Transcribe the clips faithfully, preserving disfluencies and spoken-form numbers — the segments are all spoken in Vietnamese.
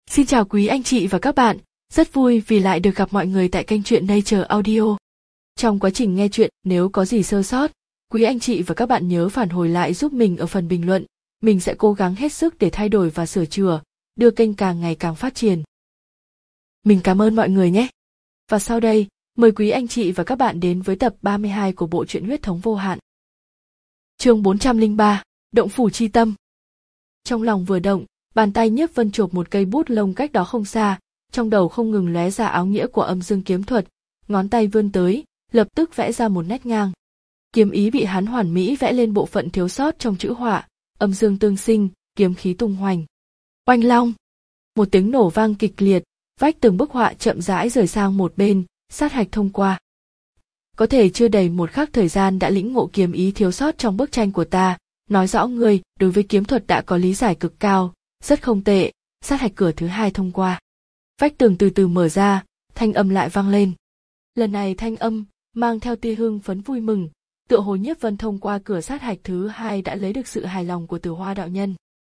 Xin chào quý anh chị và các bạn, rất vui vì lại được gặp mọi người tại kênh truyện Nature Audio. Trong quá trình nghe truyện, nếu có gì sơ sót, quý anh chị và các bạn nhớ phản hồi lại giúp mình ở phần bình luận. Mình sẽ cố gắng hết sức để thay đổi và sửa chữa, đưa kênh càng ngày càng phát triển. Mình cảm ơn mọi người nhé. Và sau đây, mời quý anh chị và các bạn đến với tập ba mươi hai của bộ truyện Huyết thống vô hạn. Chương bốn trăm lẻ ba, Động phủ chi tâm. Trong lòng vừa động, bàn tay Nhiếp Vân chộp một cây bút lông cách đó không xa, trong đầu không ngừng lóe ra áo nghĩa của Âm Dương kiếm thuật, ngón tay vươn tới, lập tức vẽ ra một nét ngang. Kiếm ý bị hắn hoàn mỹ vẽ lên bộ phận thiếu sót trong chữ họa, âm dương tương sinh, kiếm khí tung hoành. Oanh long! Một tiếng nổ vang kịch liệt, vách tường bức họa chậm rãi rời sang một bên, sát hạch thông qua. Có thể chưa đầy một khắc thời gian đã lĩnh ngộ kiếm ý thiếu sót trong bức tranh của ta, nói rõ ngươi đối với kiếm thuật đã có lý giải cực cao, rất không tệ. Sát hạch cửa thứ hai thông qua. Vách tường từ từ mở ra, thanh âm lại vang lên. Lần này thanh âm mang theo tia hưng phấn vui mừng, tựa hồ Nhiếp Vân thông qua cửa sát hạch thứ hai đã lấy được sự hài lòng của Tử Hoa đạo nhân.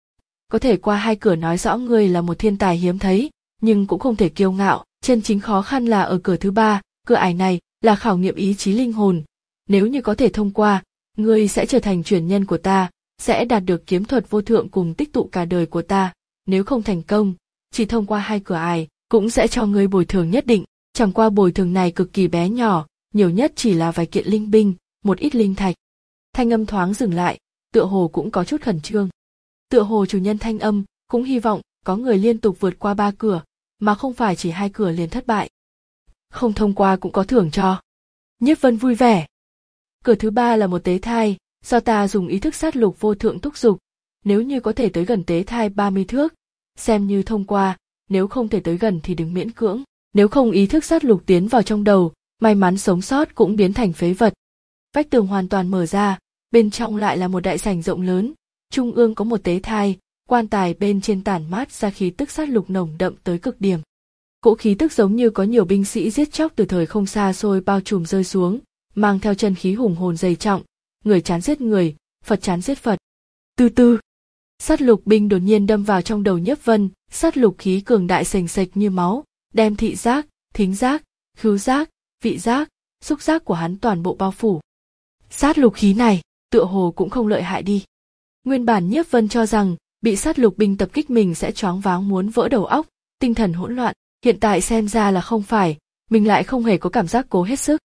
Có thể qua hai cửa nói rõ ngươi là một thiên tài hiếm thấy, nhưng cũng không thể kiêu ngạo, chân chính khó khăn là ở cửa thứ ba, cửa ải này là khảo nghiệm ý chí linh hồn. Nếu như có thể thông qua, ngươi sẽ trở thành truyền nhân của ta, sẽ đạt được kiếm thuật vô thượng cùng tích tụ cả đời của ta. Nếu không thành công, chỉ thông qua hai cửa ải, cũng sẽ cho ngươi bồi thường nhất định, chẳng qua bồi thường này cực kỳ bé nhỏ, nhiều nhất chỉ là vài kiện linh binh, một ít linh thạch. Thanh âm thoáng dừng lại, tựa hồ cũng có chút khẩn trương. Tựa hồ chủ nhân thanh âm cũng hy vọng có người liên tục vượt qua ba cửa, mà không phải chỉ hai cửa liền thất bại. Không thông qua cũng có thưởng cho. Nhiếp Vân vui vẻ. Cửa thứ ba là một tế thai, do ta dùng ý thức sát lục vô thượng thúc dục. Nếu như có thể tới gần tế thai ba mươi thước, xem như thông qua, nếu không thể tới gần thì đừng miễn cưỡng. Nếu không ý thức sát lục tiến vào trong đầu, may mắn sống sót cũng biến thành phế vật. Vách tường hoàn toàn mở ra, bên trong lại là một đại sảnh rộng lớn, trung ương có một tế thai, quan tài bên trên tản mát ra khí tức sát lục nồng đậm tới cực điểm. Cỗ khí tức giống như có nhiều binh sĩ giết chóc từ thời không xa xôi bao trùm rơi xuống, mang theo chân khí hùng hồn dày trọng, người chán giết người, Phật chán giết Phật. Từ từ, sát lục binh đột nhiên đâm vào trong đầu Nhiếp Vân, sát lục khí cường đại sềnh sệch như máu, đem thị giác, thính giác, khứu giác, vị giác, xúc giác của hắn toàn bộ bao phủ. Sát lục khí này, tựa hồ cũng không lợi hại đi. Nguyên bản Nhiếp Vân cho rằng, bị sát lục binh tập kích mình sẽ choáng váng muốn vỡ đầu óc, tinh thần hỗn loạn, hiện tại xem ra là không phải, mình lại không hề có cảm giác cố hết sức.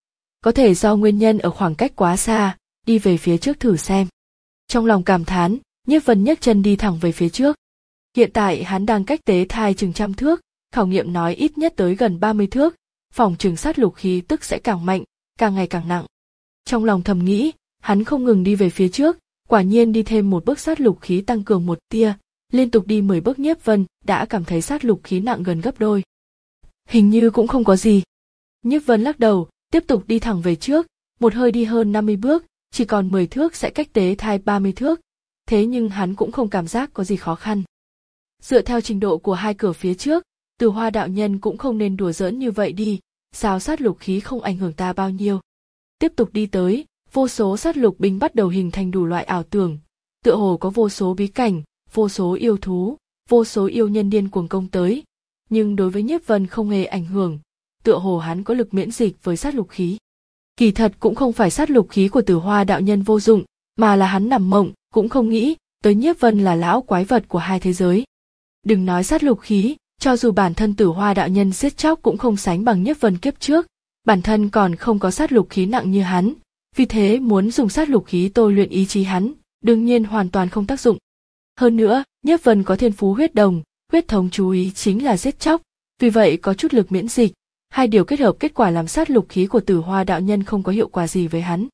Có thể do nguyên nhân ở khoảng cách quá xa, đi về phía trước thử xem. Trong lòng cảm thán, Nhiếp Vân nhấc chân đi thẳng về phía trước. Hiện tại hắn đang cách tế thai chừng trăm thước, khảo nghiệm nói ít nhất tới gần ba mươi thước, phòng trường sát lục khí tức sẽ càng mạnh, càng ngày càng nặng. Trong lòng thầm nghĩ, hắn không ngừng đi về phía trước, quả nhiên đi thêm một bước sát lục khí tăng cường một tia, liên tục đi mười bước Nhiếp Vân đã cảm thấy sát lục khí nặng gần gấp đôi. Hình như cũng không có gì. Nhiếp Vân lắc đầu, tiếp tục đi thẳng về trước, một hơi đi hơn năm mươi bước, chỉ còn mười thước sẽ cách tế thai ba mươi thước, thế nhưng hắn cũng không cảm giác có gì khó khăn. Dựa theo trình độ của hai cửa phía trước, Tử Hoa đạo nhân cũng không nên đùa giỡn như vậy đi, sao sát lục khí không ảnh hưởng ta bao nhiêu. Tiếp tục đi tới, vô số sát lục binh bắt đầu hình thành đủ loại ảo tưởng, tựa hồ có vô số bí cảnh, vô số yêu thú, vô số yêu nhân điên cuồng công tới, nhưng đối với Nhiếp Vân không hề ảnh hưởng, tựa hồ hắn có lực miễn dịch với sát lục khí. Kỳ thật cũng không phải sát lục khí của Tử Hoa đạo nhân vô dụng, mà là hắn nằm mộng, cũng không nghĩ tới Nhiếp Vân là lão quái vật của hai thế giới. Đừng nói sát lục khí, cho dù bản thân Tử Hoa đạo nhân giết chóc cũng không sánh bằng Nhiếp Vân kiếp trước, bản thân còn không có sát lục khí nặng như hắn, vì thế muốn dùng sát lục khí tôi luyện ý chí hắn, đương nhiên hoàn toàn không tác dụng. Hơn nữa, Nhiếp Vân có thiên phú huyết đồng, huyết thống chú ý chính là giết chóc, vì vậy có chút lực miễn dịch. Hai điều kết hợp kết quả làm sát lục khí của Tử Hoa đạo nhân không có hiệu quả gì với hắn.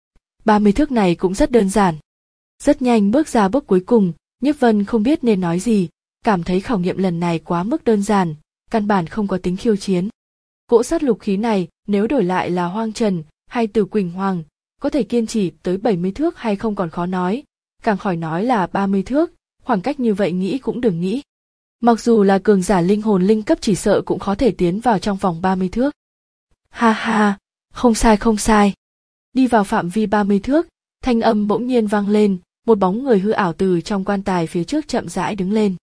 ba mươi thước này cũng rất đơn giản. Rất nhanh bước ra bước cuối cùng, Nhiếp Vân không biết nên nói gì, cảm thấy khảo nghiệm lần này quá mức đơn giản, căn bản không có tính khiêu chiến. Cỗ sát lục khí này, nếu đổi lại là Hoang Trần hay Từ Quỳnh Hoàng, có thể kiên trì tới bảy mươi thước hay không còn khó nói, càng khỏi nói là ba mươi thước, khoảng cách như vậy nghĩ cũng đừng nghĩ. Mặc dù là cường giả linh hồn linh cấp chỉ sợ cũng khó thể tiến vào trong vòng ba mươi thước. Ha ha, không sai không sai. Đi vào phạm vi ba mươi thước, thanh âm bỗng nhiên vang lên, một bóng người hư ảo từ trong quan tài phía trước chậm rãi đứng lên.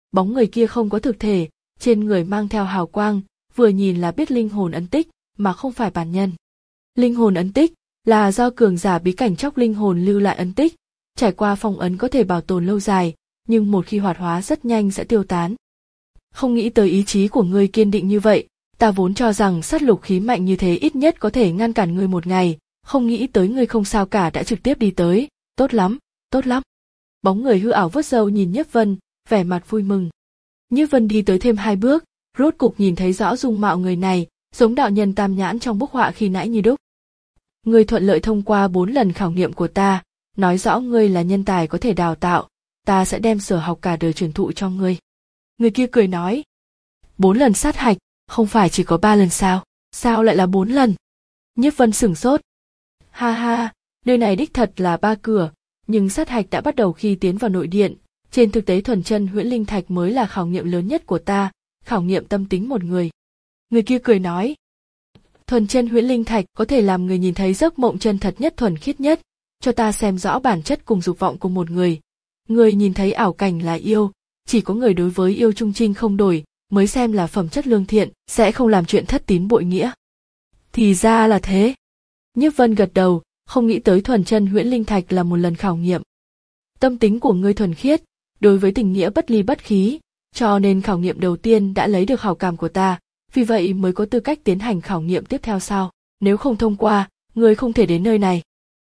Bóng người kia không có thực thể, trên người mang theo hào quang, vừa nhìn là biết linh hồn ấn tích, mà không phải bản nhân. Linh hồn ấn tích là do cường giả bí cảnh chóc linh hồn lưu lại ấn tích, trải qua phong ấn có thể bảo tồn lâu dài, nhưng một khi hoạt hóa rất nhanh sẽ tiêu tán. Không nghĩ tới ý chí của ngươi kiên định như vậy, ta vốn cho rằng sát lục khí mạnh như thế ít nhất có thể ngăn cản ngươi một ngày, không nghĩ tới ngươi không sao cả đã trực tiếp đi tới, tốt lắm, tốt lắm. Bóng người hư ảo vuốt râu nhìn Nhiếp Vân, vẻ mặt vui mừng. Nhiếp Vân đi tới thêm hai bước, rốt cục nhìn thấy rõ dung mạo người này, giống đạo nhân tam nhãn trong bức họa khi nãy như đúc. Ngươi thuận lợi thông qua bốn lần khảo nghiệm của ta, nói rõ ngươi là nhân tài có thể đào tạo, ta sẽ đem sở học cả đời truyền thụ cho ngươi. Người kia cười nói, bốn lần sát hạch, không phải chỉ có ba lần sao, sao lại là bốn lần? Nhiếp Vân sửng sốt. Ha ha, nơi này đích thật là ba cửa, nhưng sát hạch đã bắt đầu khi tiến vào nội điện, trên thực tế thuần chân huyễn linh thạch mới là khảo nghiệm lớn nhất của ta, khảo nghiệm tâm tính một người. Người kia cười nói, thuần chân huyễn linh thạch có thể làm người nhìn thấy giấc mộng chân thật nhất thuần khiết nhất, cho ta xem rõ bản chất cùng dục vọng của một người. Người nhìn thấy ảo cảnh là yêu, chỉ có người đối với yêu trung trinh không đổi, mới xem là phẩm chất lương thiện, sẽ không làm chuyện thất tín bội nghĩa. Thì ra là thế. Nhiếp Vân gật đầu, không nghĩ tới thuần chân huyễn linh thạch là một lần khảo nghiệm. Tâm tính của ngươi thuần khiết, đối với tình nghĩa bất ly bất khí, cho nên khảo nghiệm đầu tiên đã lấy được hảo cảm của ta, vì vậy mới có tư cách tiến hành khảo nghiệm tiếp theo sau. Nếu không thông qua, ngươi không thể đến nơi này.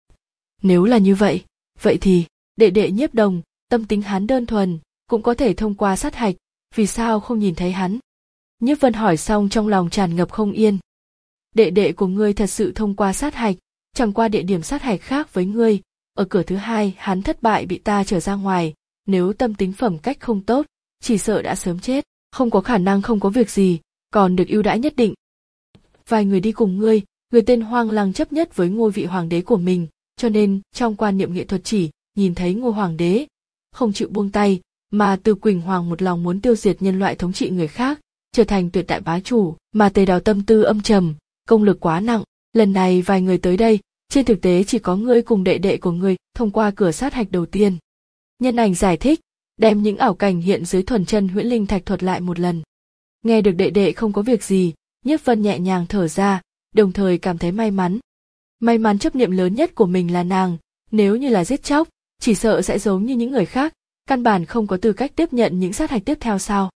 Nếu là như vậy, vậy thì, đệ đệ Nhiếp Đồng, tâm tính hắn đơn thuần, cũng có thể thông qua sát hạch, vì sao không nhìn thấy hắn? Nhiếp Vân hỏi xong trong lòng tràn ngập không yên. Đệ đệ của ngươi thật sự thông qua sát hạch, chẳng qua địa điểm sát hạch khác với ngươi, ở cửa thứ hai hắn thất bại bị ta trở ra ngoài, nếu tâm tính phẩm cách không tốt, chỉ sợ đã sớm chết, không có khả năng không có việc gì, còn được ưu đãi nhất định. Vài người đi cùng ngươi, người tên Hoang Lăng chấp nhất với ngôi vị hoàng đế của mình, cho nên trong quan niệm nghệ thuật chỉ nhìn thấy ngôi hoàng đế, không chịu buông tay, mà Từ Quỳnh Hoàng một lòng muốn tiêu diệt nhân loại thống trị người khác, trở thành tuyệt đại bá chủ, mà Tề Đào tâm tư âm trầm, công lực quá nặng, lần này vài người tới đây, trên thực tế chỉ có ngươi cùng đệ đệ của ngươi thông qua cửa sát hạch đầu tiên. Nhân ảnh giải thích, đem những ảo cảnh hiện dưới thuần chân huyễn linh thạch thuật lại một lần. Nghe được đệ đệ không có việc gì, Nhiếp Vân nhẹ nhàng thở ra, đồng thời cảm thấy may mắn. May mắn chấp niệm lớn nhất của mình là nàng, nếu như là giết chóc, chỉ sợ sẽ giống như những người khác, căn bản không có tư cách tiếp nhận những sát hạch tiếp theo sao.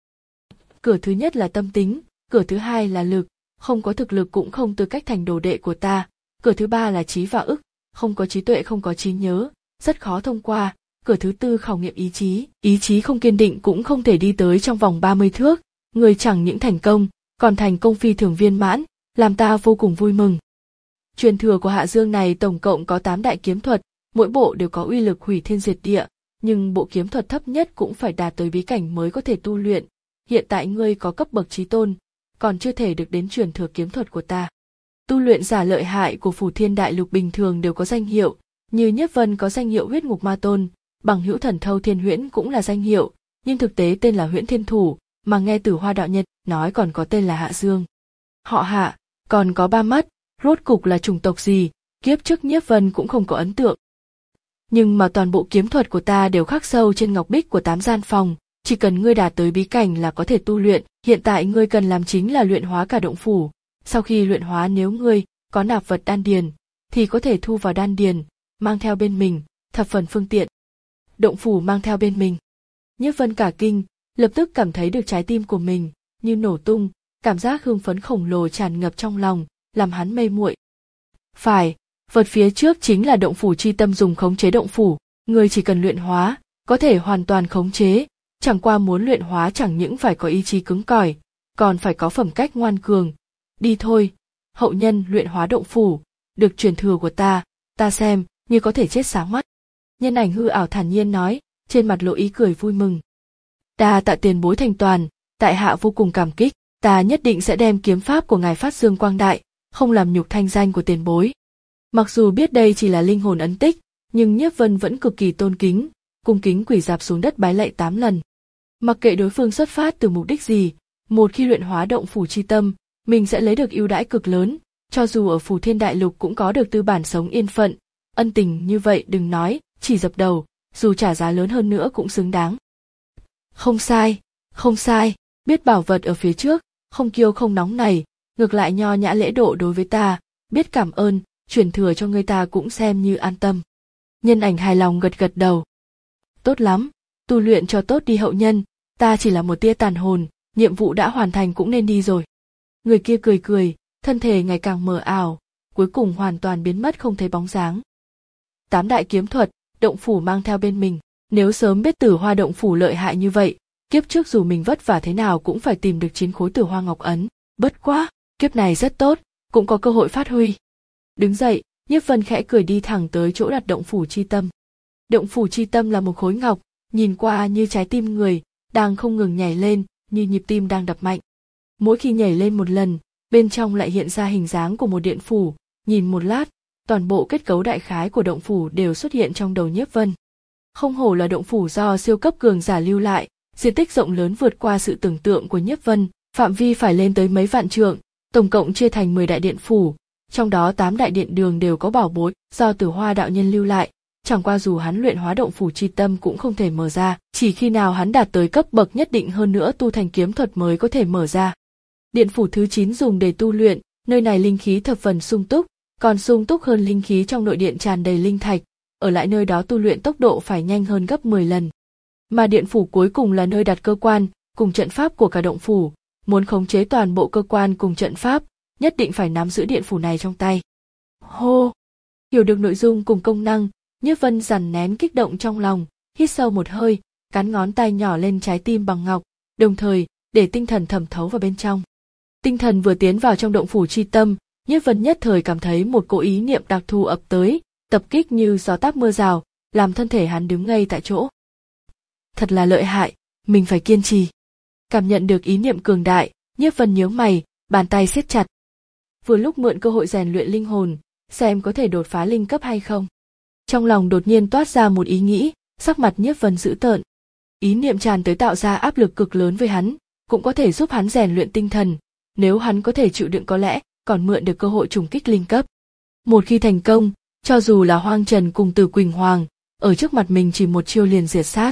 Cửa thứ nhất là tâm tính, cửa thứ hai là lực, không có thực lực cũng không tư cách thành đồ đệ của ta, cửa thứ ba là trí và ức, không có trí tuệ không có trí nhớ, rất khó thông qua, cửa thứ tư khảo nghiệm ý chí, ý chí không kiên định cũng không thể đi tới trong vòng ba mươi thước, người chẳng những thành công, còn thành công phi thường viên mãn, làm ta vô cùng vui mừng. Truyền thừa của Hạ Dương này tổng cộng có tám đại kiếm thuật, mỗi bộ đều có uy lực hủy thiên diệt địa, nhưng bộ kiếm thuật thấp nhất cũng phải đạt tới bí cảnh mới có thể tu luyện. Hiện tại ngươi có cấp bậc chí tôn, còn chưa thể được đến truyền thừa kiếm thuật của ta. Tu luyện giả lợi hại của Phủ Thiên Đại Lục bình thường đều có danh hiệu, như Nhiếp Vân có danh hiệu Huyết Ngục Ma Tôn, Bằng Hữu Thần Thâu Thiên Huyễn cũng là danh hiệu, nhưng thực tế tên là Huyễn Thiên Thủ, mà nghe Tử Hoa đạo nhân nói còn có tên là Hạ Dương. Họ Hạ, còn có ba mắt, rốt cục là chủng tộc gì, kiếp trước Nhiếp Vân cũng không có ấn tượng. Nhưng mà toàn bộ kiếm thuật của ta đều khắc sâu trên ngọc bích của tám gian phòng, chỉ cần ngươi đạt tới bí cảnh là có thể tu luyện, hiện tại ngươi cần làm chính là luyện hóa cả động phủ, sau khi luyện hóa nếu ngươi có nạp vật đan điền, thì có thể thu vào đan điền, mang theo bên mình, thập phần phương tiện. Động phủ mang theo bên mình. Nhiếp Vân cả kinh, lập tức cảm thấy được trái tim của mình như nổ tung, cảm giác hưng phấn khổng lồ tràn ngập trong lòng, làm hắn mê muội. Phải, vật phía trước chính là động phủ chi tâm dùng khống chế động phủ, người chỉ cần luyện hóa, có thể hoàn toàn khống chế, chẳng qua muốn luyện hóa chẳng những phải có ý chí cứng cỏi, còn phải có phẩm cách ngoan cường. Đi thôi, hậu nhân luyện hóa động phủ, được truyền thừa của ta, ta xem như có thể chết sáng mắt. Nhân ảnh hư ảo thản nhiên nói, trên mặt lộ ý cười vui mừng. Ta tạ tiền bối thành toàn, tại hạ vô cùng cảm kích, ta nhất định sẽ đem kiếm pháp của ngài phát dương quang đại, không làm nhục thanh danh của tiền bối. Mặc dù biết đây chỉ là linh hồn ấn tích, nhưng Nhiếp Vân vẫn cực kỳ tôn kính, cung kính quỳ rạp xuống đất bái lạy tám lần. Mặc kệ đối phương xuất phát từ mục đích gì, một khi luyện hóa động phủ chi tâm, mình sẽ lấy được ưu đãi cực lớn, cho dù ở Phủ Thiên Đại Lục cũng có được tư bản sống yên phận, ân tình như vậy đừng nói, chỉ dập đầu, dù trả giá lớn hơn nữa cũng xứng đáng. Không sai, Không sai, biết bảo vật ở phía trước, không kiêu không nóng này, ngược lại nho nhã lễ độ đối với ta, biết cảm ơn, truyền thừa cho người ta cũng xem như an tâm. Nhân ảnh hài lòng gật gật đầu. Tốt lắm, tu luyện cho tốt đi hậu nhân, ta chỉ là một tia tàn hồn, nhiệm vụ đã hoàn thành cũng nên đi rồi. Người kia cười cười, thân thể ngày càng mờ ảo, cuối cùng hoàn toàn biến mất không thấy bóng dáng. Tám đại kiếm thuật, động phủ mang theo bên mình, nếu sớm biết Tử Hoa động phủ lợi hại như vậy, kiếp trước dù mình vất vả thế nào cũng phải tìm được chín khối Tử Hoa ngọc ấn, bất quá, kiếp này rất tốt, cũng có cơ hội phát huy. Đứng dậy, Nhiếp Vân khẽ cười đi thẳng tới chỗ đặt động phủ chi tâm. Động phủ chi tâm là một khối ngọc, nhìn qua như trái tim người, đang không ngừng nhảy lên, như nhịp tim đang đập mạnh. Mỗi khi nhảy lên một lần, bên trong lại hiện ra hình dáng của một điện phủ, nhìn một lát, toàn bộ kết cấu đại khái của động phủ đều xuất hiện trong đầu Nhiếp Vân. Không hổ là động phủ do siêu cấp cường giả lưu lại, diện tích rộng lớn vượt qua sự tưởng tượng của Nhiếp Vân, phạm vi phải lên tới mấy vạn trượng, tổng cộng chia thành mười đại điện phủ, trong đó tám đại điện đường đều có bảo bối do Tử Hoa đạo nhân lưu lại, chẳng qua dù hắn luyện hóa động phủ chi tâm cũng không thể mở ra, chỉ khi nào hắn đạt tới cấp bậc nhất định hơn nữa tu thành kiếm thuật mới có thể mở ra. Điện phủ thứ chín dùng để tu luyện, nơi này linh khí thập phần sung túc, còn sung túc hơn linh khí trong nội điện tràn đầy linh thạch, ở lại nơi đó tu luyện tốc độ phải nhanh hơn gấp mười lần. Mà điện phủ cuối cùng là nơi đặt cơ quan, cùng trận pháp của cả động phủ, muốn khống chế toàn bộ cơ quan cùng trận pháp, nhất định phải nắm giữ điện phủ này trong tay. Hô! Hiểu được nội dung cùng công năng, Nhiếp Vân dằn nén kích động trong lòng, hít sâu một hơi, cắn ngón tay nhỏ lên trái tim bằng ngọc, đồng thời để tinh thần thẩm thấu vào bên trong. Tinh thần vừa tiến vào trong động phủ chi tâm, Nhiếp Vân nhất thời cảm thấy một cỗ ý niệm đặc thù ập tới, tập kích như gió táp mưa rào, làm thân thể hắn đứng ngây tại chỗ. Thật là lợi hại, mình phải kiên trì. Cảm nhận được ý niệm cường đại, Nhiếp Vân nhướng mày, bàn tay siết chặt. Vừa lúc mượn cơ hội rèn luyện linh hồn, xem có thể đột phá linh cấp hay không. Trong lòng đột nhiên toát ra một ý nghĩ, sắc mặt Nhiếp Vân dữ tợn. Ý niệm tràn tới tạo ra áp lực cực lớn với hắn, cũng có thể giúp hắn rèn luyện tinh thần, nếu hắn có thể chịu đựng có lẽ còn mượn được cơ hội trùng kích linh cấp. Một khi thành công, cho dù là Hoang Trần cùng Từ Quỳnh Hoàng, ở trước mặt mình chỉ một chiêu liền diệt sát.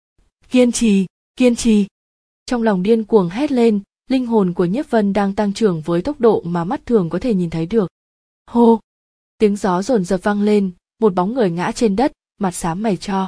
Kiên trì, kiên trì. Trong lòng điên cuồng hét lên, linh hồn của Nhiếp Vân đang tăng trưởng với tốc độ mà mắt thường có thể nhìn thấy được. Hô! Tiếng gió rồn rập vang lên, một bóng người ngã trên đất, mặt xám mày cho.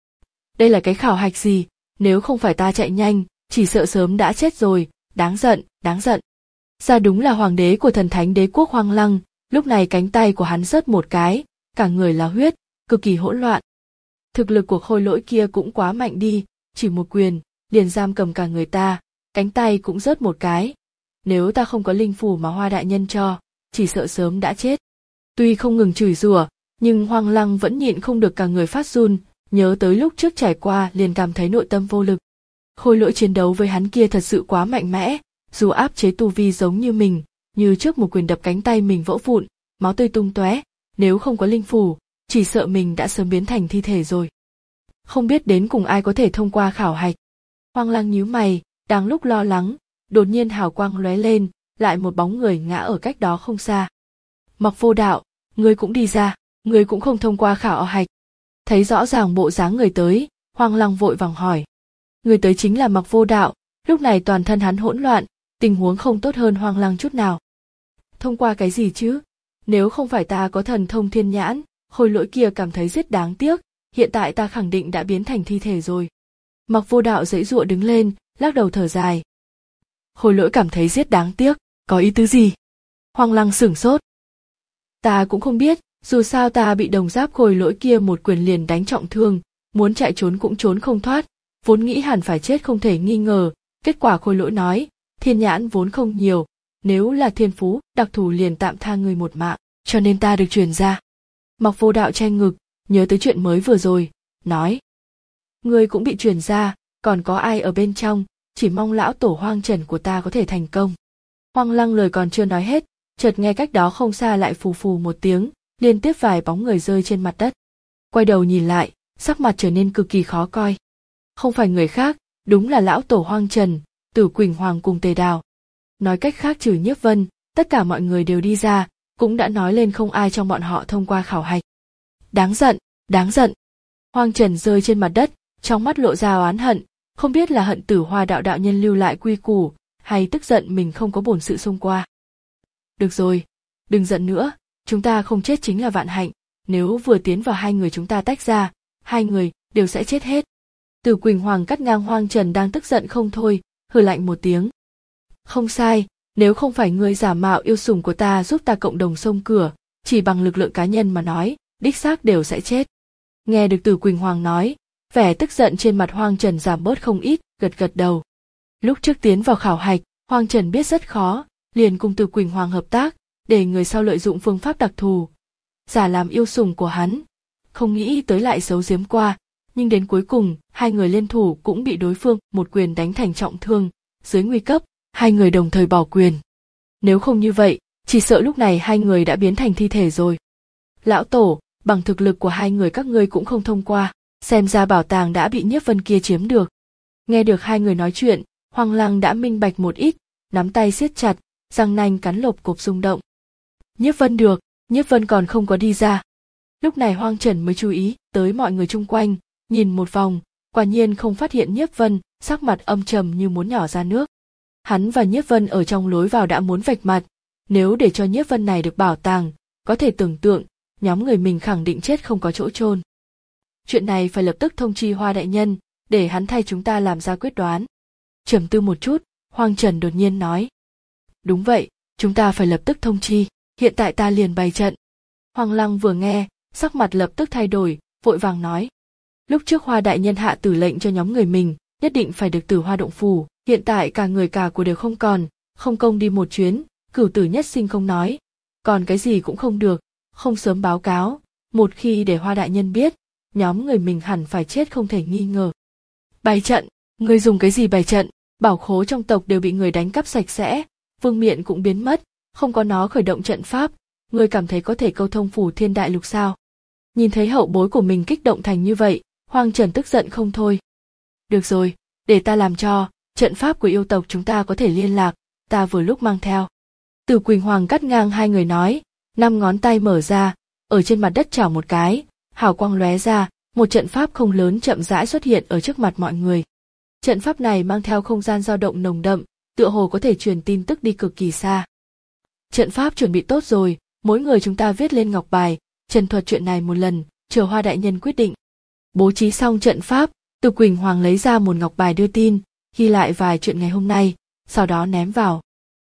Đây là cái khảo hạch gì, nếu không phải ta chạy nhanh, chỉ sợ sớm đã chết rồi, đáng giận, đáng giận. Ra đúng là hoàng đế của thần thánh đế quốc Hoang Lăng, lúc này cánh tay của hắn rớt một cái, cả người là huyết, cực kỳ hỗn loạn. Thực lực của khôi lỗi kia cũng quá mạnh đi, chỉ một quyền, liền giam cầm cả người ta, cánh tay cũng rớt một cái. Nếu ta không có linh phủ mà Hoa đại nhân cho, chỉ sợ sớm đã chết. Tuy không ngừng chửi rủa, nhưng Hoang Lăng vẫn nhịn không được cả người phát run, nhớ tới lúc trước trải qua liền cảm thấy nội tâm vô lực. Khôi lỗi chiến đấu với hắn kia thật sự quá mạnh mẽ, dù áp chế tu vi giống như mình, như trước một quyền đập cánh tay mình vỡ vụn, máu tươi tung tóe, nếu không có linh phủ, chỉ sợ mình đã sớm biến thành thi thể rồi. Không biết đến cùng ai có thể thông qua khảo hạch. Hoang Lăng nhíu mày, đang lúc lo lắng, đột nhiên hào quang lóe lên, lại một bóng người ngã ở cách đó không xa. Mặc Vô Đạo, ngươi cũng đi ra, ngươi cũng không thông qua khảo hạch. Thấy rõ ràng bộ dáng người tới, Hoang Lăng vội vàng hỏi. Người tới chính là Mặc Vô Đạo, lúc này toàn thân hắn hỗn loạn, tình huống không tốt hơn Hoang Lăng chút nào. Thông qua cái gì chứ? Nếu không phải ta có thần thông thiên nhãn, khôi lỗi kia cảm thấy rất đáng tiếc, hiện tại ta khẳng định đã biến thành thi thể rồi. Mặc Vô Đạo giãy giụa đứng lên, lắc đầu thở dài. Khôi lỗi cảm thấy rất đáng tiếc, có ý tứ gì? Hoang Lăng sửng sốt. Ta cũng không biết, dù sao ta bị đồng giáp khôi lỗi kia một quyền liền đánh trọng thương, muốn chạy trốn cũng trốn không thoát, vốn nghĩ hẳn phải chết không thể nghi ngờ, kết quả khôi lỗi nói, thiên nhãn vốn không nhiều, nếu là thiên phú, đặc thù liền tạm tha người một mạng, cho nên ta được truyền ra. Mặc Vô Đạo che ngực, nhớ tới chuyện mới vừa rồi, nói. Ngươi cũng bị truyền ra, còn có ai ở bên trong, chỉ mong lão tổ Hoang Trần của ta có thể thành công. Hoang Lăng lời còn chưa nói hết, chợt nghe cách đó không xa lại phù phù một tiếng, liên tiếp vài bóng người rơi trên mặt đất. Quay đầu nhìn lại, sắc mặt trở nên cực kỳ khó coi. Không phải người khác, đúng là lão tổ Hoang Trần, Tử Quỳnh Hoàng cùng Tề Đào. Nói cách khác trừ Nhiếp Vân, tất cả mọi người đều đi ra, cũng đã nói lên không ai trong bọn họ thông qua khảo hạch. Đáng giận, đáng giận. Hoang Trần rơi trên mặt đất, trong mắt lộ ra oán hận, Không biết là hận Tử Hoa đạo đạo nhân lưu lại quy củ, hay tức giận mình không có bổn sự xông qua. Được rồi, đừng giận nữa, chúng ta không chết chính là vạn hạnh, nếu vừa tiến vào hai người chúng ta tách ra, hai người đều sẽ chết hết. Từ Quỳnh Hoàng cắt ngang Hoang Trần đang tức giận không thôi, hừ lạnh một tiếng. Không sai, nếu không phải ngươi giả mạo yêu sủng của ta giúp ta cộng đồng xông cửa, chỉ bằng lực lượng cá nhân mà nói, đích xác đều sẽ chết. Nghe được Từ Quỳnh Hoàng nói, vẻ tức giận trên mặt Hoang Trần giảm bớt không ít, gật gật đầu. Lúc trước tiến vào khảo hạch, Hoang Trần biết rất khó, liền cùng Từ Quỳnh Hoàng hợp tác, để người sau lợi dụng phương pháp đặc thù, giả làm yêu sủng của hắn. Không nghĩ tới lại giấu giếm qua, nhưng đến cuối cùng, hai người liên thủ cũng bị đối phương một quyền đánh thành trọng thương, dưới nguy cấp, hai người đồng thời bỏ quyền. Nếu không như vậy, chỉ sợ lúc này hai người đã biến thành thi thể rồi. Lão Tổ, bằng thực lực của hai người các ngươi cũng không thông qua, xem ra bảo tàng đã bị Nhiếp Vân kia chiếm được. Nghe được hai người nói chuyện, Hoang Lăng đã minh bạch một ít, nắm tay siết chặt, răng nanh cắn lộp cộp rung động. Nhiếp Vân được, Nhiếp Vân còn không có đi ra. Lúc này Hoang Trần mới chú ý tới mọi người chung quanh, nhìn một vòng, quả nhiên không phát hiện Nhiếp Vân, sắc mặt âm trầm như muốn nhỏ ra nước. Hắn và Nhiếp Vân ở trong lối vào đã muốn vạch mặt, nếu để cho Nhiếp Vân này được bảo tàng, có thể tưởng tượng, nhóm người mình khẳng định chết không có chỗ chôn. Chuyện này phải lập tức thông chi Hoa đại nhân, để hắn thay chúng ta làm ra quyết đoán. Trầm tư một chút, Hoang Trần đột nhiên nói. Đúng vậy, chúng ta phải lập tức thông chi, hiện tại ta liền bày trận. Hoang Lăng vừa nghe, sắc mặt lập tức thay đổi, vội vàng nói. Lúc trước Hoa đại nhân hạ tử lệnh cho nhóm người mình, nhất định phải được Tử Hoa động phủ, hiện tại cả người cả của đều không còn, không công đi một chuyến, cửu tử nhất sinh không nói, còn cái gì cũng không được, không sớm báo cáo, một khi để Hoa đại nhân biết, nhóm người mình hẳn phải chết không thể nghi ngờ. Bày trận, người dùng cái gì bày trận? Bảo khố trong tộc đều bị người đánh cắp sạch sẽ, vương miện cũng biến mất, không có nó khởi động trận pháp, người cảm thấy có thể câu thông phủ thiên đại lục sao? Nhìn thấy hậu bối của mình kích động thành như vậy, Hoang Trần tức giận không thôi. Được rồi, để ta làm cho, trận pháp của yêu tộc chúng ta có thể liên lạc, ta vừa lúc mang theo. Từ Quỳnh Hoàng cắt ngang hai người nói, năm ngón tay mở ra, ở trên mặt đất chảo một cái, hào quang lóe ra, một trận pháp không lớn chậm rãi xuất hiện ở trước mặt mọi người. Trận pháp này mang theo không gian dao động nồng đậm, tựa hồ có thể truyền tin tức đi cực kỳ xa. Trận pháp chuẩn bị tốt rồi, mỗi người chúng ta viết lên ngọc bài, trần thuật chuyện này một lần, chờ Hoa đại nhân quyết định. Bố trí xong trận pháp, Từ Quỳnh Hoàng lấy ra một ngọc bài đưa tin, ghi lại vài chuyện ngày hôm nay, sau đó ném vào.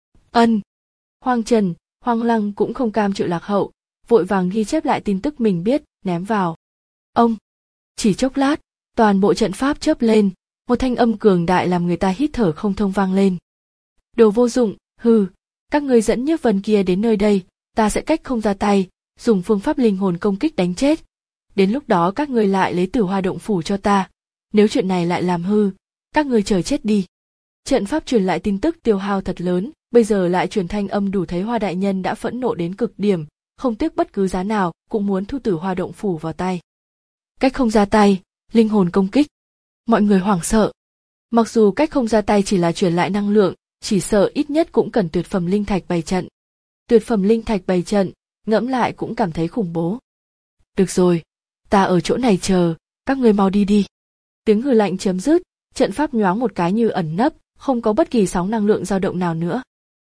Ân. Hoang Trần, Hoang Lăng cũng không cam chịu lạc hậu, vội vàng ghi chép lại tin tức mình biết, ném vào. Ông. Chỉ chốc lát, toàn bộ trận pháp chớp lên, một thanh âm cường đại làm người ta hít thở không thông vang lên. Đồ vô dụng, hừ, các ngươi dẫn Nhiếp Vân kia đến nơi đây, ta sẽ cách không ra tay, dùng phương pháp linh hồn công kích đánh chết. Đến lúc đó các ngươi lại lấy Tử Hoa động phủ cho ta, nếu chuyện này lại làm hư, các ngươi chờ chết đi. Trận pháp truyền lại tin tức tiêu hao thật lớn, bây giờ lại truyền thanh âm đủ thấy Hoa đại nhân đã phẫn nộ đến cực điểm, không tiếc bất cứ giá nào cũng muốn thu Tử Hoa động phủ vào tay. Cách không ra tay, linh hồn công kích. Mọi người hoảng sợ. Mặc dù cách không ra tay chỉ là truyền lại năng lượng, chỉ sợ ít nhất cũng cần tuyệt phẩm linh thạch bày trận. Tuyệt phẩm linh thạch bày trận, ngẫm lại cũng cảm thấy khủng bố. Được rồi, ta ở chỗ này chờ, các ngươi mau đi đi. Tiếng hừ lạnh chấm dứt, trận pháp nhoáng một cái như ẩn nấp, không có bất kỳ sóng năng lượng dao động nào nữa.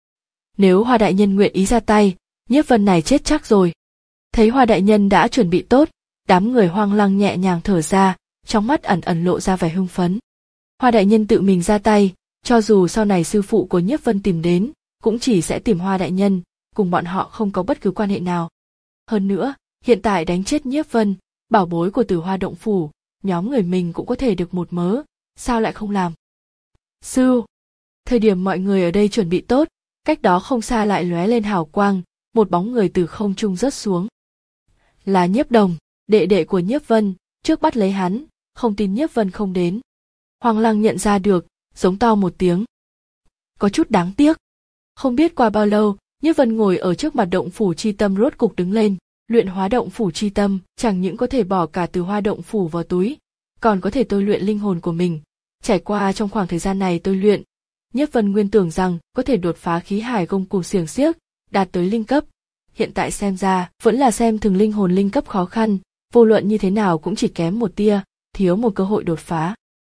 Nếu Hoa đại nhân nguyện ý ra tay, Nhiếp Vân này chết chắc rồi. Thấy Hoa đại nhân đã chuẩn bị tốt, đám người Hoang Lăng nhẹ nhàng thở ra, trong mắt ẩn ẩn lộ ra vẻ hưng phấn. Hoa đại nhân tự mình ra tay, cho dù sau này sư phụ của Nhiếp Vân tìm đến, cũng chỉ sẽ tìm Hoa đại nhân, cùng bọn họ không có bất cứ quan hệ nào. Hơn nữa, hiện tại đánh chết Nhiếp Vân, bảo bối của Tử Hoa động phủ, nhóm người mình cũng có thể được một mớ, sao lại không làm? Sư, thời điểm mọi người ở đây chuẩn bị tốt, cách đó không xa lại lóe lên hào quang, một bóng người từ không trung rớt xuống. Là Nhiếp Đồng, đệ đệ của Nhiếp Vân, trước bắt lấy hắn, không tin Nhiếp Vân không đến. Hoang Lăng nhận ra được, giống to một tiếng. Có chút đáng tiếc. Không biết qua bao lâu, Nhiếp Vân ngồi ở trước mặt động phủ chi tâm rốt cục đứng lên, luyện hóa động phủ chi tâm, chẳng những có thể bỏ cả Tử Hoa động phủ vào túi, còn có thể tôi luyện linh hồn của mình. Trải qua trong khoảng thời gian này tôi luyện, Nhiếp Vân nguyên tưởng rằng có thể đột phá khí hải gông cùm xiềng xiếc, đạt tới linh cấp. Hiện tại xem ra, vẫn là xem thường linh hồn linh cấp khó khăn, vô luận như thế nào cũng chỉ kém một tia, thiếu một cơ hội đột phá.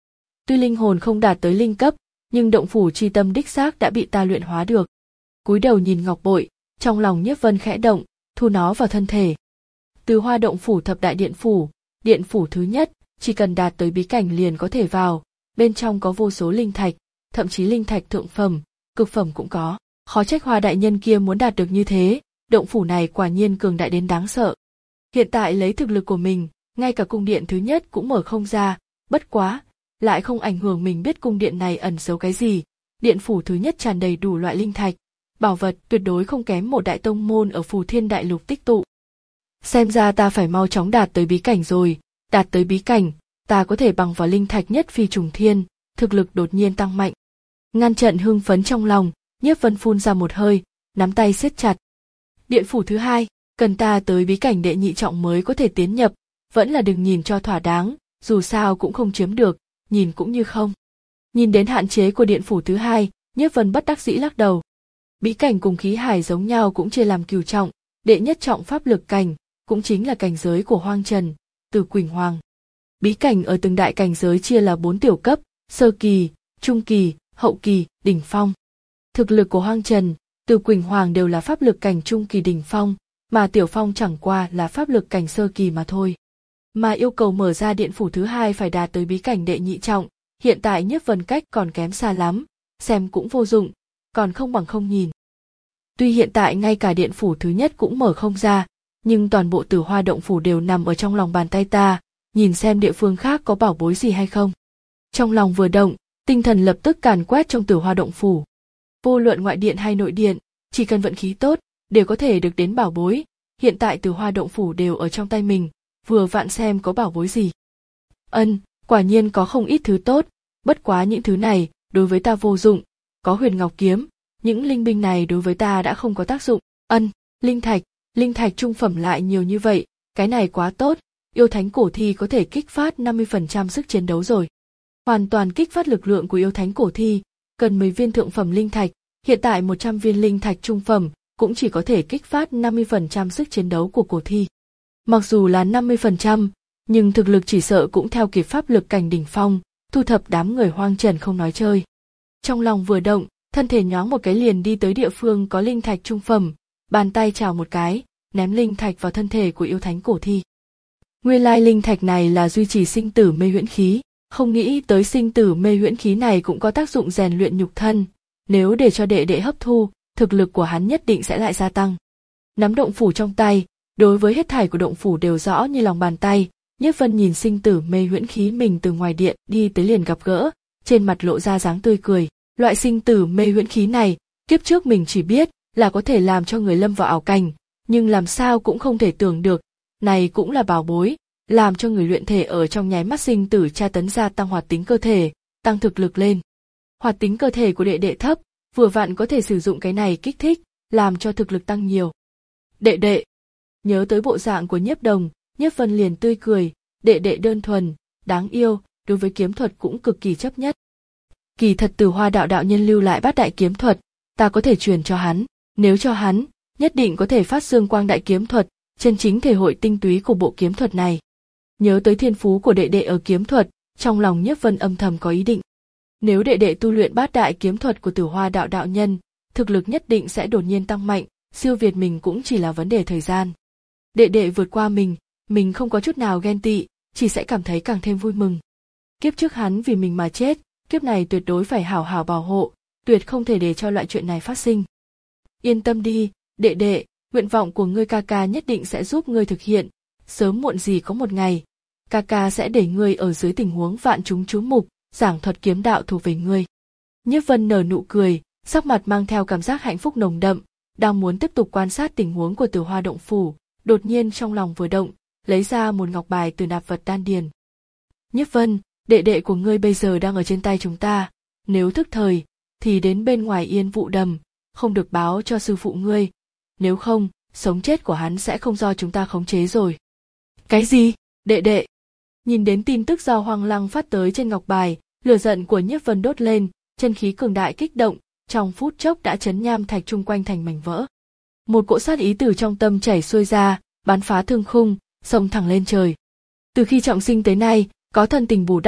Tuy linh hồn không đạt tới linh cấp, nhưng động phủ chi tâm đích xác đã bị ta luyện hóa được. Cúi đầu nhìn ngọc bội, trong lòng Nhiếp Vân khẽ động, thu nó vào thân thể. Từ Hoa động phủ thập đại điện phủ, điện phủ thứ nhất, chỉ cần đạt tới bí cảnh liền có thể vào, bên trong có vô số linh thạch, thậm chí linh thạch thượng phẩm, cực phẩm cũng có. Khó trách Hoa đại nhân kia muốn đạt được như thế, động phủ này quả nhiên cường đại đến đáng sợ. Hiện tại lấy thực lực của mình, ngay cả cung điện thứ nhất cũng mở không ra, bất quá, lại không ảnh hưởng mình biết cung điện này ẩn giấu cái gì. Điện phủ thứ nhất tràn đầy đủ loại linh thạch, bảo vật tuyệt đối không kém một đại tông môn ở Phù Thiên Đại Lục tích tụ. Xem ra ta phải mau chóng đạt tới bí cảnh rồi, đạt tới bí cảnh, ta có thể bằng vào linh thạch nhất phi trùng thiên, thực lực đột nhiên tăng mạnh. Ngăn trận hưng phấn trong lòng, Nhiếp Vân phun ra một hơi, nắm tay siết chặt. Điện phủ thứ hai, cần ta tới bí cảnh đệ nhị trọng mới có thể tiến nhập, vẫn là đừng nhìn cho thỏa đáng, dù sao cũng không chiếm được, nhìn cũng như không. Nhìn đến hạn chế của điện phủ thứ hai, Nhiếp Vân bất đắc dĩ lắc đầu. Bí cảnh cùng khí hải giống nhau cũng chia làm cửu trọng, đệ nhất trọng pháp lực cảnh, cũng chính là cảnh giới của Hoang Trần, Từ Quỳnh Hoàng. Bí cảnh ở từng đại cảnh giới chia là bốn tiểu cấp, sơ kỳ, trung kỳ, hậu kỳ, đỉnh phong. Thực lực của Hoang Trần, Từ Quỳnh Hoàng đều là pháp lực cảnh trung kỳ đỉnh phong, mà Tiểu Phong chẳng qua là pháp lực cảnh sơ kỳ mà thôi. Mà yêu cầu mở ra điện phủ thứ hai phải đạt tới bí cảnh đệ nhị trọng, hiện tại Nhiếp Vân cách còn kém xa lắm, xem cũng vô dụng, còn không bằng không nhìn. Tuy hiện tại ngay cả điện phủ thứ nhất cũng mở không ra, nhưng toàn bộ Tử Hoa động phủ đều nằm ở trong lòng bàn tay ta, nhìn xem địa phương khác có bảo bối gì hay không. Trong lòng vừa động, tinh thần lập tức càn quét trong Tử Hoa động phủ. Vô luận ngoại điện hay nội điện, chỉ cần vận khí tốt, đều có thể được đến bảo bối. Hiện tại Tử Hoa động phủ đều ở trong tay mình, vừa vặn xem có bảo bối gì. Ân, quả nhiên có không ít thứ tốt, bất quá những thứ này đối với ta vô dụng, có Huyền Ngọc kiếm, những linh binh này đối với ta đã không có tác dụng. Ân, linh thạch, linh thạch trung phẩm lại nhiều như vậy, cái này quá tốt, yêu thánh cổ thi có thể kích phát năm mươi phần trăm sức chiến đấu rồi. Hoàn toàn kích phát lực lượng của yêu thánh cổ thi, cần mười viên thượng phẩm linh thạch, hiện tại một trăm viên linh thạch trung phẩm cũng chỉ có thể kích phát năm mươi phần trăm sức chiến đấu của cổ thi. Mặc dù là năm mươi phần trăm, nhưng thực lực chỉ sợ cũng theo kịp pháp lực cảnh đỉnh phong, thu thập đám người Hoang Trần không nói chơi. Trong lòng vừa động, thân thể nhoáng một cái liền đi tới địa phương có linh thạch trung phẩm, bàn tay chào một cái, ném linh thạch vào thân thể của yêu thánh cổ thi. Nguyên lai linh thạch này là duy trì sinh tử mê huyễn khí, không nghĩ tới sinh tử mê huyễn khí này cũng có tác dụng rèn luyện nhục thân, nếu để cho đệ đệ hấp thu, thực lực của hắn nhất định sẽ lại gia tăng. Nắm động phủ trong tay, đối với hết thảy của động phủ đều rõ như lòng bàn tay, Nhiếp Vân nhìn sinh tử mê huyễn khí mình từ ngoài điện đi tới liền gặp gỡ, trên mặt lộ ra dáng tươi cười. Loại sinh tử mê huyễn khí này, kiếp trước mình chỉ biết là có thể làm cho người lâm vào ảo cảnh, nhưng làm sao cũng không thể tưởng được, này cũng là bảo bối, làm cho người luyện thể ở trong nháy mắt sinh tử tra tấn gia tăng hoạt tính cơ thể, tăng thực lực lên. Hoạt tính cơ thể của đệ đệ thấp, vừa vặn có thể sử dụng cái này kích thích, làm cho thực lực tăng nhiều. Đệ đệ, nhớ tới bộ dạng của Nhiếp Đồng, Nhiếp Vân liền tươi cười, đệ đệ đơn thuần, đáng yêu, đối với kiếm thuật cũng cực kỳ chấp nhất. Kỳ thật Tử Hoa đạo đạo nhân lưu lại bát đại kiếm thuật, ta có thể truyền cho hắn, nếu cho hắn, nhất định có thể phát dương quang đại kiếm thuật, chân chính thể hội tinh túy của bộ kiếm thuật này. Nhớ tới thiên phú của đệ đệ ở kiếm thuật, trong lòng Nhiếp Vân âm thầm có ý định. Nếu đệ đệ tu luyện bát đại kiếm thuật của Tử Hoa đạo đạo nhân, thực lực nhất định sẽ đột nhiên tăng mạnh, siêu việt mình cũng chỉ là vấn đề thời gian. Đệ đệ vượt qua mình, mình không có chút nào ghen tị, chỉ sẽ cảm thấy càng thêm vui mừng. Kiếp trước hắn vì mình mà chết, kiếp này tuyệt đối phải hảo hảo bảo hộ, tuyệt không thể để cho loại chuyện này phát sinh. Yên tâm đi, đệ đệ, nguyện vọng của ngươi ca ca nhất định sẽ giúp ngươi thực hiện, sớm muộn gì có một ngày, ca ca sẽ để ngươi ở dưới tình huống vạn chúng chú mục, giảng thuật kiếm đạo thuộc về ngươi. Nhiếp Vân nở nụ cười, sắc mặt mang theo cảm giác hạnh phúc nồng đậm, đang muốn tiếp tục quan sát tình huống của Tử Hoa động phủ, đột nhiên trong lòng vừa động, lấy ra một ngọc bài từ nạp vật đan điền. Nhiếp Vân, đệ đệ của ngươi bây giờ đang ở trên tay chúng ta, nếu thức thời, thì đến bên ngoài Yên Vụ Đầm, không được báo cho sư phụ ngươi, nếu không, sống chết của hắn sẽ không do chúng ta khống chế rồi. Cái gì, đệ đệ? Nhìn đến tin tức do Hoang Lăng phát tới trên ngọc bài, lửa giận của Nhiếp Vân đốt lên, chân khí cường đại kích động, trong phút chốc đã chấn nham thạch chung quanh thành mảnh vỡ. Một cỗ sát ý từ trong tâm chảy xuôi ra, bắn phá thương khung, xông thẳng lên trời. Từ khi trọng sinh tới nay, có thân tình bù đắp,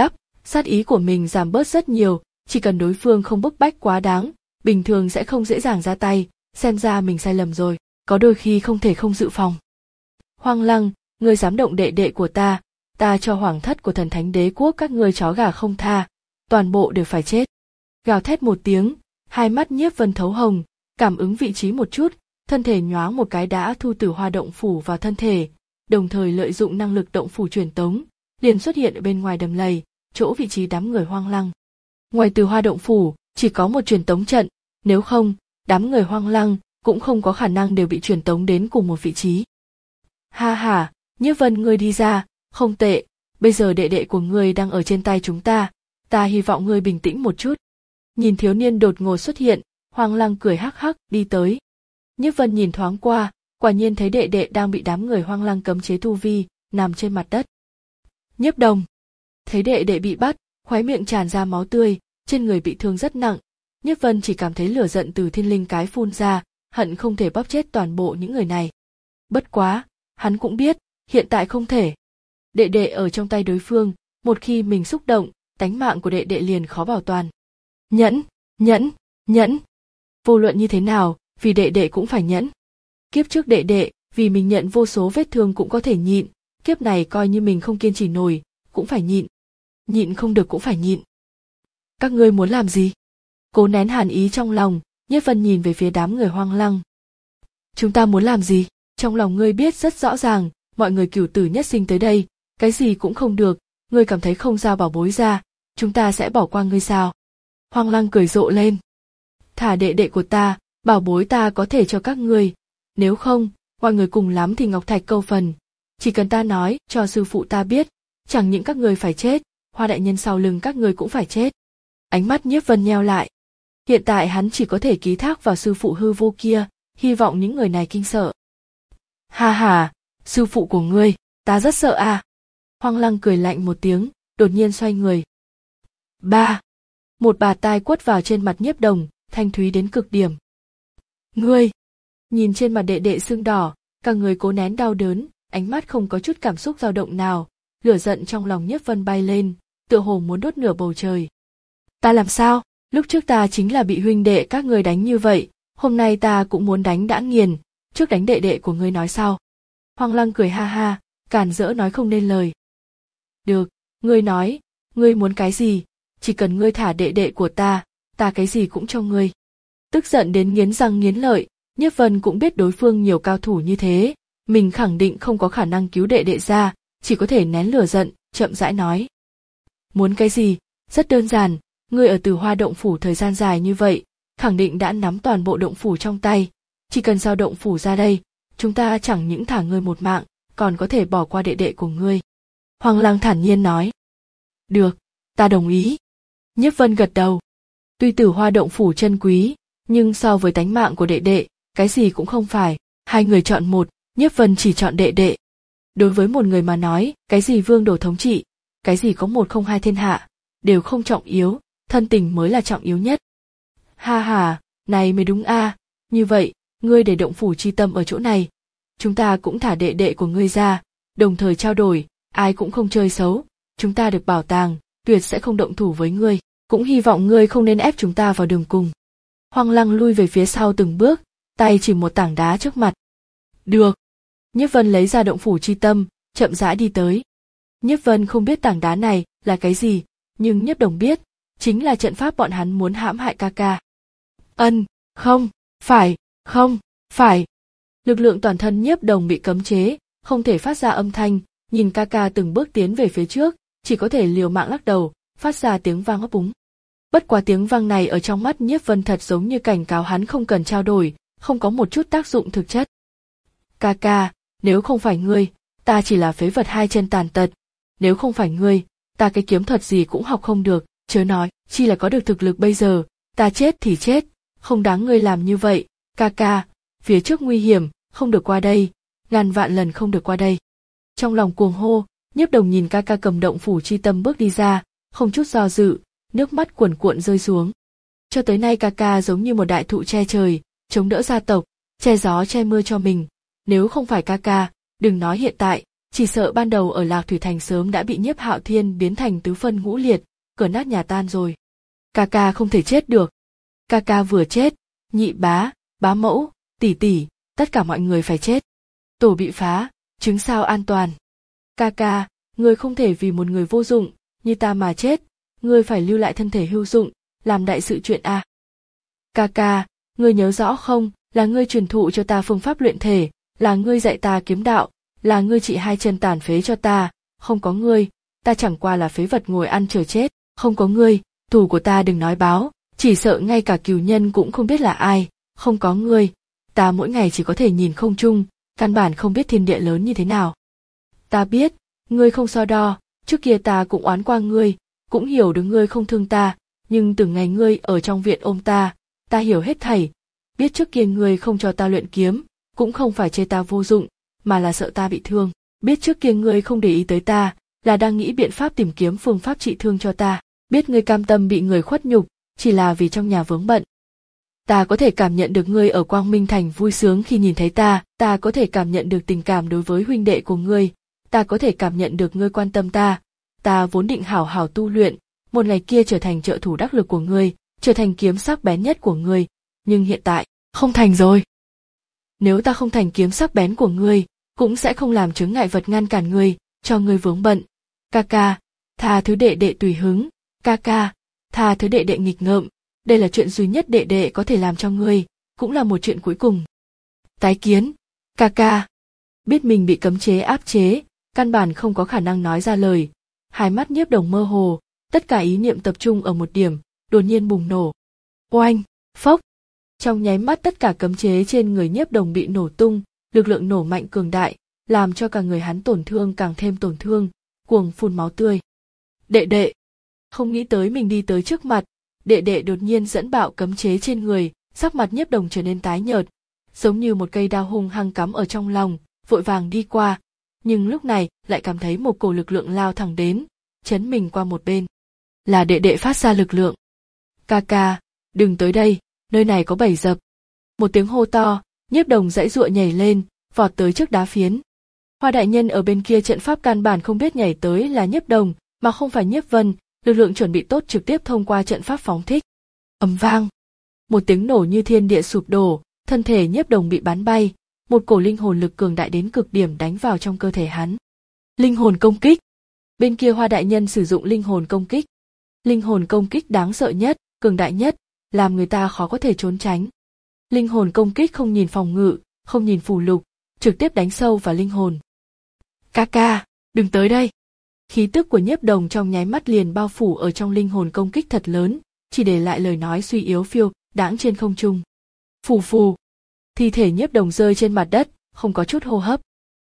sát ý của mình giảm bớt rất nhiều, chỉ cần đối phương không bức bách quá đáng, bình thường sẽ không dễ dàng ra tay, xem ra mình sai lầm rồi, có đôi khi không thể không dự phòng. Hoang Lăng, ngươi dám động đệ đệ của ta, ta cho hoàng thất của thần thánh đế quốc các ngươi chó gà không tha, toàn bộ đều phải chết. Gào thét một tiếng, hai mắt Nhiếp Vân thấu hồng, cảm ứng vị trí một chút, thân thể nhoáng một cái đã thu Tử Hoa động phủ vào thân thể, đồng thời lợi dụng năng lực động phủ truyền tống, liền xuất hiện ở bên ngoài đầm lầy, chỗ vị trí đám người Hoang Lăng. Ngoài Tử Hoa động phủ, chỉ có một truyền tống trận, nếu không, đám người Hoang Lăng cũng không có khả năng đều bị truyền tống đến cùng một vị trí. Ha ha, Nhiếp Vân ngươi đi ra, không tệ, bây giờ đệ đệ của ngươi đang ở trên tay chúng ta, ta hy vọng ngươi bình tĩnh một chút. Nhìn thiếu niên đột ngột xuất hiện, Hoang Lăng cười hắc hắc đi tới. Nhiếp Vân nhìn thoáng qua, quả nhiên thấy đệ đệ đang bị đám người Hoang Lăng cấm chế tu vi, nằm trên mặt đất. Nhiếp Đồng thấy đệ đệ bị bắt, khóe miệng tràn ra máu tươi, trên người bị thương rất nặng. Nhiếp Vân chỉ cảm thấy lửa giận từ thiên linh cái phun ra, hận không thể bóp chết toàn bộ những người này. Bất quá, hắn cũng biết, hiện tại không thể. Đệ đệ ở trong tay đối phương, một khi mình xúc động, tánh mạng của đệ đệ liền khó bảo toàn. Nhẫn, nhẫn, nhẫn. Vô luận như thế nào, vì đệ đệ cũng phải nhẫn. Kiếp trước đệ đệ, vì mình nhận vô số vết thương cũng có thể nhịn, kiếp này coi như mình không kiên trì nổi, cũng phải nhịn. Nhịn không được cũng phải nhịn. Các ngươi muốn làm gì? Cố nén hàn ý trong lòng, Nhiếp Vân nhìn về phía đám người Hoang Lăng. Chúng ta muốn làm gì? Trong lòng ngươi biết rất rõ ràng, mọi người cửu tử nhất sinh tới đây, cái gì cũng không được, ngươi cảm thấy không giao bảo bối ra, chúng ta sẽ bỏ qua ngươi sao? Hoang Lăng cười rộ lên. Thả đệ đệ của ta, bảo bối ta có thể cho các ngươi, nếu không, mọi người cùng lắm thì ngọc thạch câu phần, chỉ cần ta nói cho sư phụ ta biết, chẳng những các ngươi phải chết, Hoa đại nhân sau lưng các ngươi cũng phải chết. Ánh mắt Nhiếp Vân nheo lại. Hiện tại hắn chỉ có thể ký thác vào sư phụ hư vô kia, hy vọng những người này kinh sợ. Ha ha, sư phụ của ngươi, ta rất sợ à. Hoang Lăng cười lạnh một tiếng, đột nhiên xoay người. Ba. Một bà tai quất vào trên mặt Nhiếp Đồng, thanh thúy đến cực điểm. Ngươi. Nhìn trên mặt đệ đệ sưng đỏ, cả người cố nén đau đớn, ánh mắt không có chút cảm xúc dao động nào, lửa giận trong lòng Nhiếp Vân bay lên, tựa hồ muốn đốt nửa bầu trời. Ta làm sao? Lúc trước ta chính là bị huynh đệ các ngươi đánh như vậy, hôm nay ta cũng muốn đánh đã nghiền, trước đánh đệ đệ của ngươi nói sau. Hoang Lăng cười ha ha, càn rỡ nói không nên lời. Được, ngươi nói, ngươi muốn cái gì, chỉ cần ngươi thả đệ đệ của ta, ta cái gì cũng cho ngươi. Tức giận đến nghiến răng nghiến lợi, Nhiếp Vân cũng biết đối phương nhiều cao thủ như thế, mình khẳng định không có khả năng cứu đệ đệ ra, chỉ có thể nén lửa giận, chậm rãi nói. Muốn cái gì? Rất đơn giản, ngươi ở Tử Hoa động phủ thời gian dài như vậy, khẳng định đã nắm toàn bộ động phủ trong tay, chỉ cần giao động phủ ra đây, chúng ta chẳng những thả ngươi một mạng, còn có thể bỏ qua đệ đệ của ngươi. Hoang Lăng thản nhiên nói. Được, ta đồng ý. Nhiếp Vân gật đầu. Tuy Tử Hoa động phủ chân quý, nhưng so với tánh mạng của đệ đệ, cái gì cũng không phải, hai người chọn một, Nhiếp Vân chỉ chọn đệ đệ. Đối với một người mà nói, cái gì vương đồ thống trị, cái gì có một không hai thiên hạ, đều không trọng yếu, thân tình mới là trọng yếu nhất. Ha ha, này mới đúng a, à. Như vậy, ngươi để động phủ chi tâm ở chỗ này, chúng ta cũng thả đệ đệ của ngươi ra, đồng thời trao đổi, ai cũng không chơi xấu, chúng ta được bảo tàng, tuyệt sẽ không động thủ với ngươi, cũng hy vọng ngươi không nên ép chúng ta vào đường cùng. Hoang Lăng lui về phía sau từng bước, tay chỉ một tảng đá trước mặt. Được. Nhiếp Vân lấy ra động phủ chi tâm, chậm rãi đi tới. Nhiếp Vân không biết tảng đá này là cái gì, nhưng Nhiếp Đồng biết, chính là trận pháp bọn hắn muốn hãm hại ca ca. Ân, không, phải, không, phải. Lực lượng toàn thân Nhiếp Đồng bị cấm chế, không thể phát ra âm thanh, nhìn ca ca từng bước tiến về phía trước, chỉ có thể liều mạng lắc đầu, phát ra tiếng vang ấp úng. Bất quá tiếng vang này ở trong mắt Nhiếp Vân thật giống như cảnh cáo hắn không cần trao đổi, không có một chút tác dụng thực chất. Ca ca, nếu không phải ngươi, ta chỉ là phế vật hai chân tàn tật. Nếu không phải ngươi, ta cái kiếm thuật gì cũng học không được, chớ nói, chi là có được thực lực bây giờ, ta chết thì chết, không đáng ngươi làm như vậy, ca ca, phía trước nguy hiểm, không được qua đây, ngàn vạn lần không được qua đây. Trong lòng cuồng hô, Nhiếp Đồng nhìn ca ca cầm động phủ chi tâm bước đi ra, không chút do dự, nước mắt cuồn cuộn rơi xuống. Cho tới nay ca ca giống như một đại thụ che trời, chống đỡ gia tộc, che gió che mưa cho mình. Nếu không phải ca ca, đừng nói hiện tại, chỉ sợ ban đầu ở Lạc Thủy Thành sớm đã bị Nhiếp Hạo Thiên biến thành tứ phân ngũ liệt, cửa nát nhà tan rồi. Ca ca không thể chết được. Ca ca vừa chết, nhị bá, bá mẫu, tỷ tỷ, tất cả mọi người phải chết. Tổ bị phá, trứng sao an toàn. Ca ca, ngươi không thể vì một người vô dụng như ta mà chết, ngươi phải lưu lại thân thể hữu dụng, làm đại sự chuyện a. À. Ca ca, ngươi nhớ rõ không, là ngươi truyền thụ cho ta phương pháp luyện thể, là ngươi dạy ta kiếm đạo, là ngươi trị hai chân tàn phế cho ta, không có ngươi, ta chẳng qua là phế vật ngồi ăn chờ chết, không có ngươi, thù của ta đừng nói báo, chỉ sợ ngay cả cừu nhân cũng không biết là ai, không có ngươi, ta mỗi ngày chỉ có thể nhìn không trung, căn bản không biết thiên địa lớn như thế nào. Ta biết, ngươi không so đo, trước kia ta cũng oán qua ngươi, cũng hiểu được ngươi không thương ta, nhưng từ ngày ngươi ở trong viện ôm ta, ta hiểu hết thảy, biết trước kia ngươi không cho ta luyện kiếm, cũng không phải chê ta vô dụng, mà là sợ ta bị thương, biết trước kia ngươi không để ý tới ta, là đang nghĩ biện pháp tìm kiếm phương pháp trị thương cho ta, biết ngươi cam tâm bị người khuất nhục, chỉ là vì trong nhà vướng bận. Ta có thể cảm nhận được ngươi ở Quang Minh Thành vui sướng khi nhìn thấy ta, ta có thể cảm nhận được tình cảm đối với huynh đệ của ngươi, ta có thể cảm nhận được ngươi quan tâm ta, ta vốn định hảo hảo tu luyện, một ngày kia trở thành trợ thủ đắc lực của ngươi, trở thành kiếm sắc bén nhất của ngươi, nhưng hiện tại, không thành rồi. Nếu ta không thành kiếm sắc bén của ngươi, cũng sẽ không làm chướng ngại vật ngăn cản ngươi, cho ngươi vướng bận. Ca ca, tha thứ đệ đệ tùy hứng, ca ca, tha thứ đệ đệ nghịch ngợm, đây là chuyện duy nhất đệ đệ có thể làm cho ngươi, cũng là một chuyện cuối cùng. Tái kiến, ca ca. Biết mình bị cấm chế áp chế, căn bản không có khả năng nói ra lời, hai mắt Nhiếp Đồng mơ hồ, tất cả ý niệm tập trung ở một điểm, đột nhiên bùng nổ. Oanh, phốc. Trong nháy mắt tất cả cấm chế trên người Nhiếp Đồng bị nổ tung, lực lượng nổ mạnh cường đại, làm cho cả người hắn tổn thương càng thêm tổn thương, cuồng phun máu tươi. Đệ đệ, không nghĩ tới mình đi tới trước mặt, đệ đệ đột nhiên dẫn bạo cấm chế trên người, sắc mặt Nhiếp Đồng trở nên tái nhợt, giống như một cây đao hung hăng cắm ở trong lòng, vội vàng đi qua, nhưng lúc này lại cảm thấy một cổ lực lượng lao thẳng đến, chấn mình qua một bên. Là đệ đệ phát ra lực lượng. Ca ca, đừng tới đây, nơi này có bẫy dập. Một tiếng hô to, Nhiếp Đồng giãy giụa nhảy lên, vọt tới trước đá phiến. Hoa đại nhân ở bên kia trận pháp căn bản không biết nhảy tới là Nhiếp Đồng, mà không phải Nhiếp Vân, lực lượng chuẩn bị tốt trực tiếp thông qua trận pháp phóng thích. Ầm vang, một tiếng nổ như thiên địa sụp đổ, thân thể Nhiếp Đồng bị bắn bay, một cổ linh hồn lực cường đại đến cực điểm đánh vào trong cơ thể hắn. Linh hồn công kích. Bên kia Hoa đại nhân sử dụng linh hồn công kích. Linh hồn công kích đáng sợ nhất, cường đại nhất, làm người ta khó có thể trốn tránh. Linh hồn công kích không nhìn phòng ngự, không nhìn phù lục, trực tiếp đánh sâu vào linh hồn. Ca ca, đừng tới đây. Khí tức của Nhiếp Đồng trong nháy mắt liền bao phủ ở trong linh hồn công kích thật lớn, chỉ để lại lời nói suy yếu phiêu đãng trên không trung. Phù phù. Thi thể Nhiếp Đồng rơi trên mặt đất, không có chút hô hấp.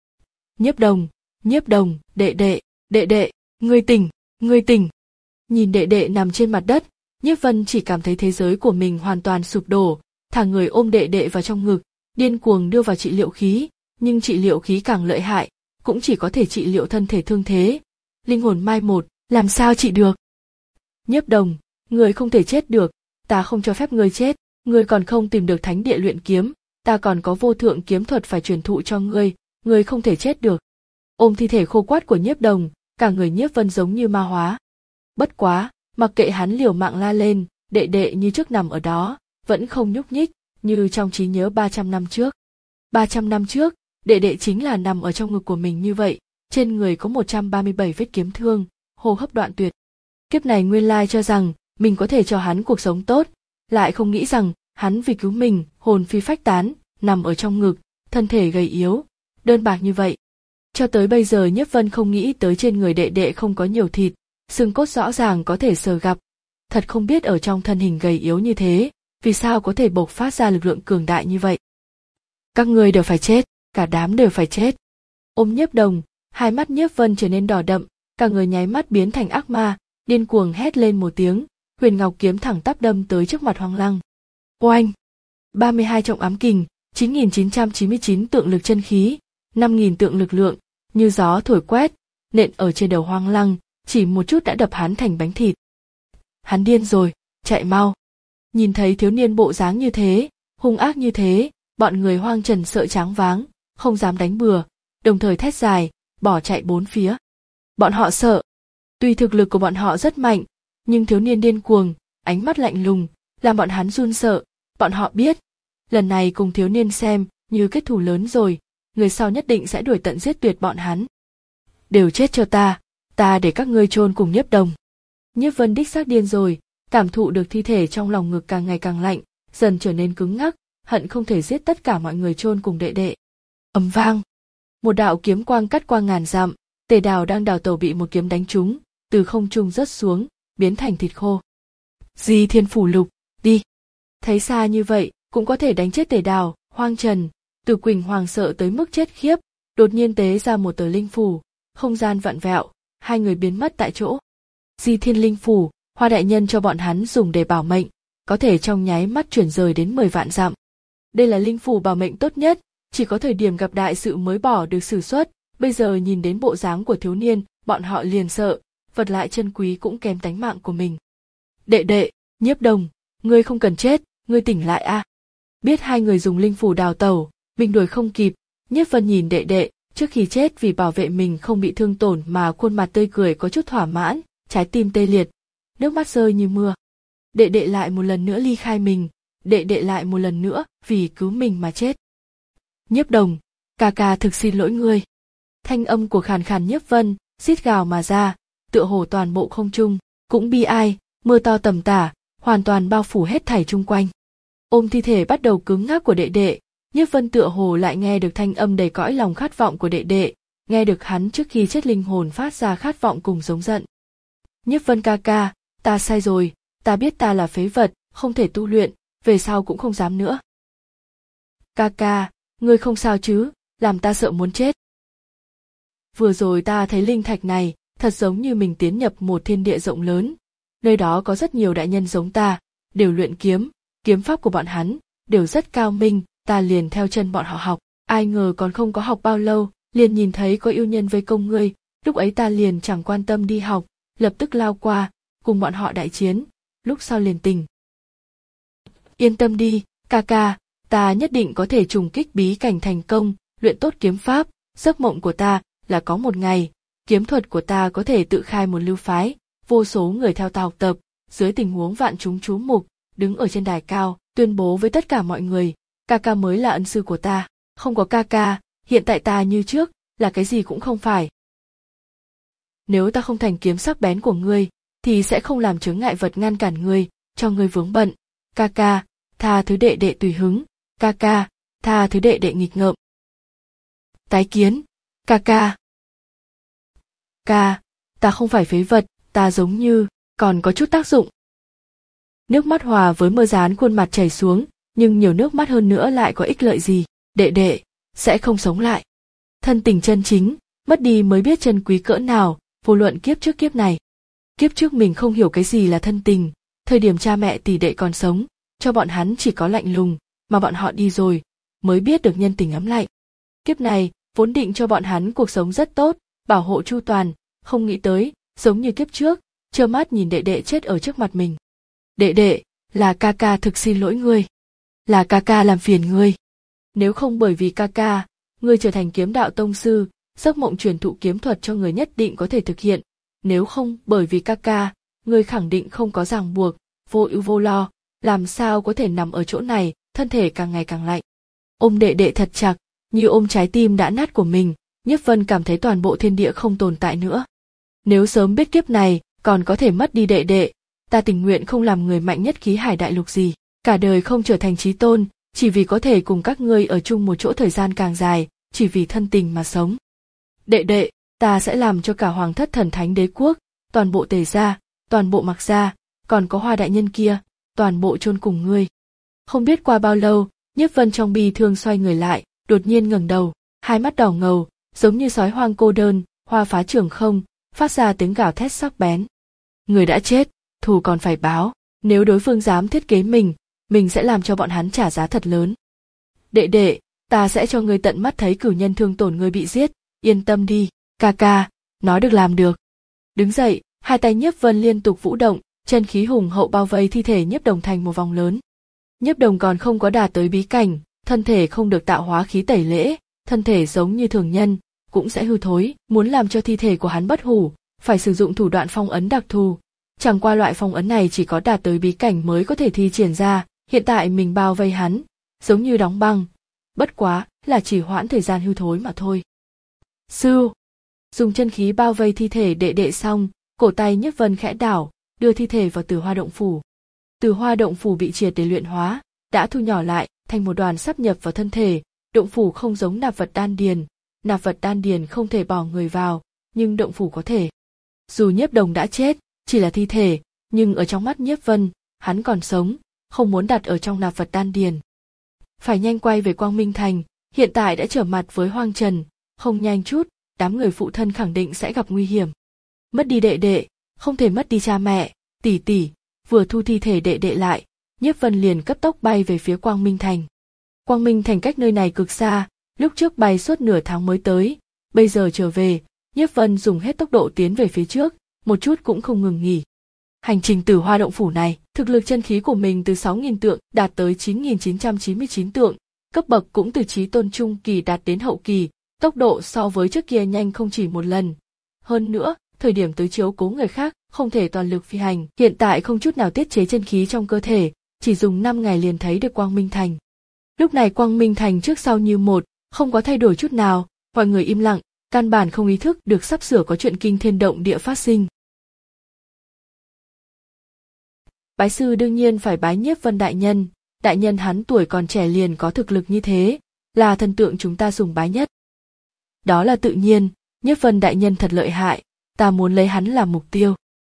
Nhiếp Đồng, Nhiếp Đồng, đệ đệ, đệ đệ, ngươi tỉnh, ngươi tỉnh. Nhìn đệ đệ nằm trên mặt đất, Nhiếp Vân chỉ cảm thấy thế giới của mình hoàn toàn sụp đổ, thả người ôm đệ đệ vào trong ngực, điên cuồng đưa vào trị liệu khí, nhưng trị liệu khí càng lợi hại, cũng chỉ có thể trị liệu thân thể thương thế. Linh hồn mai một, làm sao trị được? Nhiếp Đồng, ngươi không thể chết được, ta không cho phép ngươi chết, ngươi còn không tìm được thánh địa luyện kiếm, ta còn có vô thượng kiếm thuật phải truyền thụ cho ngươi, ngươi không thể chết được. Ôm thi thể khô quắt của Nhiếp Đồng, cả người Nhiếp Vân giống như ma hóa. Bất quá, mặc kệ hắn liều mạng la lên, đệ đệ như trước nằm ở đó, vẫn không nhúc nhích, như trong trí nhớ ba trăm năm trước. ba trăm năm trước, đệ đệ chính là nằm ở trong ngực của mình như vậy, trên người có một trăm ba mươi bảy vết kiếm thương, hô hấp đoạn tuyệt. Kiếp này nguyên lai cho rằng mình có thể cho hắn cuộc sống tốt, lại không nghĩ rằng hắn vì cứu mình, hồn phi phách tán, nằm ở trong ngực, thân thể gầy yếu, đơn bạc như vậy. Cho tới bây giờ Nhiếp Vân không nghĩ tới trên người đệ đệ không có nhiều thịt, xương cốt rõ ràng có thể sờ gặp. Thật không biết ở trong thân hình gầy yếu như thế, vì sao có thể bộc phát ra lực lượng cường đại như vậy. Các ngươi đều phải chết, cả đám đều phải chết. Ôm Nhiếp Đồng, hai mắt Nhiếp Vân trở nên đỏ đậm, cả người nháy mắt biến thành ác ma, điên cuồng hét lên một tiếng, huyền ngọc kiếm thẳng tắp đâm tới trước mặt Hoang Lăng. Oanh! ba mươi hai trọng ám kình, chín nghìn chín trăm chín mươi chín tượng lực chân khí, năm nghìn tượng lực lượng, như gió thổi quét, nện ở trên đầu Hoang Lăng, chỉ một chút đã đập hắn thành bánh thịt. Hắn điên rồi, chạy mau. Nhìn thấy thiếu niên bộ dáng như thế, hung ác như thế, bọn người Hoang Trần sợ choáng váng, không dám đánh bừa, đồng thời thét dài, bỏ chạy bốn phía. Bọn họ sợ. Tuy thực lực của bọn họ rất mạnh, Nhưng thiếu niên điên cuồng, ánh mắt lạnh lùng, làm bọn hắn run sợ. Bọn họ biết, lần này cùng thiếu niên xem như kết thù lớn rồi, người sau nhất định sẽ đuổi tận giết tuyệt bọn hắn. Đều chết cho ta, ta để các ngươi chôn cùng Nhiếp Đồng. Nhiếp Vân đích xác điên rồi, cảm thụ được thi thể trong lòng ngực càng ngày càng lạnh, dần trở nên cứng ngắc, hận không thể giết tất cả mọi người chôn cùng đệ đệ. Ầm vang, một đạo kiếm quang cắt qua ngàn dặm, Tề Đào đang đào tẩu bị một kiếm đánh trúng, từ không trung rớt xuống, biến thành thịt khô. Di Thiên Phủ Lục, đi. Thấy xa như vậy, cũng có thể đánh chết Tề Đào. Hoang Trần, Từ Quỳnh hoàng sợ tới mức chết khiếp, đột nhiên tế ra một tờ linh phủ, không gian vặn vẹo, hai người biến mất tại chỗ. Di Thiên linh phủ, Hoa đại nhân cho bọn hắn dùng để bảo mệnh, có thể trong nháy mắt chuyển rời đến mười vạn dặm. Đây là linh phủ bảo mệnh tốt nhất, chỉ có thời điểm gặp đại sự mới bỏ được sử xuất, bây giờ nhìn đến bộ dáng của thiếu niên, bọn họ liền sợ, vật lại chân quý cũng kém tánh mạng của mình. Đệ đệ, Nhiếp Đồng, ngươi không cần chết, ngươi tỉnh lại a. À. Biết hai người dùng linh phủ đào tẩu, mình đuổi không kịp, Nhiếp Vân nhìn đệ đệ, trước khi chết vì bảo vệ mình không bị thương tổn mà khuôn mặt tươi cười có chút thỏa mãn, trái tim tê liệt, nước mắt rơi như mưa. Đệ đệ lại một lần nữa ly khai mình, đệ đệ lại một lần nữa vì cứu mình mà chết. Nhiếp Đồng, ca ca thực xin lỗi ngươi. Thanh âm của khàn khàn Nhiếp Vân rít gào mà ra, tựa hồ toàn bộ không trung cũng bi ai, mưa to tầm tả, hoàn toàn bao phủ hết thảy chung quanh. Ôm thi thể bắt đầu cứng ngắc của đệ đệ, Nhiếp Vân tựa hồ lại nghe được thanh âm đầy cõi lòng khát vọng của đệ đệ, nghe được hắn trước khi chết linh hồn phát ra khát vọng cùng giống giận. Nhiếp Vân ca ca, ta sai rồi, ta biết ta là phế vật, không thể tu luyện, về sau cũng không dám nữa. Ca ca, ngươi không sao chứ, làm ta sợ muốn chết. Vừa rồi ta thấy linh thạch này, thật giống như mình tiến nhập một thiên địa rộng lớn, nơi đó có rất nhiều đại nhân giống ta, đều luyện kiếm, kiếm pháp của bọn hắn đều rất cao minh, ta liền theo chân bọn họ học, ai ngờ còn không có học bao lâu, liền nhìn thấy có yêu nhân vây công ngươi, lúc ấy ta liền chẳng quan tâm đi học, lập tức lao qua, cùng bọn họ đại chiến, lúc sau liền tỉnh. Yên tâm đi, ca ca, ta nhất định có thể trùng kích bí cảnh thành công, luyện tốt kiếm pháp, giấc mộng của ta là có một ngày, kiếm thuật của ta có thể tự khai một lưu phái, vô số người theo ta học tập, dưới tình huống vạn chúng chú mục, đứng ở trên đài cao, tuyên bố với tất cả mọi người, ca ca mới là ân sư của ta, không có ca ca, hiện tại ta như trước, là cái gì cũng không phải. Nếu ta không thành kiếm sắc bén của ngươi, thì sẽ không làm chướng ngại vật ngăn cản ngươi, cho ngươi vướng bận. Ca ca, tha thứ đệ đệ tùy hứng, ca ca, tha thứ đệ đệ nghịch ngợm. Tái kiến, ca ca. Ca, ta không phải phế vật, ta giống như, còn có chút tác dụng. Nước mắt hòa với mưa dán khuôn mặt chảy xuống, nhưng nhiều nước mắt hơn nữa lại có ích lợi gì, đệ đệ, sẽ không sống lại. Thân tình chân chính, mất đi mới biết chân quý cỡ nào, vô luận kiếp trước kiếp này. Kiếp trước mình không hiểu cái gì là thân tình, thời điểm cha mẹ tỷ đệ còn sống, cho bọn hắn chỉ có lạnh lùng, mà bọn họ đi rồi, mới biết được nhân tình ấm lạnh. Kiếp này, vốn định cho bọn hắn cuộc sống rất tốt, bảo hộ chu toàn, không nghĩ tới, giống như kiếp trước, trơ mắt nhìn đệ đệ chết ở trước mặt mình. Đệ đệ, là ca ca thực xin lỗi ngươi. Là ca ca làm phiền ngươi. Nếu không bởi vì ca ca, ngươi trở thành kiếm đạo tông sư, giấc mộng truyền thụ kiếm thuật cho người nhất định có thể thực hiện. Nếu không bởi vì ca ca, ngươi khẳng định không có ràng buộc, vô ưu vô lo, làm sao có thể nằm ở chỗ này, thân thể càng ngày càng lạnh. Ôm đệ đệ thật chặt, như ôm trái tim đã nát của mình, Nhiếp Vân cảm thấy toàn bộ thiên địa không tồn tại nữa. Nếu sớm biết kiếp này, còn có thể mất đi đệ đệ, ta tình nguyện không làm người mạnh nhất khí hải đại lục gì, cả đời không trở thành chí tôn, chỉ vì có thể cùng các ngươi ở chung một chỗ thời gian càng dài, chỉ vì thân tình mà sống. Đệ đệ, ta sẽ làm cho cả hoàng thất thần thánh đế quốc, toàn bộ Tề gia, toàn bộ Mặc gia, còn có Hoa đại nhân kia, toàn bộ chôn cùng ngươi. Không biết qua bao lâu, Nhiếp Vân trong bi thương xoay người lại, đột nhiên ngẩng đầu, hai mắt đỏ ngầu, giống như sói hoang cô đơn, hoa phá trường không, phát ra tiếng gào thét sắc bén. Người đã chết, thù còn phải báo, nếu đối phương dám thiết kế mình, mình sẽ làm cho bọn hắn trả giá thật lớn. Đệ đệ, ta sẽ cho ngươi tận mắt thấy cửu nhân thương tổn ngươi bị giết, yên tâm đi, ca ca, nói được làm được. Đứng dậy, hai tay Nhiếp Vân liên tục vũ động, chân khí hùng hậu bao vây thi thể Nhiếp Đồng thành một vòng lớn. Nhiếp Đồng còn không có đạt tới bí cảnh, thân thể không được tạo hóa khí tẩy lễ, thân thể giống như thường nhân, cũng sẽ hư thối, muốn làm cho thi thể của hắn bất hủ, phải sử dụng thủ đoạn phong ấn đặc thù, Chẳng qua loại phong ấn này chỉ có đạt tới bí cảnh mới có thể thi triển ra, hiện tại mình bao vây hắn, giống như đóng băng, bất quá là chỉ hoãn thời gian hư thối mà thôi. Sư, dùng chân khí bao vây thi thể đệ đệ xong, cổ tay Nhiếp Vân khẽ đảo, đưa thi thể vào Từ Hoa động phủ. Từ Hoa động phủ bị triệt để luyện hóa, đã thu nhỏ lại thành một đoàn sáp nhập vào thân thể. Động phủ không giống nạp vật đan điền, nạp vật đan điền không thể bỏ người vào, nhưng động phủ có thể. Dù Nhiếp Đồng đã chết, chỉ là thi thể, nhưng ở trong mắt Nhiếp Vân, hắn còn sống, không muốn đặt ở trong nạp vật đan điền. Phải nhanh quay về Quang Minh Thành, hiện tại đã trở mặt với Hoang Trần, không nhanh chút, đám người phụ thân khẳng định sẽ gặp nguy hiểm. Mất đi đệ đệ, không thể mất đi cha mẹ, tỷ tỷ, vừa thu thi thể đệ đệ lại, Nhiếp Vân liền cấp tốc bay về phía Quang Minh Thành. Quang Minh Thành cách nơi này cực xa, lúc trước bay suốt nửa tháng mới tới, bây giờ trở về, Nhiếp Vân dùng hết tốc độ tiến về phía trước, một chút cũng không ngừng nghỉ. Hành trình Từ Hoa động phủ này, thực lực chân khí của mình từ sáu nghìn tượng đạt tới chín nghìn chín trăm chín mươi chín tượng, cấp bậc cũng từ chí tôn trung kỳ đạt đến hậu kỳ, tốc độ so với trước kia nhanh không chỉ một lần. Hơn nữa, thời điểm tới chiếu cố người khác, không thể toàn lực phi hành, hiện tại không chút nào tiết chế chân khí trong cơ thể, chỉ dùng năm ngày liền thấy được Quang Minh Thành. Lúc này Quang Minh Thành trước sau như một, không có thay đổi chút nào, mọi người im lặng, căn bản không ý thức được sắp sửa có chuyện kinh thiên động địa phát sinh. Bái sư đương nhiên phải bái Nhiếp Vân đại nhân, đại nhân hắn tuổi còn trẻ liền có thực lực như thế, là thần tượng chúng ta sùng bái nhất. Đó là tự nhiên, Nhiếp Vân đại nhân thật lợi hại, ta muốn lấy hắn làm mục tiêu.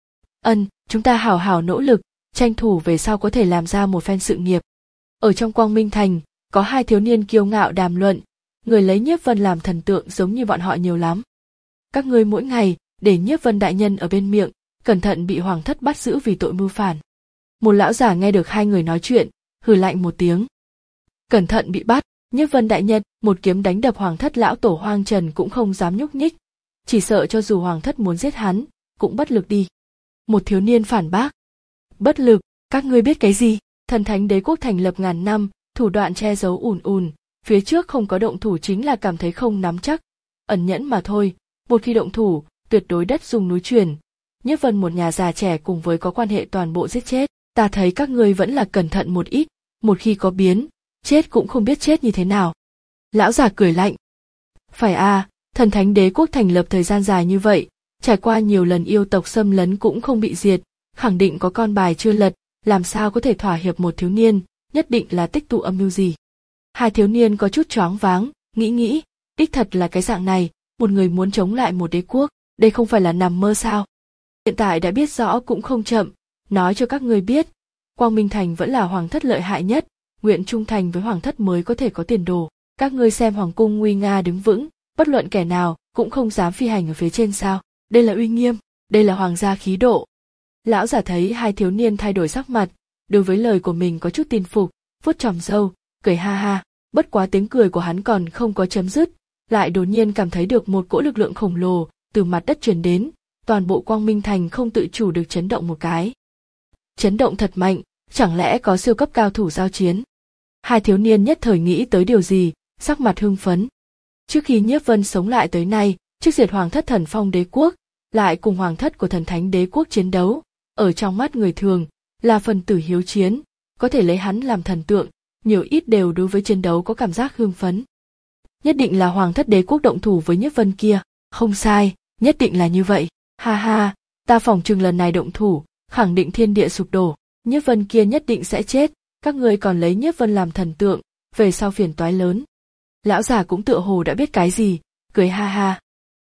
Ân, chúng ta hảo hảo nỗ lực, tranh thủ về sau có thể làm ra một phen sự nghiệp. Ở trong Quang Minh Thành, có hai thiếu niên kiêu ngạo đàm luận, người lấy Nhiếp Vân làm thần tượng giống như bọn họ nhiều lắm. Các ngươi mỗi ngày để Nhiếp Vân đại nhân ở bên miệng, cẩn thận bị hoàng thất bắt giữ vì tội mưu phản. Một lão giả nghe được hai người nói chuyện, hừ lạnh một tiếng. Cẩn thận bị bắt, Nhiếp Vân đại nhân một kiếm đánh đập hoàng thất lão tổ Hoang Trần cũng không dám nhúc nhích, chỉ sợ cho dù hoàng thất muốn giết hắn, cũng bất lực đi. Một thiếu niên phản bác. Bất lực, các ngươi biết cái gì? Thần Thánh Đế quốc thành lập ngàn năm, thủ đoạn che giấu ùn ùn, phía trước không có động thủ chính là cảm thấy không nắm chắc, ẩn nhẫn mà thôi, một khi động thủ, tuyệt đối đất rung núi chuyển. Nhiếp Vân một nhà già trẻ cùng với có quan hệ toàn bộ giết chết, ta thấy các ngươi vẫn là cẩn thận một ít, một khi có biến, chết cũng không biết chết như thế nào. Lão già cười lạnh. Phải à, Thần Thánh Đế quốc thành lập thời gian dài như vậy, trải qua nhiều lần yêu tộc xâm lấn cũng không bị diệt, khẳng định có con bài chưa lật, làm sao có thể thỏa hiệp một thiếu niên, nhất định là tích tụ âm mưu gì. Hai thiếu niên có chút choáng váng, nghĩ nghĩ, đích thật là cái dạng này, một người muốn chống lại một đế quốc, đây không phải là nằm mơ sao. Hiện tại đã biết rõ cũng không chậm, nói cho các ngươi biết, Quang Minh Thành vẫn là hoàng thất lợi hại nhất, nguyện trung thành với hoàng thất mới có thể có tiền đồ. Các ngươi xem hoàng cung nguy nga đứng vững, bất luận kẻ nào cũng không dám phi hành ở phía trên sao, đây là uy nghiêm, đây là hoàng gia khí độ. Lão giả thấy hai thiếu niên thay đổi sắc mặt, đối với lời của mình có chút tin phục, vuốt tròm râu, cười ha ha, bất quá tiếng cười của hắn còn không có chấm dứt, lại đột nhiên cảm thấy được một cỗ lực lượng khổng lồ từ mặt đất truyền đến, toàn bộ Quang Minh Thành không tự chủ được chấn động một cái. Chấn động thật mạnh, chẳng lẽ có siêu cấp cao thủ giao chiến? Hai thiếu niên nhất thời nghĩ tới điều gì, sắc mặt hưng phấn. Trước khi Nhiếp Vân sống lại tới nay, trước diệt hoàng thất Thần Phong đế quốc, lại cùng hoàng thất của Thần Thánh đế quốc chiến đấu, ở trong mắt người thường là phần tử hiếu chiến, có thể lấy hắn làm thần tượng, nhiều ít đều đối với chiến đấu có cảm giác hưng phấn. Nhất định là hoàng thất đế quốc động thủ với Nhiếp Vân kia, không sai, nhất định là như vậy. Ha ha, ta phỏng chừng lần này động thủ, khẳng định thiên địa sụp đổ, Nhiếp Vân kia nhất định sẽ chết, các ngươi còn lấy Nhiếp Vân làm thần tượng, về sau phiền toái lớn. Lão già cũng tựa hồ đã biết cái gì, cười ha ha.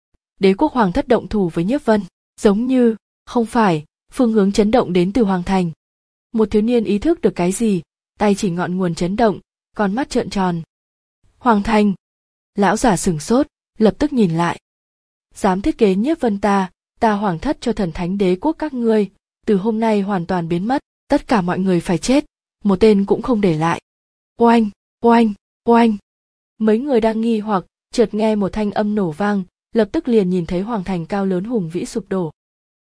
Đế quốc hoàng thất động thủ với Nhiếp Vân, giống như, không phải, phương hướng chấn động đến từ hoàng thành. Một thiếu niên ý thức được cái gì, tay chỉ ngọn nguồn chấn động, con mắt trợn tròn. Hoàng thành. Lão già sửng sốt, lập tức nhìn lại. Dám thiết kế Nhiếp Vân ta, ta hoàng thất cho Thần Thánh đế quốc các ngươi, từ hôm nay hoàn toàn biến mất, tất cả mọi người phải chết, một tên cũng không để lại. Oanh, oanh, oanh. Mấy người đang nghi hoặc, chợt nghe một thanh âm nổ vang, lập tức liền nhìn thấy hoàng thành cao lớn hùng vĩ sụp đổ.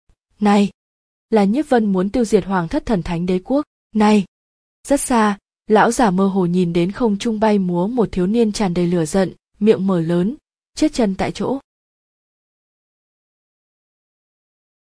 Này, là Nhiếp Vân muốn tiêu diệt hoàng thất Thần Thánh đế quốc, này. Rất xa, lão già mơ hồ nhìn đến không trung bay múa một thiếu niên tràn đầy lửa giận, miệng mở lớn, chết chân tại chỗ.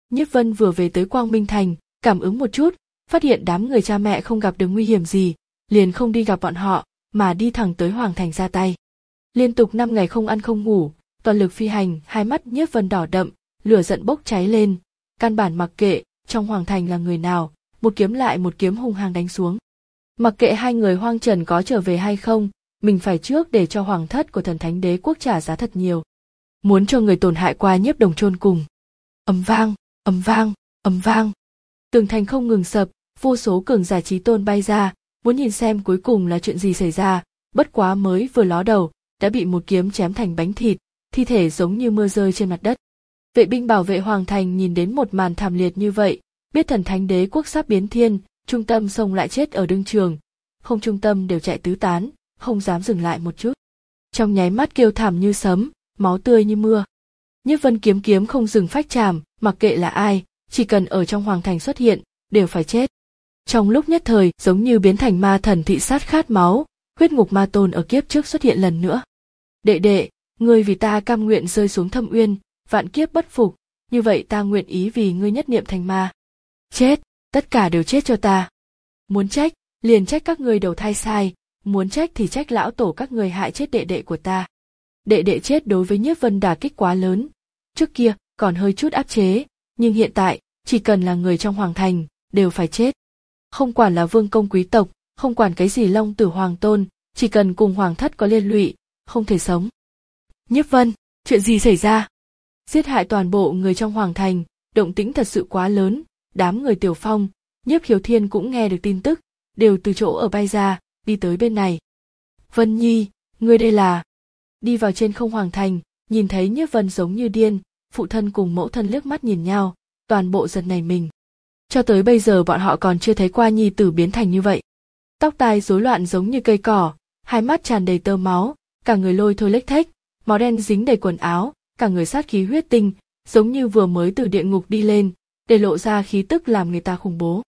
Nhiếp Vân vừa về tới Quang Minh Thành, cảm ứng một chút, phát hiện đám người cha mẹ không gặp được nguy hiểm gì, liền không đi gặp bọn họ, mà đi thẳng tới Hoàng Thành ra tay. Liên tục năm ngày không ăn không ngủ, toàn lực phi hành, hai mắt Nhiếp Vân đỏ đậm, lửa giận bốc cháy lên, căn bản mặc kệ trong Hoàng Thành là người nào, một kiếm lại một kiếm hung hăng đánh xuống. Mặc kệ hai người Hoang Trần có trở về hay không, mình phải trước để cho hoàng thất của Thần Thánh Đế quốc trả giá thật nhiều. Muốn cho người tổn hại qua Nhiếp Đồng chôn cùng. Ầm vang, ầm vang, ầm vang. Tường thành không ngừng sập, vô số cường giả chí tôn bay ra, muốn nhìn xem cuối cùng là chuyện gì xảy ra, bất quá mới vừa ló đầu, đã bị một kiếm chém thành bánh thịt, thi thể giống như mưa rơi trên mặt đất. Vệ binh bảo vệ hoàng thành nhìn đến một màn thảm liệt như vậy, biết Thần Thánh Đế quốc sắp biến thiên, trung tâm xông lại chết ở đương trường, không trung tâm đều chạy tứ tán, không dám dừng lại một chút. Trong nháy mắt kêu thảm như sấm, máu tươi như mưa. Nhiếp Vân kiếm kiếm không dừng phách chàm, mặc kệ là ai, chỉ cần ở trong hoàng thành xuất hiện, đều phải chết. Trong lúc nhất thời, giống như biến thành ma thần thị sát khát máu, huyết ngục ma tôn ở kiếp trước xuất hiện lần nữa. Đệ đệ, ngươi vì ta cam nguyện rơi xuống thâm uyên, vạn kiếp bất phục, như vậy ta nguyện ý vì ngươi nhất niệm thành ma. Chết, tất cả đều chết cho ta. Muốn trách, liền trách các ngươi đầu thai sai, muốn trách thì trách lão tổ các ngươi hại chết đệ đệ của ta. Đệ đệ chết đối với Nhiếp Vân đả kích quá lớn, trước kia còn hơi chút áp chế, nhưng hiện tại, chỉ cần là người trong hoàng thành, đều phải chết. Không quản là vương công quý tộc, không quản cái gì long tử hoàng tôn, chỉ cần cùng hoàng thất có liên lụy, không thể sống. Nhiếp Vân, chuyện gì xảy ra? Giết hại toàn bộ người trong hoàng thành, động tĩnh thật sự quá lớn, đám người Tiểu Phong, Nhiếp Khiếu Thiên cũng nghe được tin tức, đều từ chỗ ở bay ra, đi tới bên này. Vân Nhi, ngươi đây là... Đi vào trên không hoàng thành, nhìn thấy Nhiếp Vân giống như điên, phụ thân cùng mẫu thân liếc mắt nhìn nhau, toàn bộ giật nảy mình. Cho tới bây giờ bọn họ còn chưa thấy qua nhi tử biến thành như vậy. Tóc tai rối loạn giống như cây cỏ, hai mắt tràn đầy tơ máu, cả người lôi thôi lếch thếch, máu đen dính đầy quần áo, cả người sát khí huyết tinh, giống như vừa mới từ địa ngục đi lên, để lộ ra khí tức làm người ta khủng bố.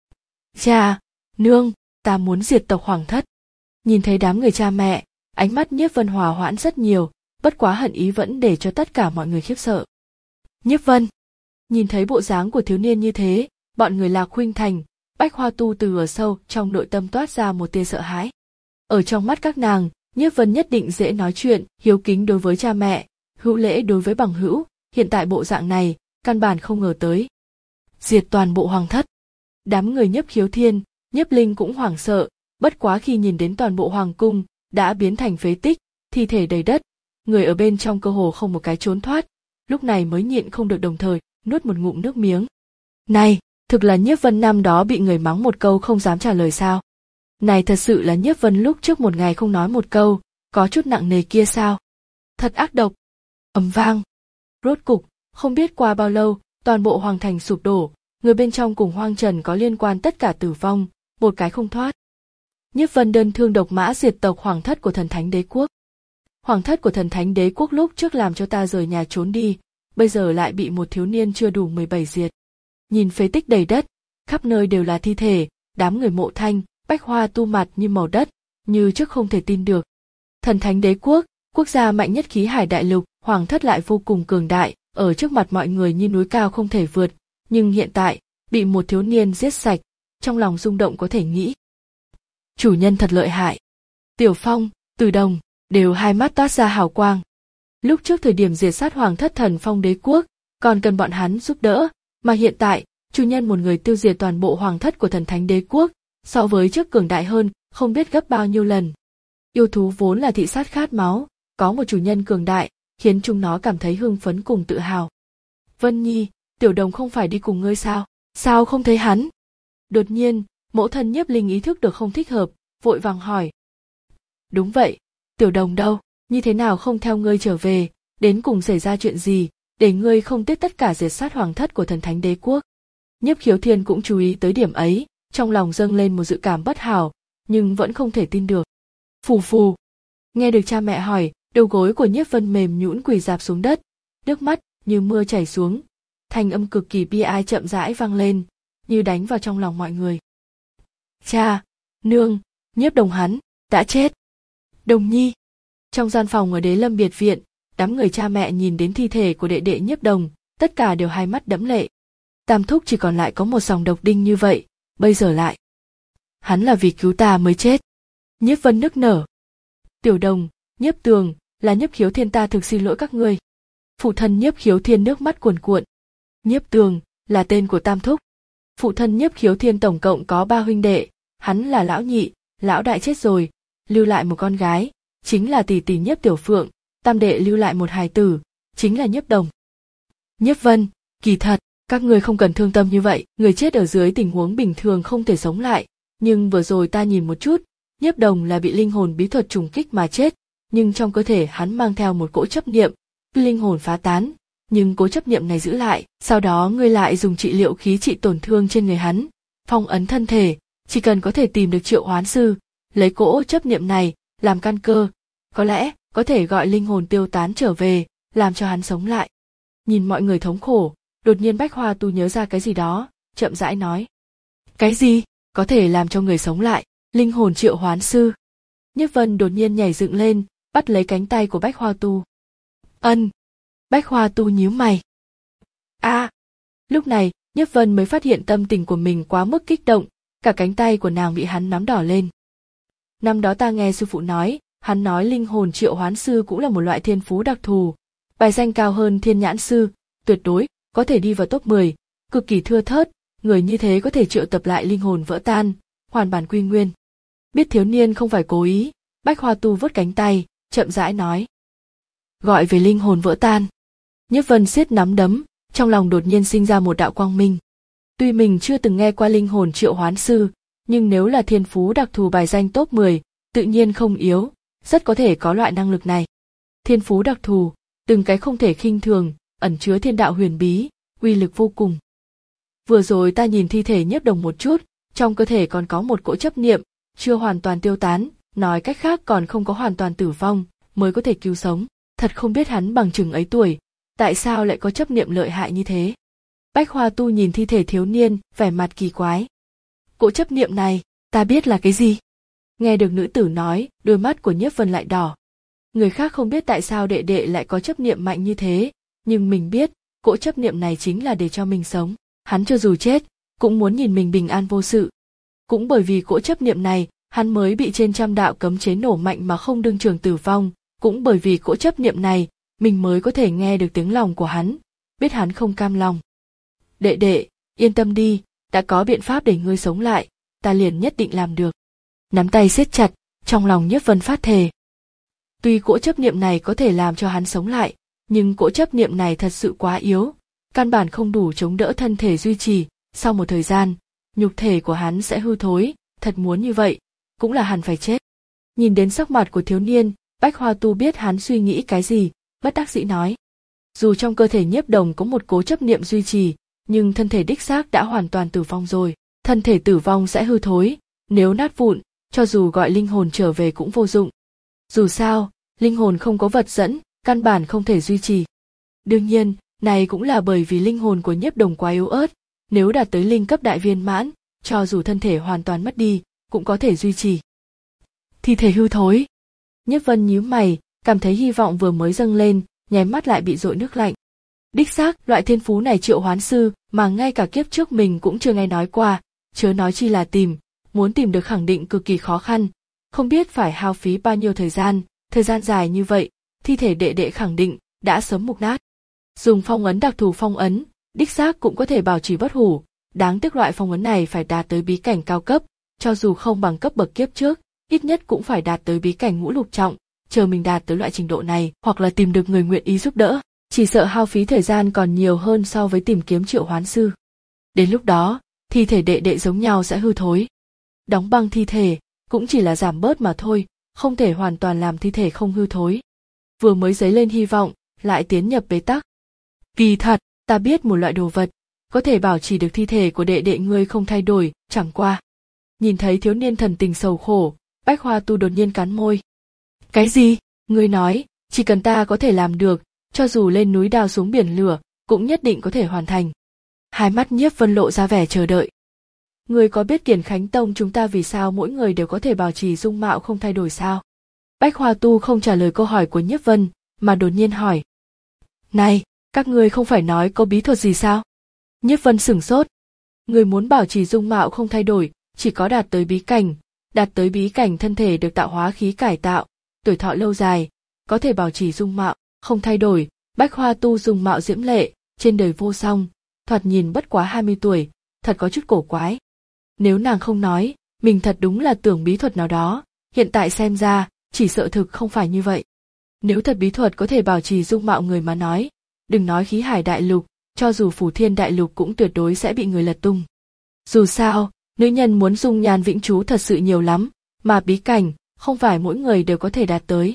Cha, nương, ta muốn diệt tộc hoàng thất. Nhìn thấy đám người cha mẹ, ánh mắt Nhiếp Vân hòa hoãn rất nhiều, bất quá hận ý vẫn để cho tất cả mọi người khiếp sợ. Nhiếp Vân, nhìn thấy bộ dáng của thiếu niên như thế, bọn người Lạc Khuynh Thành, Bách Hoa Tu từ ở sâu trong nội tâm toát ra một tia sợ hãi. Ở trong mắt các nàng, Nhiếp Vân nhất định dễ nói chuyện, hiếu kính đối với cha mẹ, hữu lễ đối với bằng hữu, hiện tại bộ dạng này, căn bản không ngờ tới. Diệt toàn bộ hoàng thất. Đám người Nhiếp Khiếu Thiên, Nhiếp Linh cũng hoảng sợ, bất quá khi nhìn đến toàn bộ hoàng cung đã biến thành phế tích, thi thể đầy đất, người ở bên trong cơ hồ không một cái trốn thoát, lúc này mới nhịn không được đồng thời nuốt một ngụm nước miếng. Này, thực là Nhiếp Vân năm đó bị người mắng một câu không dám trả lời sao? Này thật sự là Nhiếp Vân lúc trước một ngày không nói một câu, có chút nặng nề kia sao? Thật ác độc. Ầm vang. Rốt cục, không biết qua bao lâu, toàn bộ hoàng thành sụp đổ, người bên trong cùng Hoang Trần có liên quan tất cả tử vong, một cái không thoát. Nhiếp Vân đơn thương độc mã diệt tộc hoàng thất của Thần Thánh Đế quốc. Hoàng thất của Thần Thánh Đế quốc lúc trước làm cho ta rời nhà trốn đi, bây giờ lại bị một thiếu niên chưa đủ mười bảy diệt. Nhìn phế tích đầy đất, khắp nơi đều là thi thể, đám người Mộ Thanh, Bách Hoa Tu mặt như màu đất, như trước không thể tin được. Thần Thánh Đế quốc, quốc gia mạnh nhất khí hải đại lục, hoàng thất lại vô cùng cường đại, ở trước mặt mọi người như núi cao không thể vượt, nhưng hiện tại, bị một thiếu niên giết sạch, trong lòng rung động có thể nghĩ. Chủ nhân thật lợi hại. Tiểu Phong, Từ Đồng, đều hai mắt toát ra hào quang. Lúc trước thời điểm diệt sát hoàng thất Thần Phong Đế quốc, còn cần bọn hắn giúp đỡ, mà hiện tại, chủ nhân một người tiêu diệt toàn bộ hoàng thất của Thần Thánh Đế quốc, so với trước cường đại hơn, không biết gấp bao nhiêu lần. Yêu thú vốn là thị sát khát máu, có một chủ nhân cường đại, khiến chúng nó cảm thấy hưng phấn cùng tự hào. Vân Nhi, Tiểu Đồng không phải đi cùng ngươi sao? Sao không thấy hắn? Đột nhiên, mẫu thân Nhiếp Linh ý thức được không thích hợp, vội vàng hỏi. Đúng vậy, Tiểu Đồng đâu, như thế nào không theo ngươi trở về, đến cùng xảy ra chuyện gì, để ngươi không tiếc tất cả diệt sát hoàng thất của Thần Thánh Đế quốc. Nhiếp Khiếu Thiên cũng chú ý tới điểm ấy, trong lòng dâng lên một dự cảm bất hảo, nhưng vẫn không thể tin được. Phù phù. Nghe được cha mẹ hỏi, đầu gối của Nhiếp Vân mềm nhũn quỳ rạp xuống đất, nước mắt như mưa chảy xuống, thanh âm cực kỳ bi ai chậm rãi vang lên, như đánh vào trong lòng mọi người. Cha, nương, Nhiếp Đồng hắn đã chết. Đồng Nhi. Trong gian phòng ở Đế Lâm biệt viện, đám người cha mẹ nhìn đến thi thể của đệ đệ Nhiếp Đồng, tất cả đều hai mắt đẫm lệ. Tam thúc chỉ còn lại có một dòng độc đinh như vậy, bây giờ lại. Hắn là vì cứu ta mới chết. Nhiếp Vân nức nở. Tiểu Đồng, Nhiếp Tường, là Nhiếp Khiếu Thiên, ta thực xin lỗi các ngươi. Phụ thân Nhiếp Khiếu Thiên nước mắt cuồn cuộn. Nhiếp Tường là tên của Tam thúc. Phụ thân Nhiếp Khiếu Thiên tổng cộng có ba huynh đệ, hắn là lão nhị, lão đại chết rồi, lưu lại một con gái, chính là tỷ tỷ Nhiếp Tiểu Phượng, tam đệ lưu lại một hài tử, chính là Nhiếp Đồng. Nhiếp Vân, kỳ thật, các ngươi không cần thương tâm như vậy, người chết ở dưới tình huống bình thường không thể sống lại, nhưng vừa rồi ta nhìn một chút, Nhiếp Đồng là bị linh hồn bí thuật trùng kích mà chết, nhưng trong cơ thể hắn mang theo một cỗ chấp niệm, linh hồn phá tán, nhưng cỗ chấp niệm này giữ lại, sau đó ngươi lại dùng trị liệu khí trị tổn thương trên người hắn, phong ấn thân thể, chỉ cần có thể tìm được triệu hoán sư, lấy cỗ chấp niệm này làm căn cơ, có lẽ có thể gọi linh hồn tiêu tán trở về, làm cho hắn sống lại. Nhìn mọi người thống khổ, đột nhiên Bách Hoa Tu nhớ ra cái gì đó, chậm rãi nói. Cái gì? Có thể làm cho người sống lại, linh hồn triệu hoán sư. Nhiếp Vân đột nhiên nhảy dựng lên, bắt lấy cánh tay của Bách Hoa Tu. Ân. Bách Hoa Tu nhíu mày. A. À. Lúc này, Nhiếp Vân mới phát hiện tâm tình của mình quá mức kích động, cả cánh tay của nàng bị hắn nắm đỏ lên. Năm đó ta nghe sư phụ nói, hắn nói linh hồn triệu hoán sư cũng là một loại thiên phú đặc thù, bài danh cao hơn thiên nhãn sư, tuyệt đối có thể đi vào top mười, cực kỳ thưa thớt, người như thế có thể triệu tập lại linh hồn vỡ tan, hoàn bản quy nguyên. Biết thiếu niên không phải cố ý, Bách Hoa Tu vớt cánh tay, chậm rãi nói. Gọi về linh hồn vỡ tan. Nhiếp Vân siết nắm đấm, trong lòng đột nhiên sinh ra một đạo quang minh. Tuy mình chưa từng nghe qua linh hồn triệu hoán sư, nhưng nếu là thiên phú đặc thù bài danh top mười, tự nhiên không yếu, rất có thể có loại năng lực này. Thiên phú đặc thù, từng cái không thể khinh thường, ẩn chứa thiên đạo huyền bí, uy lực vô cùng. Vừa rồi ta nhìn thi thể Nhiếp Đồng một chút, trong cơ thể còn có một cỗ chấp niệm, chưa hoàn toàn tiêu tán, nói cách khác còn không có hoàn toàn tử vong, mới có thể cứu sống. Thật không biết hắn bằng chừng ấy tuổi, tại sao lại có chấp niệm lợi hại như thế. Bách Hoa Tu nhìn thi thể thiếu niên, vẻ mặt kỳ quái. Cỗ chấp niệm này, ta biết là cái gì? Nghe được nữ tử nói, đôi mắt của Nhiếp Vân lại đỏ. Người khác không biết tại sao đệ đệ lại có chấp niệm mạnh như thế, nhưng mình biết, cỗ chấp niệm này chính là để cho mình sống. Hắn cho dù chết, cũng muốn nhìn mình bình an vô sự. Cũng bởi vì cỗ chấp niệm này, hắn mới bị trên trăm đạo cấm chế nổ mạnh mà không đương trường tử vong. Cũng bởi vì cỗ chấp niệm này, mình mới có thể nghe được tiếng lòng của hắn, biết hắn không cam lòng. Đệ đệ, yên tâm đi, đã có biện pháp để ngươi sống lại, ta liền nhất định làm được. Nắm tay siết chặt, trong lòng Nhiếp Vân phát thề. Tuy cỗ chấp niệm này có thể làm cho hắn sống lại, nhưng cỗ chấp niệm này thật sự quá yếu, căn bản không đủ chống đỡ thân thể duy trì, sau một thời gian, nhục thể của hắn sẽ hư thối, thật muốn như vậy, cũng là hẳn phải chết. Nhìn đến sắc mặt của thiếu niên, Bách Hoa Tu biết hắn suy nghĩ cái gì, bất đắc dĩ nói. Dù trong cơ thể Nhiếp Đồng có một cố chấp niệm duy trì, nhưng thân thể đích xác đã hoàn toàn tử vong rồi. Thân thể tử vong sẽ hư thối, nếu nát vụn, cho dù gọi linh hồn trở về cũng vô dụng. Dù sao, linh hồn không có vật dẫn, căn bản không thể duy trì. Đương nhiên, này cũng là bởi vì linh hồn của Nhiếp Đồng quá yếu ớt, nếu đạt tới linh cấp đại viên mãn, cho dù thân thể hoàn toàn mất đi, cũng có thể duy trì. Thi thể hư thối. Nhiếp Vân nhíu mày, cảm thấy hy vọng vừa mới dâng lên, nháy mắt lại bị dội nước lạnh. Đích xác, loại thiên phú này triệu hoán sư mà ngay cả kiếp trước mình cũng chưa nghe nói qua, chớ nói chi là tìm, muốn tìm được khẳng định cực kỳ khó khăn, không biết phải hao phí bao nhiêu thời gian, thời gian dài như vậy, thi thể đệ đệ khẳng định đã sớm mục nát. Dùng phong ấn đặc thù phong ấn, đích xác cũng có thể bảo trì bất hủ, đáng tiếc loại phong ấn này phải đạt tới bí cảnh cao cấp, cho dù không bằng cấp bậc kiếp trước, ít nhất cũng phải đạt tới bí cảnh ngũ lục trọng, chờ mình đạt tới loại trình độ này, hoặc là tìm được người nguyện ý giúp đỡ, chỉ sợ hao phí thời gian còn nhiều hơn so với tìm kiếm triệu hoán sư. Đến lúc đó, thi thể đệ đệ giống nhau sẽ hư thối. Đóng băng thi thể, cũng chỉ là giảm bớt mà thôi, không thể hoàn toàn làm thi thể không hư thối. Vừa mới dấy lên hy vọng, lại tiến nhập bế tắc. Kỳ thật, ta biết một loại đồ vật, có thể bảo trì được thi thể của đệ đệ ngươi không thay đổi, chẳng qua. Nhìn thấy thiếu niên thần tình sầu khổ, Bách Hoa Tu đột nhiên cắn môi. Cái gì? Ngươi nói, chỉ cần ta có thể làm được, cho dù lên núi đào xuống biển lửa, cũng nhất định có thể hoàn thành. Hai mắt Nhiếp Vân lộ ra vẻ chờ đợi. Ngươi có biết Kiển Khánh Tông chúng ta vì sao mỗi người đều có thể bảo trì dung mạo không thay đổi sao? Bách Hoa Tu không trả lời câu hỏi của Nhiếp Vân, mà đột nhiên hỏi. Này, các ngươi không phải nói có bí thuật gì sao? Nhiếp Vân sửng sốt. Người muốn bảo trì dung mạo không thay đổi, chỉ có đạt tới bí cảnh, đạt tới bí cảnh thân thể được tạo hóa khí cải tạo, tuổi thọ lâu dài, có thể bảo trì dung mạo, không thay đổi. Bách Hoa Tu dung mạo diễm lệ, trên đời vô song, thoạt nhìn bất quá hai mươi tuổi, thật có chút cổ quái. Nếu nàng không nói, mình thật đúng là tưởng bí thuật nào đó, hiện tại xem ra, chỉ sợ thực không phải như vậy. Nếu thật bí thuật có thể bảo trì dung mạo người mà nói, đừng nói khí hải đại lục, cho dù phủ thiên đại lục cũng tuyệt đối sẽ bị người lật tung. Dù sao, nữ nhân muốn dung nhan vĩnh trú thật sự nhiều lắm, mà bí cảnh, không phải mỗi người đều có thể đạt tới.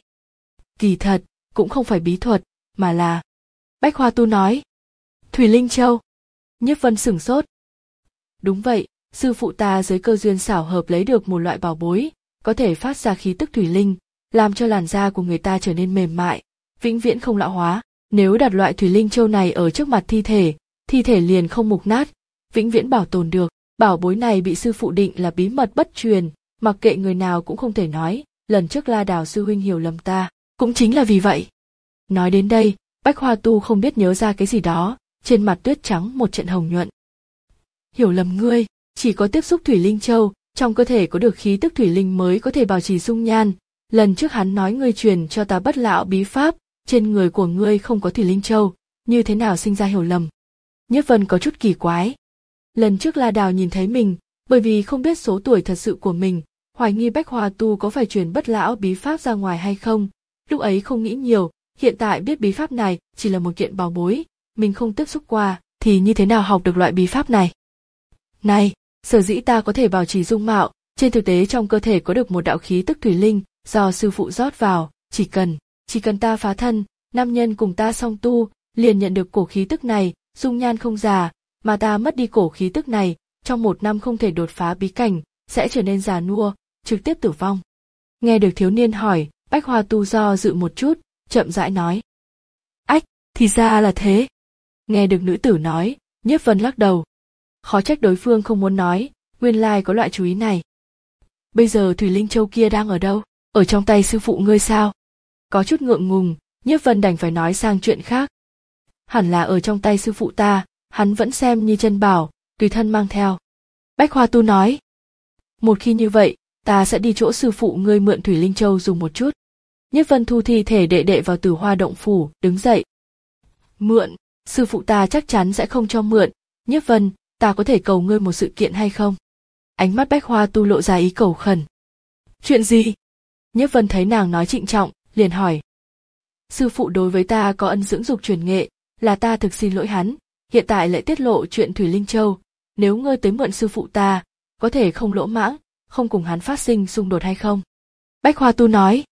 Kỳ thật, cũng không phải bí thuật, mà là... Bách Hoa Tu nói. Thủy Linh Châu. Nhiếp Vân sửng sốt. Đúng vậy, sư phụ ta dưới cơ duyên xảo hợp lấy được một loại bảo bối, có thể phát ra khí tức thủy linh, làm cho làn da của người ta trở nên mềm mại, vĩnh viễn không lão hóa. Nếu đặt loại Thủy Linh Châu này ở trước mặt thi thể, thi thể liền không mục nát, vĩnh viễn bảo tồn được. Bảo bối này bị sư phụ định là bí mật bất truyền, mặc kệ người nào cũng không thể nói. Lần trước La Đào sư huynh hiểu lầm ta, cũng chính là vì vậy. Nói đến đây, Bách Hoa Tu không biết nhớ ra cái gì đó, trên mặt tuyết trắng một trận hồng nhuận. Hiểu lầm ngươi, chỉ có tiếp xúc Thủy Linh Châu, trong cơ thể có được khí tức thủy linh mới có thể bảo trì dung nhan. Lần trước hắn nói ngươi truyền cho ta bất lão bí pháp, trên người của ngươi không có Thủy Linh Châu, như thế nào sinh ra hiểu lầm? Nhiếp Vân có chút kỳ quái. Lần trước La Đào nhìn thấy mình, bởi vì không biết số tuổi thật sự của mình, hoài nghi Bách Hoa Tu có phải truyền bất lão bí pháp ra ngoài hay không. Lúc ấy không nghĩ nhiều, hiện tại biết bí pháp này chỉ là một kiện bảo bối, mình không tiếp xúc qua, thì như thế nào học được loại bí pháp này? Này, sở dĩ ta có thể bảo trì dung mạo, trên thực tế trong cơ thể có được một đạo khí tức thủy linh, do sư phụ rót vào, chỉ cần, chỉ cần ta phá thân, nam nhân cùng ta song tu, liền nhận được cổ khí tức này, dung nhan không già, mà ta mất đi cổ khí tức này, trong một năm không thể đột phá bí cảnh, sẽ trở nên già nua, trực tiếp tử vong. Nghe được thiếu niên hỏi, Bách Hoa Tu do dự một chút, chậm rãi nói. Ách, thì ra là thế. Nghe được nữ tử nói, Nhiếp Vân lắc đầu. Khó trách đối phương không muốn nói, nguyên lai có loại chú ý này. Bây giờ Thủy Linh Châu kia đang ở đâu? Ở trong tay sư phụ ngươi sao? Có chút ngượng ngùng, Nhiếp Vân đành phải nói sang chuyện khác. Hẳn là ở trong tay sư phụ ta, hắn vẫn xem như chân bảo, tùy thân mang theo. Bách Hoa Tu nói. Một khi như vậy, ta sẽ đi chỗ sư phụ ngươi mượn Thủy Linh Châu dùng một chút. Nhiếp Vân thu thi thể đệ đệ vào Tử Hoa động phủ, đứng dậy. Mượn, sư phụ ta chắc chắn sẽ không cho mượn. Nhiếp Vân, ta có thể cầu ngươi một sự kiện hay không? Ánh mắt Bách Hoa Tu lộ ra ý cầu khẩn. Chuyện gì? Nhiếp Vân thấy nàng nói trịnh trọng, liền hỏi. Sư phụ đối với ta có ân dưỡng dục truyền nghệ, là ta thực xin lỗi hắn, hiện tại lại tiết lộ chuyện Thủy Linh Châu. Nếu ngươi tới mượn sư phụ ta, có thể không lỗ mãng, không cùng hắn phát sinh xung đột hay không? Bách Hoa Tu nói.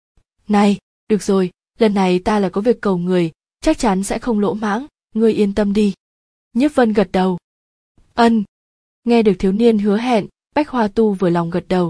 Này, được rồi, lần này ta là có việc cầu người, chắc chắn sẽ không lỗ mãng, ngươi yên tâm đi. Nhiếp Vân gật đầu. Ân. Nghe được thiếu niên hứa hẹn, Bách Hoa Tu vừa lòng gật đầu.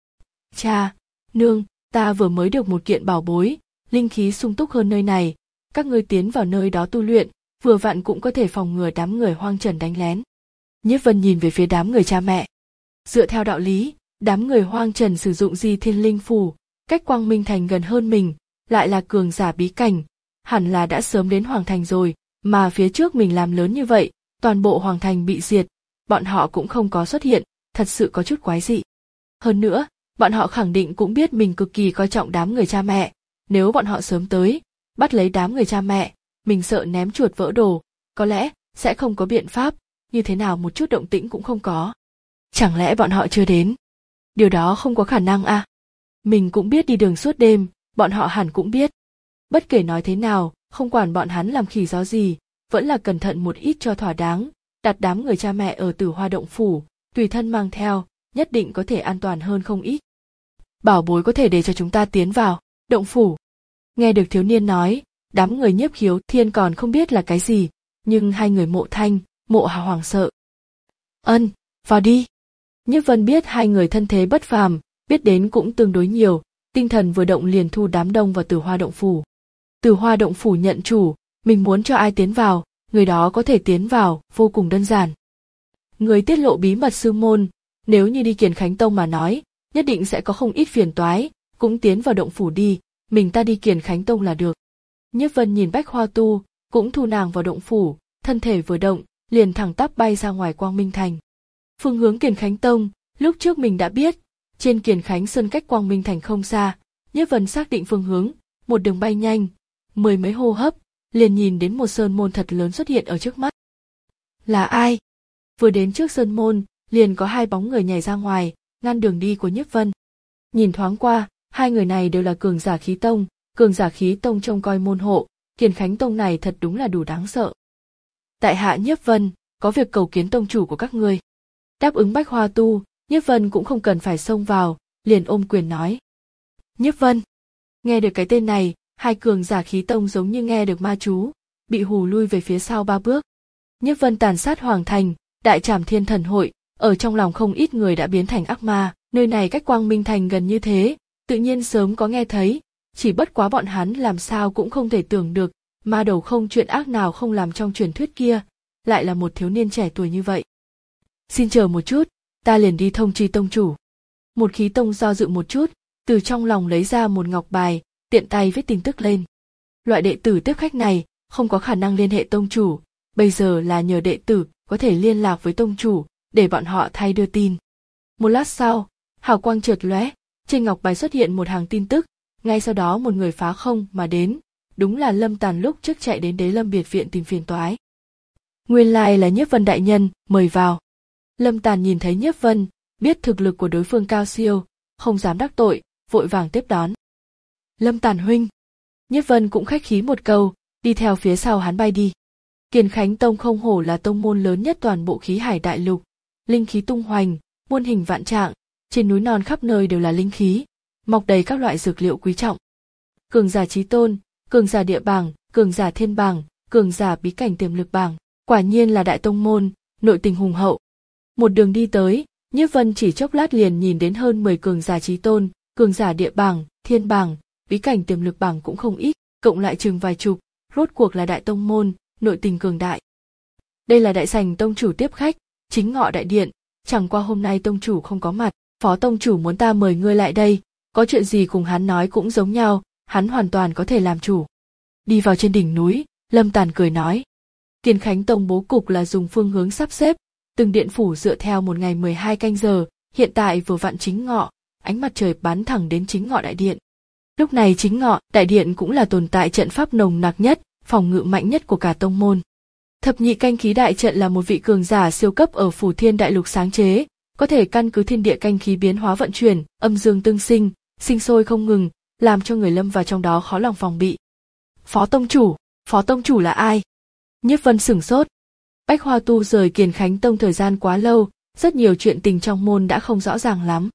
Cha, nương, ta vừa mới được một kiện bảo bối, linh khí sung túc hơn nơi này, các ngươi tiến vào nơi đó tu luyện, vừa vặn cũng có thể phòng ngừa đám người hoang trần đánh lén. Nhiếp Vân nhìn về phía đám người cha mẹ. Dựa theo đạo lý, đám người hoang trần sử dụng Di Thiên Linh Phù, cách Quang Minh Thành gần hơn mình, lại là cường giả bí cảnh, hẳn là đã sớm đến Hoàng Thành rồi, mà phía trước mình làm lớn như vậy, toàn bộ Hoàng Thành bị diệt, bọn họ cũng không có xuất hiện, thật sự có chút quái dị. Hơn nữa, bọn họ khẳng định cũng biết mình cực kỳ coi trọng đám người cha mẹ, nếu bọn họ sớm tới, bắt lấy đám người cha mẹ, mình sợ ném chuột vỡ đồ, có lẽ sẽ không có biện pháp, như thế nào một chút động tĩnh cũng không có. Chẳng lẽ bọn họ chưa đến? Điều đó không có khả năng à? Mình cũng biết đi đường suốt đêm, bọn họ hẳn cũng biết. Bất kể nói thế nào, không quản bọn hắn làm khỉ gió gì, vẫn là cẩn thận một ít cho thỏa đáng, đặt đám người cha mẹ ở Tử Hoa động phủ, tùy thân mang theo, nhất định có thể an toàn hơn không ít. Bảo bối có thể để cho chúng ta tiến vào động phủ. Nghe được thiếu niên nói, đám người Nhiếp Khiếu Thiên còn không biết là cái gì, nhưng hai người Mộ Thanh, Mộ Hào hoảng sợ. Ân, vào đi. Nhiếp Vân biết hai người thân thế bất phàm, biết đến cũng tương đối nhiều, tinh thần vừa động liền thu đám đông vào Tử Hoa động phủ. Tử Hoa động phủ nhận chủ, mình muốn cho ai tiến vào, người đó có thể tiến vào, vô cùng đơn giản. Người tiết lộ bí mật sư môn, nếu như đi Kiền Khánh Tông mà nói, nhất định sẽ có không ít phiền toái, cũng tiến vào động phủ đi, mình ta đi Kiền Khánh Tông là được. Nhiếp Vân nhìn Bách Hoa Tu, cũng thu nàng vào động phủ, thân thể vừa động, liền thẳng tắp bay ra ngoài Quang Minh Thành. Phương hướng Kiền Khánh Tông, lúc trước mình đã biết, trên Kiền Khánh Sơn cách Quang Minh Thành không xa, Nhiếp Vân xác định phương hướng, một đường bay nhanh, mười mấy hô hấp, liền nhìn đến một sơn môn thật lớn xuất hiện ở trước mắt. Là ai? Vừa đến trước sơn môn, liền có hai bóng người nhảy ra ngoài, ngăn đường đi của Nhiếp Vân. Nhìn thoáng qua, hai người này đều là cường giả khí tông, cường giả khí tông trông coi môn hộ, Kiền Khánh Tông này thật đúng là đủ đáng sợ. Tại hạ Nhiếp Vân, có việc cầu kiến tông chủ của các ngươi. Đáp ứng Bách Hoa Tu, Nhiếp Vân cũng không cần phải xông vào, liền ôm quyền nói. Nhiếp Vân. Nghe được cái tên này, hai cường giả khí tông giống như nghe được ma chú, bị hù lui về phía sau ba bước. Nhiếp Vân tàn sát Hoàng Thành, đại trảm thiên thần hội, ở trong lòng không ít người đã biến thành ác ma, nơi này cách Quang Minh Thành gần như thế, tự nhiên sớm có nghe thấy, chỉ bất quá bọn hắn làm sao cũng không thể tưởng được, ma đầu không chuyện ác nào không làm trong truyền thuyết kia, lại là một thiếu niên trẻ tuổi như vậy. Xin chờ một chút, ta liền đi thông chi tông chủ. Một khí tông do dự một chút, từ trong lòng lấy ra một ngọc bài, tiện tay viết tin tức lên. Loại đệ tử tiếp khách này không có khả năng liên hệ tông chủ, bây giờ là nhờ đệ tử có thể liên lạc với tông chủ, để bọn họ thay đưa tin. Một lát sau, hào quang chợt lóe, trên ngọc bài xuất hiện một hàng tin tức, ngay sau đó một người phá không mà đến, đúng là Lâm Tàn lúc trước chạy đến Đế Lâm biệt viện tìm phiền toái. Nguyên lai là Nhiếp Vân đại nhân, mời vào. Lâm Tàn nhìn thấy Nhiếp Vân, biết thực lực của đối phương cao siêu, không dám đắc tội, vội vàng tiếp đón. Lâm Tàn huynh. Nhiếp Vân cũng khách khí một câu, đi theo phía sau hắn bay đi. Kiền Khánh Tông không hổ là tông môn lớn nhất toàn bộ khí hải đại lục, linh khí tung hoành, muôn hình vạn trạng, trên núi non khắp nơi đều là linh khí, mọc đầy các loại dược liệu quý trọng. Cường giả chí tôn, cường giả địa bảng, cường giả thiên bảng, cường giả bí cảnh tiềm lực bảng, quả nhiên là đại tông môn, nội tình hùng hậu. Một đường đi tới, Nhiếp Vân chỉ chốc lát liền nhìn đến hơn mười cường giả chí tôn, cường giả địa bảng, thiên bảng, bí cảnh tiềm lực bảng cũng không ít, cộng lại chừng vài chục, rốt cuộc là đại tông môn, nội tình cường đại. Đây là đại sảnh tông chủ tiếp khách, chính ngọ đại điện, chẳng qua hôm nay tông chủ không có mặt, phó tông chủ muốn ta mời ngươi lại đây, có chuyện gì cùng hắn nói cũng giống nhau, hắn hoàn toàn có thể làm chủ. Đi vào trên đỉnh núi, Lâm Tàn cười nói. Kiền Khánh Tông bố cục là dùng phương hướng sắp xếp, từng điện phủ dựa theo một ngày mười hai canh giờ, hiện tại vừa vặn chính ngọ, ánh mặt trời bắn thẳng đến chính ngọ đại điện. Lúc này chính ngọ, đại điện cũng là tồn tại trận pháp nồng nặc nhất, phòng ngự mạnh nhất của cả tông môn. Thập nhị canh khí đại trận là một vị cường giả siêu cấp ở Phủ Thiên Đại Lục sáng chế, có thể căn cứ thiên địa canh khí biến hóa vận chuyển, âm dương tương sinh, sinh sôi không ngừng, làm cho người lâm vào trong đó khó lòng phòng bị. Phó tông chủ, phó tông chủ là ai? Nhiếp Vân sửng sốt. Bách Hoa Tu rời Kiền Khánh Tông thời gian quá lâu, rất nhiều chuyện tình trong môn đã không rõ ràng lắm.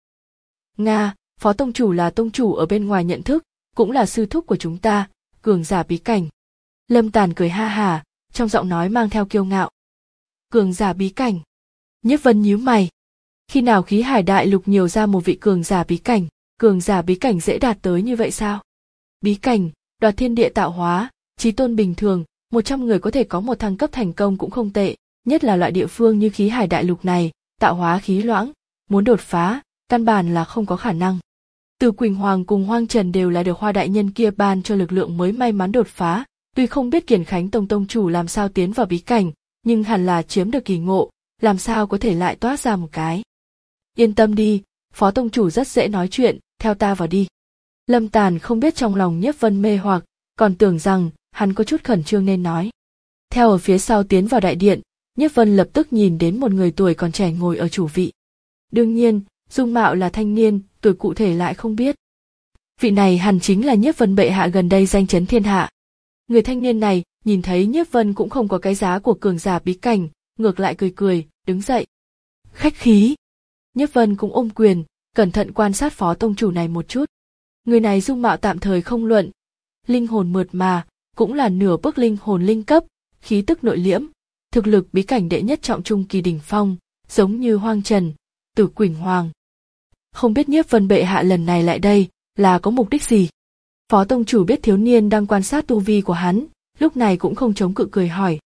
Nga, phó tông chủ là tông chủ ở bên ngoài nhận thức, cũng là sư thúc của chúng ta, cường giả bí cảnh. Lâm Tàn cười ha hả, trong giọng nói mang theo kiêu ngạo. Cường giả bí cảnh. Nhiếp Vân nhíu mày. Khi nào khí hải đại lục nhiều ra một vị cường giả bí cảnh, cường giả bí cảnh dễ đạt tới như vậy sao? Bí cảnh, đoạt thiên địa tạo hóa, chí tôn bình thường, một trăm người có thể có một thăng cấp thành công cũng không tệ, nhất là loại địa phương như khí hải đại lục này, tạo hóa khí loãng, muốn đột phá, căn bản là không có khả năng. Từ Quỳnh Hoàng cùng Hoang Trần đều là được Hoa đại nhân kia ban cho lực lượng mới may mắn đột phá, tuy không biết Kiền Khánh Tông tông chủ làm sao tiến vào bí cảnh, nhưng hẳn là chiếm được kỳ ngộ, làm sao có thể lại toát ra một cái. Yên tâm đi, phó tông chủ rất dễ nói chuyện, theo ta vào đi. Lâm Tàn không biết trong lòng Nhiếp Vân mê hoặc, còn tưởng rằng hắn có chút khẩn trương nên nói. Theo ở phía sau tiến vào đại điện, Nhiếp Vân lập tức nhìn đến một người tuổi còn trẻ ngồi ở chủ vị. Đương nhiên, dung mạo là thanh niên, tuổi cụ thể lại không biết. Vị này hẳn chính là Nhiếp Vân bệ hạ gần đây danh chấn thiên hạ. Người thanh niên này nhìn thấy Nhiếp Vân cũng không có cái giá của cường giả bí cảnh, ngược lại cười cười, đứng dậy. Khách khí. Nhiếp Vân cũng ôm quyền, cẩn thận quan sát phó tông chủ này một chút. Người này dung mạo tạm thời không luận, linh hồn mượt mà, cũng là nửa bước linh hồn linh cấp, khí tức nội liễm, thực lực bí cảnh đệ nhất trọng trung kỳ đỉnh phong, giống như Hoang Trần, Tử Quỳnh Hoàng. Không biết Nhiếp Vân bệ hạ lần này lại đây là có mục đích gì? Phó tông chủ biết thiếu niên đang quan sát tu vi của hắn, lúc này cũng không chống cự cười hỏi.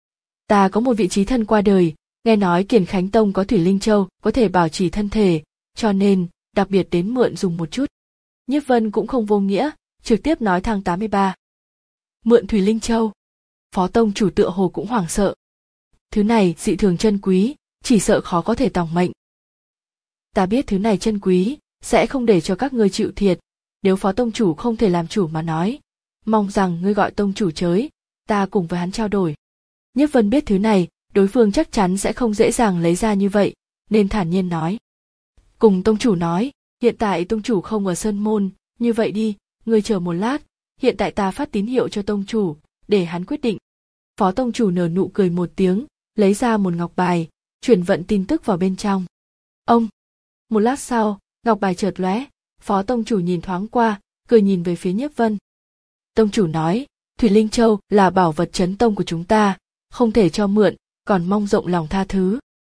Ta có một vị trí thân qua đời, nghe nói Kiền Khánh Tông có Thủy Linh Châu có thể bảo trì thân thể, cho nên đặc biệt đến mượn dùng một chút. Nhiếp Vân cũng không vô nghĩa, trực tiếp nói thang tám mươi ba. Mượn Thủy Linh Châu. Phó tông chủ tựa hồ cũng hoảng sợ. Thứ này dị thường chân quý, chỉ sợ khó có thể tòng mệnh. Ta biết thứ này chân quý, sẽ không để cho các ngươi chịu thiệt. Nếu phó tông chủ không thể làm chủ mà nói, mong rằng ngươi gọi tông chủ chới, ta cùng với hắn trao đổi. Nhiếp Vân biết thứ này, đối phương chắc chắn sẽ không dễ dàng lấy ra như vậy, nên thản nhiên nói. Cùng tông chủ nói, hiện tại tông chủ không ở Sơn Môn, như vậy đi, ngươi chờ một lát, hiện tại ta phát tín hiệu cho tông chủ, để hắn quyết định. Phó tông chủ nở nụ cười một tiếng, lấy ra một ngọc bài, chuyển vận tin tức vào bên trong. Ông! Một lát sau, ngọc bài chợt lóe, phó tông chủ nhìn thoáng qua, cười nhìn về phía Nhiếp Vân. Tông chủ nói, Thủy Linh Châu là bảo vật trấn tông của chúng ta, không thể cho mượn, còn mong rộng lòng tha thứ.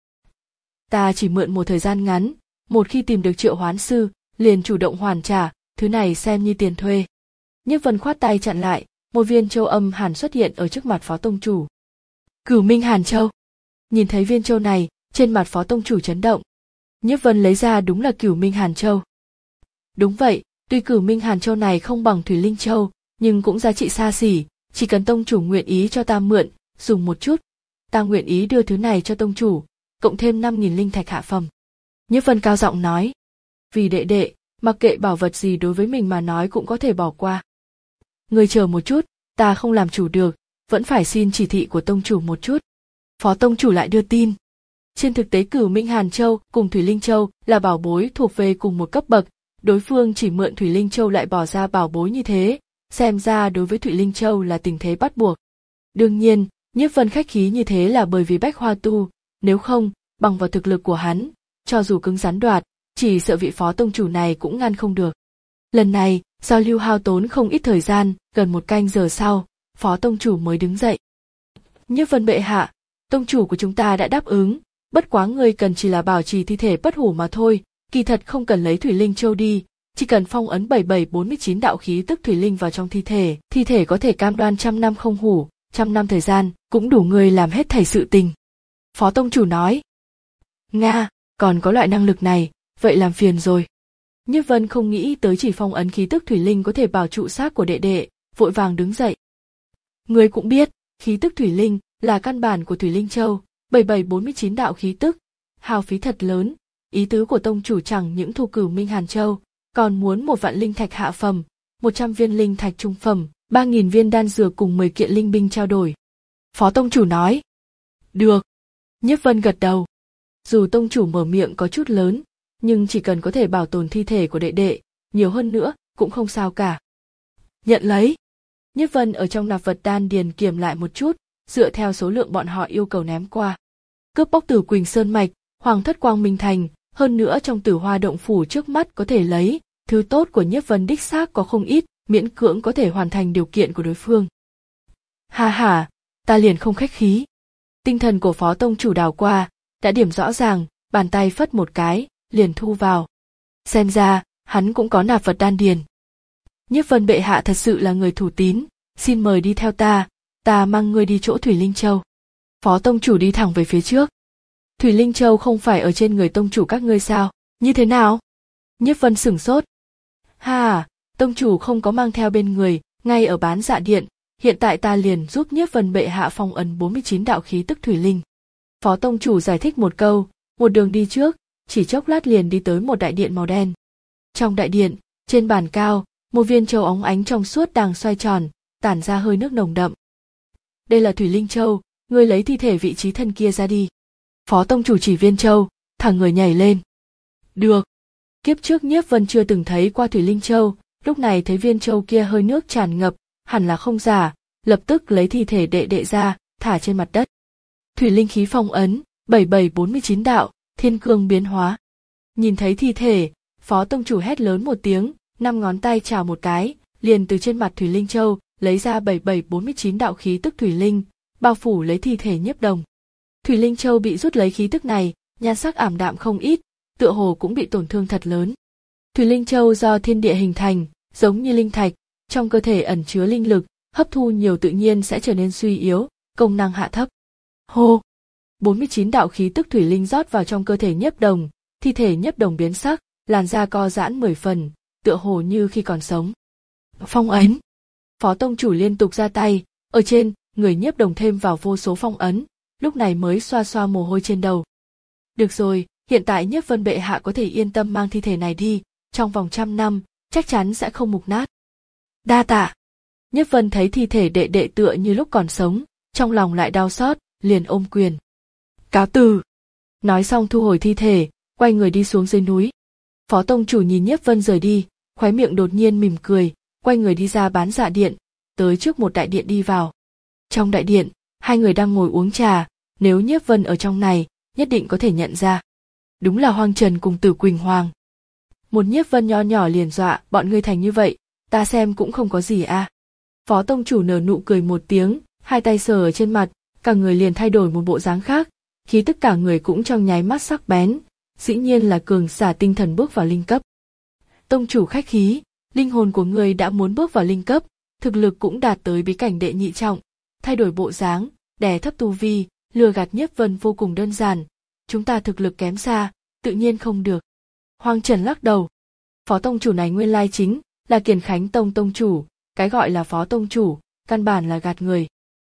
Ta chỉ mượn một thời gian ngắn, một khi tìm được triệu hoán sư, liền chủ động hoàn trả, thứ này xem như tiền thuê. Nhiếp Vân khoát tay chặn lại, một viên châu âm hàn xuất hiện ở trước mặt phó tông chủ. Cửu Minh Hàn Châu. Nhìn thấy viên châu này, trên mặt phó tông chủ chấn động. Nhiếp Vân lấy ra đúng là Cửu Minh Hàn Châu. Đúng vậy, tuy Cửu Minh Hàn Châu này không bằng Thủy Linh Châu, nhưng cũng giá trị xa xỉ, chỉ cần tông chủ nguyện ý cho ta mượn, dùng một chút, ta nguyện ý đưa thứ này cho tông chủ, cộng thêm năm nghìn linh thạch hạ phẩm. Nhiếp Vân cao giọng nói, vì đệ đệ, mặc kệ bảo vật gì đối với mình mà nói cũng có thể bỏ qua. Ngươi chờ một chút, ta không làm chủ được, vẫn phải xin chỉ thị của tông chủ một chút. Phó tông chủ lại đưa tin. Trên thực tế Cửu Minh Hàn Châu cùng Thủy Linh Châu là bảo bối thuộc về cùng một cấp bậc, đối phương chỉ mượn Thủy Linh Châu lại bỏ ra bảo bối như thế, xem ra đối với Thủy Linh Châu là tình thế bắt buộc. Đương nhiên, Nhiếp Vân khách khí như thế là bởi vì Bách Hoa Tu, nếu không, bằng vào thực lực của hắn, cho dù cứng rắn đoạt, chỉ sợ vị phó tông chủ này cũng ngăn không được. Lần này, giao lưu hao tốn không ít thời gian, gần một canh giờ sau, phó tông chủ mới đứng dậy. Nhiếp Vân bệ hạ, tông chủ của chúng ta đã đáp ứng, bất quá ngươi cần chỉ là bảo trì thi thể bất hủ mà thôi, kỳ thật không cần lấy Thủy Linh Châu đi, chỉ cần phong ấn bảy bảy bốn mươi chín đạo khí tức Thủy Linh vào trong thi thể, thi thể có thể cam đoan trăm năm không hủ, trăm năm thời gian, cũng đủ ngươi làm hết thảy sự tình. Phó tông chủ nói. Nga, còn có loại năng lực này, vậy làm phiền rồi. Nhiếp Vân không nghĩ tới chỉ phong ấn khí tức Thủy Linh có thể bảo trụ xác của đệ đệ, vội vàng đứng dậy. Ngươi cũng biết, khí tức Thủy Linh là căn bản của Thủy Linh Châu, bảy bảy bốn mươi chín đạo khí tức, hao phí thật lớn, ý tứ của tông chủ chẳng những thu Cửu Minh Hàn Châu, còn muốn một vạn linh thạch hạ phẩm, một trăm viên linh thạch trung phẩm, ba nghìn viên đan dược cùng mười kiện linh binh trao đổi. Phó tông chủ nói. Được. Nhiếp Vân gật đầu. Dù tông chủ mở miệng có chút lớn, nhưng chỉ cần có thể bảo tồn thi thể của đệ đệ, nhiều hơn nữa, cũng không sao cả. Nhận lấy. Nhiếp Vân ở trong nạp vật đan điền kiểm lại một chút, dựa theo số lượng bọn họ yêu cầu ném qua. Cướp bóc Tử Quỳnh Sơn Mạch, Hoàng thất Quang Minh Thành, hơn nữa trong Tử Hoa Động Phủ trước mắt có thể lấy, thứ tốt của Nhiếp Vân đích xác có không ít, miễn cưỡng có thể hoàn thành điều kiện của đối phương. Ha ha, ta liền không khách khí. Tinh thần của phó tông chủ đào qua, đã điểm rõ ràng, bàn tay phất một cái, liền thu vào. Xem ra, hắn cũng có nạp vật đan điền. Nhiếp Vân bệ hạ thật sự là người thủ tín, xin mời đi theo ta, ta mang ngươi đi chỗ Thủy Linh Châu. Phó tông chủ đi thẳng về phía trước. Thủy Linh Châu không phải ở trên người tông chủ các ngươi sao, như thế nào? Nhiếp Vân sửng sốt. Ha, tông chủ không có mang theo bên người, ngay ở bán dạ điện, hiện tại ta liền giúp Nhiếp Vân bệ hạ phong ấn bốn mươi chín đạo khí tức Thủy Linh. Phó tông chủ giải thích một câu, một đường đi trước, chỉ chốc lát liền đi tới một đại điện màu đen. Trong đại điện, trên bàn cao, một viên châu óng ánh trong suốt đang xoay tròn, tản ra hơi nước nồng đậm. Đây là Thủy Linh Châu, ngươi lấy thi thể vị trí thân kia ra đi. Phó tông chủ chỉ viên châu, thẳng người nhảy lên. Được. Kiếp trước Nhiếp Vân chưa từng thấy qua Thủy Linh Châu, lúc này thấy viên châu kia hơi nước tràn ngập, hẳn là không giả, lập tức lấy thi thể đệ đệ ra, thả trên mặt đất. Thủy Linh khí phong ấn, bảy bảy bốn mươi chín đạo, thiên cương biến hóa. Nhìn thấy thi thể, phó tông chủ hét lớn một tiếng, năm ngón tay chào một cái, liền từ trên mặt Thủy Linh Châu, lấy ra bảy bảy bốn mươi chín đạo khí tức Thủy Linh, bao phủ lấy thi thể Nhiếp Đồng. Thủy Linh Châu bị rút lấy khí tức này, nhan sắc ảm đạm không ít, tựa hồ cũng bị tổn thương thật lớn. Thủy Linh Châu do thiên địa hình thành, giống như linh thạch, trong cơ thể ẩn chứa linh lực, hấp thu nhiều tự nhiên sẽ trở nên suy yếu, công năng hạ thấp. Hô! bốn mươi chín đạo khí tức Thủy Linh rót vào trong cơ thể Nhiếp Đồng, thi thể Nhiếp Đồng biến sắc, làn da co giãn mười phần, tựa hồ như khi còn sống. Phong ấn! Phó tông chủ liên tục ra tay, ở trên người Nhiếp Đồng thêm vào vô số phong ấn, lúc này mới xoa xoa mồ hôi trên đầu. Được rồi, hiện tại Nhiếp Vân bệ hạ có thể yên tâm mang thi thể này đi, trong vòng trăm năm, chắc chắn sẽ không mục nát. Đa tạ. Nhiếp Vân thấy thi thể đệ đệ tựa như lúc còn sống, trong lòng lại đau xót, liền ôm quyền. Cáo từ. Nói xong thu hồi thi thể, quay người đi xuống dưới núi. Phó tông chủ nhìn Nhiếp Vân rời đi, khóe miệng đột nhiên mỉm cười, quay người đi ra bán dạ điện, tới trước một đại điện đi vào. Trong đại điện, hai người đang ngồi uống trà, nếu Nhiếp Vân ở trong này, nhất định có thể nhận ra. Đúng là Hoang Trần cùng Tử Quỳnh Hoàng. Một Nhiếp Vân nho nhỏ liền dọa bọn ngươi thành như vậy, ta xem cũng không có gì à. Phó tông chủ nở nụ cười một tiếng, hai tay sờ ở trên mặt, cả người liền thay đổi một bộ dáng khác, khí tức cả người cũng trong nháy mắt sắc bén, dĩ nhiên là cường giả tinh thần bước vào linh cấp. Tông chủ khách khí, linh hồn của ngươi đã muốn bước vào linh cấp, thực lực cũng đạt tới bí cảnh đệ nhị trọng, thay đổi bộ dáng, đè thấp tu vi, lừa gạt Nhiếp Vân vô cùng đơn giản, chúng ta thực lực kém xa, tự nhiên không được. Hoang Trần lắc đầu. Phó tông chủ này nguyên lai chính là Kiền Khánh Tông tông chủ, cái gọi là phó tông chủ, căn bản là gạt người.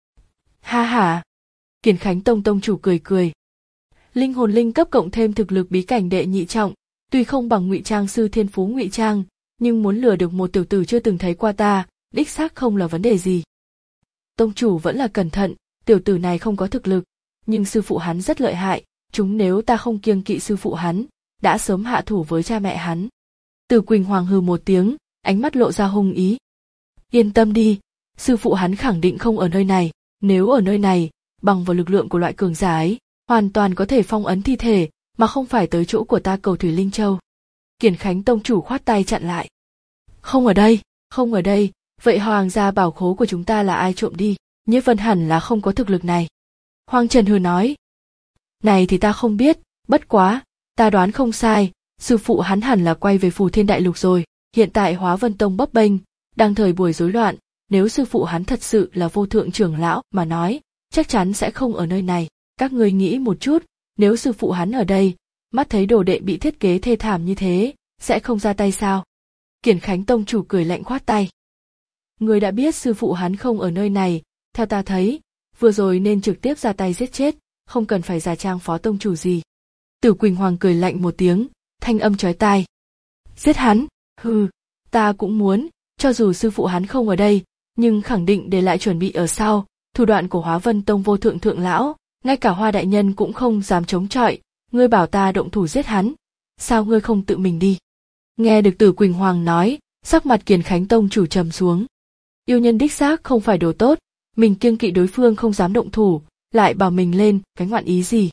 Ha ha. Kiền Khánh Tông tông chủ cười cười. Linh hồn linh cấp cộng thêm thực lực bí cảnh đệ nhị trọng, tuy không bằng Ngụy Trang sư thiên phú Ngụy Trang, nhưng muốn lừa được một tiểu tử chưa từng thấy qua ta, đích xác không là vấn đề gì. Tông chủ vẫn là cẩn thận, tiểu tử này không có thực lực, nhưng sư phụ hắn rất lợi hại, chúng nếu ta không kiêng kỵ sư phụ hắn, đã sớm hạ thủ với cha mẹ hắn. Tử Quỳnh Hoàng hừ một tiếng, ánh mắt lộ ra hung ý. Yên tâm đi, sư phụ hắn khẳng định không ở nơi này, nếu ở nơi này, bằng vào lực lượng của loại cường giả ấy, hoàn toàn có thể phong ấn thi thể, mà không phải tới chỗ của ta cầu Thủy Linh Châu. Kiền Khánh tông chủ khoát tay chặn lại. Không ở đây, không ở đây, vậy hoàng gia bảo khố của chúng ta là ai trộm đi, Nhiếp Vân hẳn là không có thực lực này. Hoang Trần hừ nói. Này thì ta không biết, bất quá, ta đoán không sai, sư phụ hắn hẳn là quay về Phù Thiên Đại Lục rồi, hiện tại Hóa Vân Tông bấp bênh, đang thời buổi rối loạn, nếu sư phụ hắn thật sự là vô thượng trưởng lão mà nói, chắc chắn sẽ không ở nơi này. Các ngươi nghĩ một chút, nếu sư phụ hắn ở đây, mắt thấy đồ đệ bị thiết kế thê thảm như thế, sẽ không ra tay sao? Kiền Khánh tông chủ cười lạnh khoát tay. Ngươi đã biết sư phụ hắn không ở nơi này, theo ta thấy, vừa rồi nên trực tiếp ra tay giết chết, không cần phải giả trang phó tông chủ gì. Tử Quỳnh Hoàng cười lạnh một tiếng, thanh âm chói tai. Giết hắn? Hừ, ta cũng muốn, cho dù sư phụ hắn không ở đây, nhưng khẳng định để lại chuẩn bị ở sau, thủ đoạn của Hóa Vân Tông vô thượng thượng lão, ngay cả Hoa đại nhân cũng không dám chống chọi, ngươi bảo ta động thủ giết hắn, sao ngươi không tự mình đi? Nghe được Tử Quỳnh Hoàng nói, sắc mặt Kiền Khánh tông chủ trầm xuống. Yêu nhân đích xác không phải đồ tốt, mình kiêng kỵ đối phương không dám động thủ, lại bảo mình lên cái ngoạn ý gì?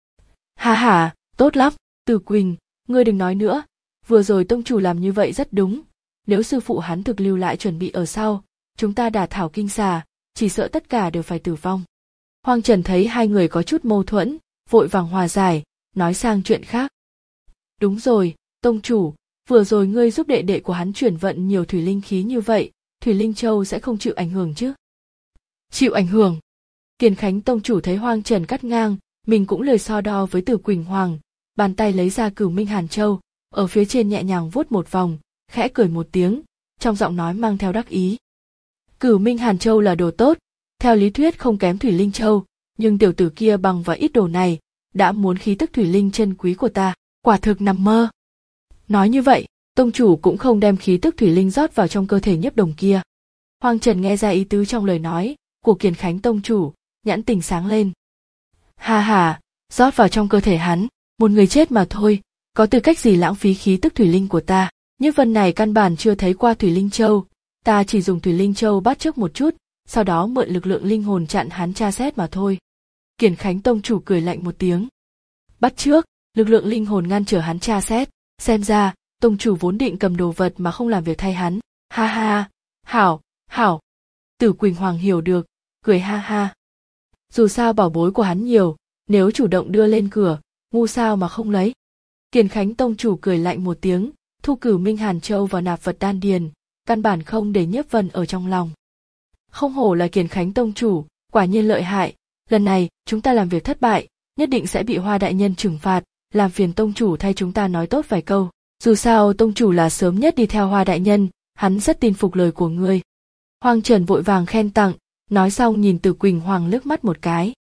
Ha ha, tốt lắm, Tử Quỳnh, ngươi đừng nói nữa, vừa rồi tông chủ làm như vậy rất đúng, nếu sư phụ hắn thực lưu lại chuẩn bị ở sau, chúng ta đả thảo kinh xà, chỉ sợ tất cả đều phải tử vong. Hoang Trần thấy hai người có chút mâu thuẫn, vội vàng hòa giải, nói sang chuyện khác. Đúng rồi, tông chủ, vừa rồi ngươi giúp đệ đệ của hắn chuyển vận nhiều thủy linh khí như vậy, Thủy Linh Châu sẽ không chịu ảnh hưởng chứ? Chịu ảnh hưởng? Kiền Khánh tông chủ thấy Hoang Trần cắt ngang, mình cũng lời so đo với Tử Quỳnh Hoàng, bàn tay lấy ra Cửu Minh Hàn Châu, ở phía trên nhẹ nhàng vuốt một vòng, khẽ cười một tiếng, trong giọng nói mang theo đắc ý. Cửu Minh Hàn Châu là đồ tốt, theo lý thuyết không kém Thủy Linh Châu, nhưng tiểu tử kia bằng vào ít đồ này, đã muốn khí tức thủy linh chân quý của ta, quả thực nằm mơ. Nói như vậy, tông chủ cũng không đem khí tức thủy linh rót vào trong cơ thể Nhiếp Đồng kia. Hoang Trần nghe ra ý tứ trong lời nói của Kiền Khánh tông chủ, nhãn tình sáng lên. Ha ha, rót vào trong cơ thể hắn, một người chết mà thôi, có tư cách gì lãng phí khí tức thủy linh của ta? Nhiếp Vân này căn bản chưa thấy qua Thủy Linh Châu, ta chỉ dùng Thủy Linh Châu bắt chước một chút, sau đó mượn lực lượng linh hồn chặn hắn tra xét mà thôi. Kiền Khánh tông chủ cười lạnh một tiếng. Bắt chước, lực lượng linh hồn ngăn trở hắn tra xét, xem ra tông chủ vốn định cầm đồ vật mà không làm việc thay hắn. Ha ha, hảo, hảo. Tử Quỳnh Hoàng hiểu được, cười ha ha. Dù sao bảo bối của hắn nhiều, nếu chủ động đưa lên cửa, ngu sao mà không lấy. Kiền Khánh tông chủ cười lạnh một tiếng, thu Cửu Minh Hàn Châu vào nạp vật đan điền, căn bản không để Nhiếp Vân ở trong lòng. Không hổ là Kiền Khánh tông chủ, quả nhiên lợi hại, lần này chúng ta làm việc thất bại, nhất định sẽ bị Hoa đại nhân trừng phạt, làm phiền tông chủ thay chúng ta nói tốt vài câu. Dù sao tông chủ là sớm nhất đi theo Hoa đại nhân, hắn rất tin phục lời của ngươi. Hoang Trần vội vàng khen tặng, nói xong nhìn Tử Quỳnh Hoàng liếc mắt một cái.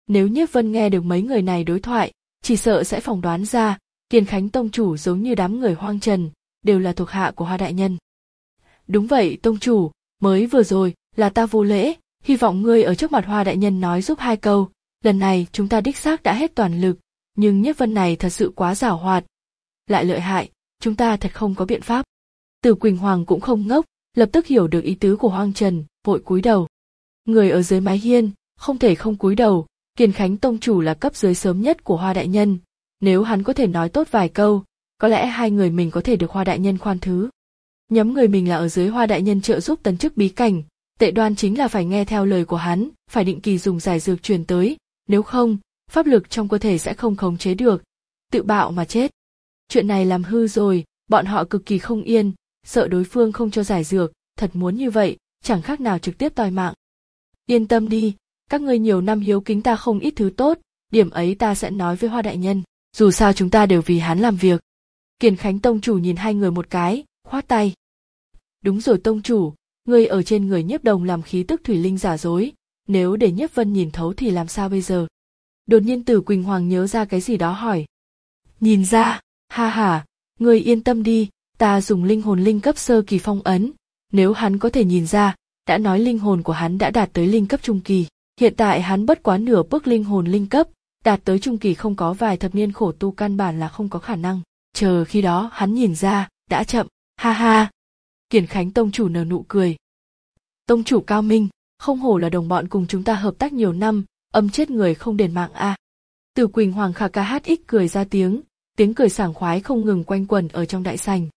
Nếu Nhiếp Vân nghe được mấy người này đối thoại, chỉ sợ sẽ phỏng đoán ra, Kiền Khánh tông chủ giống như đám người hoang trần, đều là thuộc hạ của Hoa đại nhân. Đúng vậy tông chủ, mới vừa rồi là ta vô lễ, hy vọng ngươi ở trước mặt Hoa đại nhân nói giúp hai câu, lần này chúng ta đích xác đã hết toàn lực, nhưng Nhiếp Vân này thật sự quá giảo hoạt, lại lợi hại, chúng ta thật không có biện pháp. Từ Quỳnh Hoàng cũng không ngốc, lập tức hiểu được ý tứ của Hoang Trần, vội cúi đầu. Người ở dưới mái hiên, không thể không cúi đầu, Kiền Khánh tông chủ là cấp dưới sớm nhất của Hoa đại nhân, nếu hắn có thể nói tốt vài câu, có lẽ hai người mình có thể được Hoa đại nhân khoan thứ. Nhóm người mình là ở dưới Hoa đại nhân trợ giúp tấn chức bí cảnh, tệ đoan chính là phải nghe theo lời của hắn, phải định kỳ dùng giải dược truyền tới, nếu không, pháp lực trong cơ thể sẽ không khống chế được, tự bạo mà chết. Chuyện này làm hư rồi, bọn họ cực kỳ không yên, sợ đối phương không cho giải dược, thật muốn như vậy, chẳng khác nào trực tiếp toi mạng. Yên tâm đi, các ngươi nhiều năm hiếu kính ta không ít thứ tốt, điểm ấy ta sẽ nói với Hoa đại nhân, dù sao chúng ta đều vì hắn làm việc. Kiền Khánh tông chủ nhìn hai người một cái, khoát tay. Đúng rồi tông chủ, ngươi ở trên người Nhiếp Đồng làm khí tức thủy linh giả dối, nếu để Nhiếp Vân nhìn thấu thì làm sao bây giờ? Đột nhiên Tử Quỳnh Hoàng nhớ ra cái gì đó hỏi. Nhìn ra, ha ha, ngươi yên tâm đi, ta dùng linh hồn linh cấp sơ kỳ phong ấn, nếu hắn có thể nhìn ra, đã nói linh hồn của hắn đã đạt tới linh cấp trung kỳ, hiện tại hắn bất quá nửa bước linh hồn linh cấp, đạt tới trung kỳ không có vài thập niên khổ tu căn bản là không có khả năng, chờ khi đó hắn nhìn ra, đã chậm, ha ha. Kiền Khánh tông chủ nở nụ cười. Tông chủ cao minh, không hổ là đồng bọn cùng chúng ta hợp tác nhiều năm, âm chết người không đền mạng a. À. Từ Quỳnh Hoàng khà ca hát ích cười ra tiếng, tiếng cười sảng khoái không ngừng quanh quẩn ở trong đại sảnh.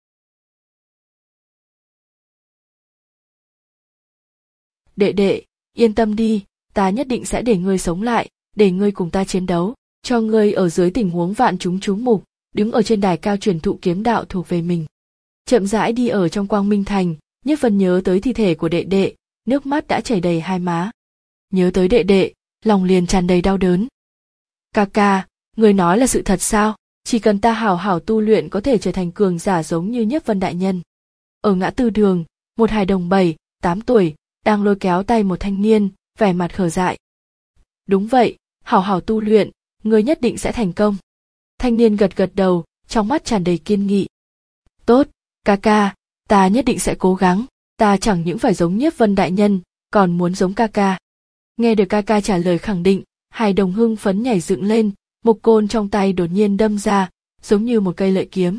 Đệ đệ, yên tâm đi, ta nhất định sẽ để ngươi sống lại, để ngươi cùng ta chiến đấu, cho ngươi ở dưới tình huống vạn chúng chú mục, đứng ở trên đài cao truyền thụ kiếm đạo thuộc về mình. Chậm rãi đi ở trong Quang Minh Thành, Nhiếp Vân nhớ tới thi thể của đệ đệ, nước mắt đã chảy đầy hai má. Nhớ tới đệ đệ, lòng liền tràn đầy đau đớn. Ca ca, người nói là sự thật sao? Chỉ cần ta hảo hảo tu luyện có thể trở thành cường giả giống như Nhiếp Vân đại nhân. Ở ngã tư đường, một hài đồng bảy, tám tuổi, đang lôi kéo tay một thanh niên, vẻ mặt khờ dại. Đúng vậy, hảo hảo tu luyện, ngươi nhất định sẽ thành công. Thanh niên gật gật đầu, trong mắt tràn đầy kiên nghị. Tốt, ca ca, ta nhất định sẽ cố gắng, ta chẳng những phải giống Nhiếp Vân đại nhân, còn muốn giống ca ca. Nghe được ca ca trả lời khẳng định, hài đồng hưng phấn nhảy dựng lên, một côn trong tay đột nhiên đâm ra, giống như một cây lợi kiếm.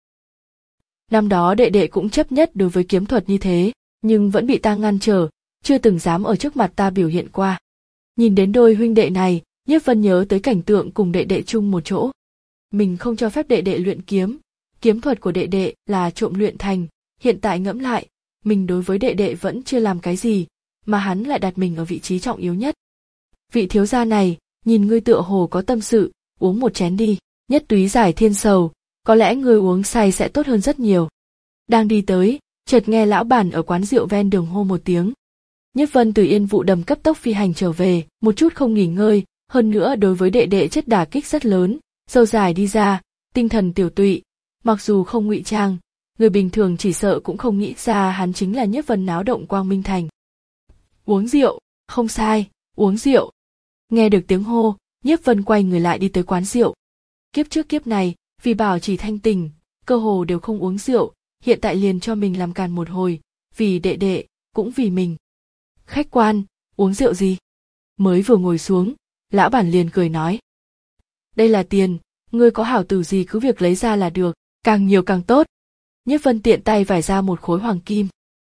Năm đó đệ đệ cũng chấp nhất đối với kiếm thuật như thế, nhưng vẫn bị ta ngăn trở, chưa từng dám ở trước mặt ta biểu hiện qua. Nhìn đến đôi huynh đệ này, Nhiếp Vân nhớ tới cảnh tượng cùng đệ đệ chung một chỗ. Mình không cho phép đệ đệ luyện kiếm, kiếm thuật của đệ đệ là trộm luyện thành, hiện tại ngẫm lại, mình đối với đệ đệ vẫn chưa làm cái gì, mà hắn lại đặt mình ở vị trí trọng yếu nhất. Vị thiếu gia này, nhìn ngươi tựa hồ có tâm sự, uống một chén đi, nhất túy giải thiên sầu, có lẽ ngươi uống say sẽ tốt hơn rất nhiều. Đang đi tới, chợt nghe lão bản ở quán rượu ven đường hô một tiếng. Nhiếp Vân từ Yên Vụ Đầm cấp tốc phi hành trở về, một chút không nghỉ ngơi, hơn nữa đối với đệ đệ chất đả kích rất lớn, râu dài đi ra, tinh thần tiểu tụy, mặc dù không ngụy trang, người bình thường chỉ sợ cũng không nghĩ ra hắn chính là Nhiếp Vân náo động Quang Minh Thành. Uống rượu, không sai, uống rượu. Nghe được tiếng hô, Nhiếp Vân quay người lại đi tới quán rượu. Kiếp trước kiếp này, vì bảo chỉ thanh tình, cơ hồ đều không uống rượu, hiện tại liền cho mình làm càn một hồi, vì đệ đệ, cũng vì mình. Khách quan, uống rượu gì? Mới vừa ngồi xuống, lão bản liền cười nói. Đây là tiền, ngươi có hảo tử gì cứ việc lấy ra là được, càng nhiều càng tốt. Nhiếp Vân tiện tay vải ra một khối hoàng kim.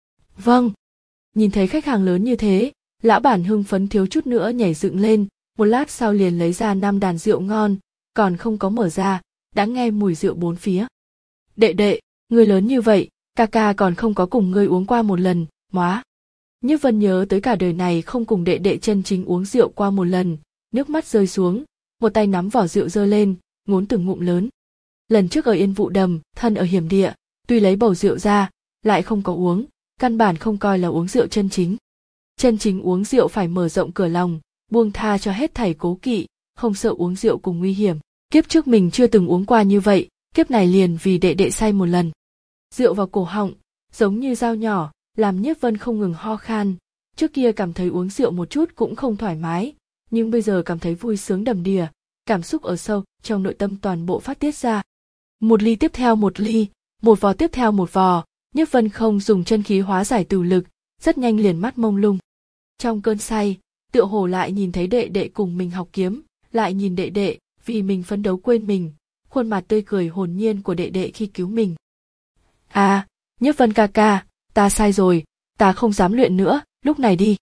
Vâng. Nhìn thấy khách hàng lớn như thế, lão bản hưng phấn thiếu chút nữa nhảy dựng lên, một lát sau liền lấy ra năm đàn rượu ngon, còn không có mở ra, đã nghe mùi rượu bốn phía. Đệ đệ, ngươi lớn như vậy, ca ca còn không có cùng ngươi uống qua một lần, móa. Nhiếp Vân nhớ tới cả đời này không cùng đệ đệ chân chính uống rượu qua một lần, nước mắt rơi xuống, một tay nắm vỏ rượu giơ lên, ngốn từng ngụm lớn. Lần trước ở Yên Vụ Đầm, thân ở hiểm địa, tuy lấy bầu rượu ra, lại không có uống, căn bản không coi là uống rượu chân chính. Chân chính uống rượu phải mở rộng cửa lòng, buông tha cho hết thảy cố kỵ, không sợ uống rượu cùng nguy hiểm. Kiếp trước mình chưa từng uống qua như vậy, kiếp này liền vì đệ đệ say một lần. Rượu vào cổ họng, giống như dao nhỏ, làm Nhiếp Vân không ngừng ho khan. Trước kia cảm thấy uống rượu một chút cũng không thoải mái, nhưng bây giờ cảm thấy vui sướng đầm đìa, cảm xúc ở sâu trong nội tâm toàn bộ phát tiết ra. Một ly tiếp theo một ly, một vò tiếp theo một vò, Nhiếp Vân không dùng chân khí hóa giải từ lực, rất nhanh liền mắt mông lung. Trong cơn say, tựa hồ lại nhìn thấy đệ đệ cùng mình học kiếm, lại nhìn đệ đệ vì mình phấn đấu quên mình, khuôn mặt tươi cười hồn nhiên của đệ đệ khi cứu mình. À, Nhiếp Vân ca ca, ta sai rồi, ta không dám luyện nữa, lúc này đi.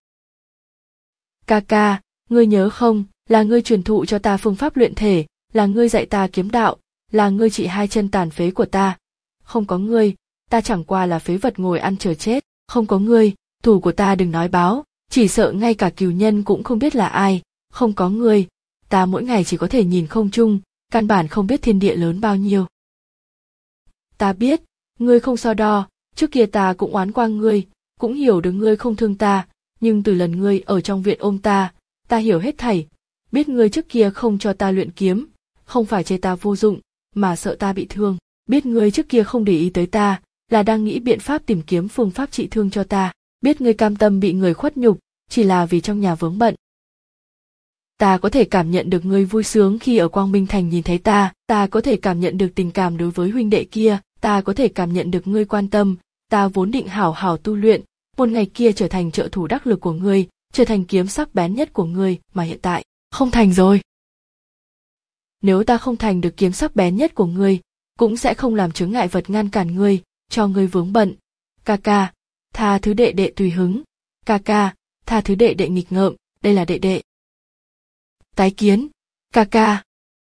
Ca ca, ngươi nhớ không, là ngươi truyền thụ cho ta phương pháp luyện thể, là ngươi dạy ta kiếm đạo, là ngươi trị hai chân tàn phế của ta. Không có ngươi, ta chẳng qua là phế vật ngồi ăn chờ chết, không có ngươi, thù của ta đừng nói báo, chỉ sợ ngay cả cừu nhân cũng không biết là ai, không có ngươi, ta mỗi ngày chỉ có thể nhìn không trung, căn bản không biết thiên địa lớn bao nhiêu. Ta biết, ngươi không so đo, trước kia ta cũng oán qua ngươi, cũng hiểu được ngươi không thương ta, nhưng từ lần ngươi ở trong viện ôm ta, ta hiểu hết thảy, biết ngươi trước kia không cho ta luyện kiếm, không phải chê ta vô dụng, mà sợ ta bị thương, biết ngươi trước kia không để ý tới ta, là đang nghĩ biện pháp tìm kiếm phương pháp trị thương cho ta, biết ngươi cam tâm bị người khuất nhục, chỉ là vì trong nhà vướng bận. Ta có thể cảm nhận được ngươi vui sướng khi ở Quang Minh Thành nhìn thấy ta, ta có thể cảm nhận được tình cảm đối với huynh đệ kia, ta có thể cảm nhận được ngươi quan tâm, ta vốn định hảo hảo tu luyện, một ngày kia trở thành trợ thủ đắc lực của ngươi, trở thành kiếm sắc bén nhất của ngươi, mà hiện tại, không thành rồi. Nếu ta không thành được kiếm sắc bén nhất của ngươi, cũng sẽ không làm chướng ngại vật ngăn cản ngươi, cho ngươi vướng bận. Ca ca, tha thứ đệ đệ tùy hứng. Ca ca, tha thứ đệ đệ nghịch ngợm, đây là đệ đệ. Tái kiến, ca ca.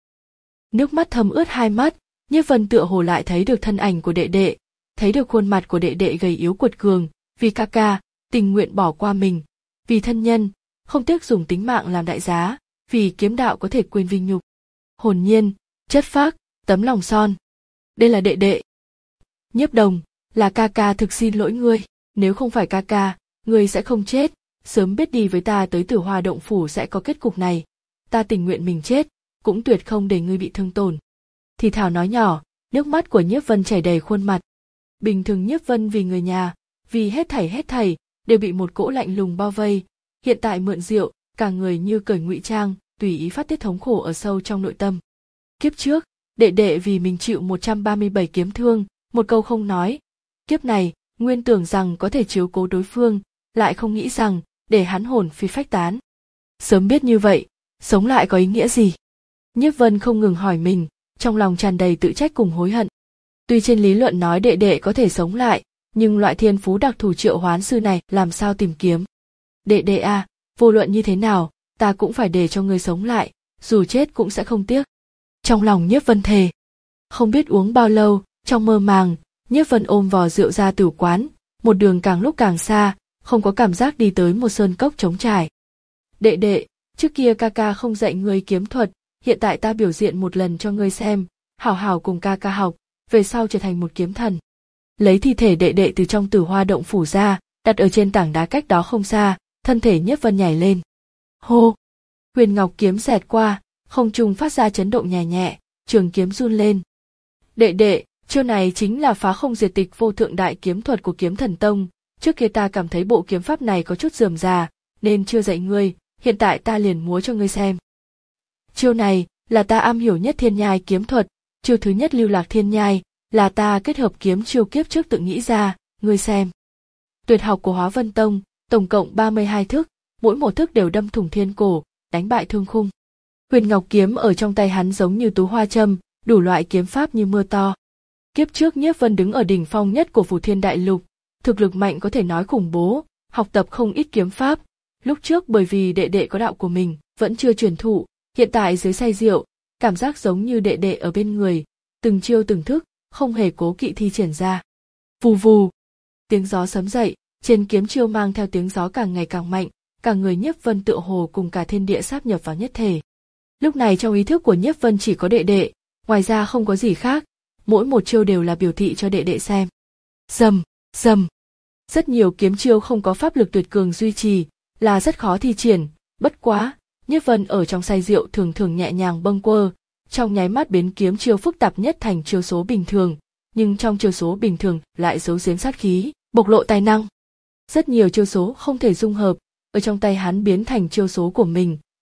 Nước mắt thấm ướt hai mắt, Nhiếp Vân tựa hồ lại thấy được thân ảnh của đệ đệ, thấy được khuôn mặt của đệ đệ gầy yếu quật cường, vì ca ca, tình nguyện bỏ qua mình, vì thân nhân, không tiếc dùng tính mạng làm đại giá, vì kiếm đạo có thể quên vinh nhục. Hồn nhiên, chất phác, tấm lòng son. Đây là đệ đệ. Nhiếp Đồng, là ca ca thực xin lỗi ngươi, nếu không phải ca ca, ngươi sẽ không chết, sớm biết đi với ta tới Tử Hoa động phủ sẽ có kết cục này, ta tình nguyện mình chết, cũng tuyệt không để ngươi bị thương tổn. Thì thảo nói nhỏ, nước mắt của Nhiếp Vân chảy đầy khuôn mặt. Bình thường Nhiếp Vân vì người nhà, vì hết thảy hết thảy, đều bị một cỗ lạnh lùng bao vây, hiện tại mượn rượu, cả người như cởi ngụy trang, tùy ý phát tiết thống khổ ở sâu trong nội tâm. Kiếp trước, đệ đệ vì mình chịu một trăm ba mươi bảy kiếm thương, một câu không nói. Kiếp này, nguyên tưởng rằng có thể chiếu cố đối phương, lại không nghĩ rằng, để hắn hồn phi phách tán. Sớm biết như vậy, sống lại có ý nghĩa gì? Nhiếp Vân không ngừng hỏi mình, trong lòng tràn đầy tự trách cùng hối hận. Tuy trên lý luận nói đệ đệ có thể sống lại, nhưng loại thiên phú đặc thù triệu hoán sư này làm sao tìm kiếm? Đệ đệ à, vô luận như thế nào, ta cũng phải để cho ngươi sống lại, dù chết cũng sẽ không tiếc. Trong lòng Nhiếp Vân thề. Không biết uống bao lâu, trong mơ màng, Nhiếp Vân ôm vò rượu ra tử quán, một đường càng lúc càng xa, không có cảm giác đi tới một sơn cốc trống trải. Đệ đệ, trước kia ca ca không dạy ngươi kiếm thuật, hiện tại ta biểu diễn một lần cho ngươi xem, hảo hảo cùng ca ca học, về sau trở thành một kiếm thần. Lấy thi thể đệ đệ từ trong Tử Hoa động phủ ra, đặt ở trên tảng đá cách đó không xa, thân thể Nhiếp Vân nhảy lên. Hô! Huyền ngọc kiếm xẹt qua, không trung phát ra chấn động nhẹ nhẹ, trường kiếm run lên. Đệ đệ, chiêu này chính là phá không diệt tịch vô thượng đại kiếm thuật của Kiếm Thần Tông, trước kia ta cảm thấy bộ kiếm pháp này có chút rườm rà, nên chưa dạy ngươi, hiện tại ta liền múa cho ngươi xem. Chiêu này là ta am hiểu nhất thiên nhai kiếm thuật, chiêu thứ nhất lưu lạc thiên nhai, là ta kết hợp kiếm chiêu kiếp trước tự nghĩ ra, ngươi xem. Tuyệt học của Hóa Vân Tông, tổng cộng ba mươi hai thức, mỗi một thức đều đâm thủng thiên cổ, đánh bại thương khung. Huyền ngọc kiếm ở trong tay hắn giống như tú hoa châm, đủ loại kiếm pháp như mưa to. Kiếp trước Nhiếp Vân đứng ở đỉnh phong nhất của Phù Thiên Đại Lục, thực lực mạnh có thể nói khủng bố, học tập không ít kiếm pháp. Lúc trước bởi vì đệ đệ có đạo của mình, vẫn chưa truyền thụ, hiện tại dưới say rượu, cảm giác giống như đệ đệ ở bên người, từng chiêu từng thức, không hề cố kỵ thi triển ra. Vù vù, tiếng gió sấm dậy, trên kiếm chiêu mang theo tiếng gió càng ngày càng mạnh, cả người Nhiếp Vân tựa hồ cùng cả thiên địa sáp nhập vào nhất thể. Lúc này trong ý thức của Nhiếp Vân chỉ có đệ đệ, ngoài ra không có gì khác, mỗi một chiêu đều là biểu thị cho đệ đệ xem. Rầm, rầm. Rất nhiều kiếm chiêu không có pháp lực tuyệt cường duy trì, là rất khó thi triển, bất quá, Nhiếp Vân ở trong say rượu thường thường nhẹ nhàng bâng quơ, trong nháy mắt biến kiếm chiêu phức tạp nhất thành chiêu số bình thường, nhưng trong chiêu số bình thường lại giấu giếm sát khí, bộc lộ tài năng. Rất nhiều chiêu số không thể dung hợp, ở trong tay hắn biến thành chiêu số của mình,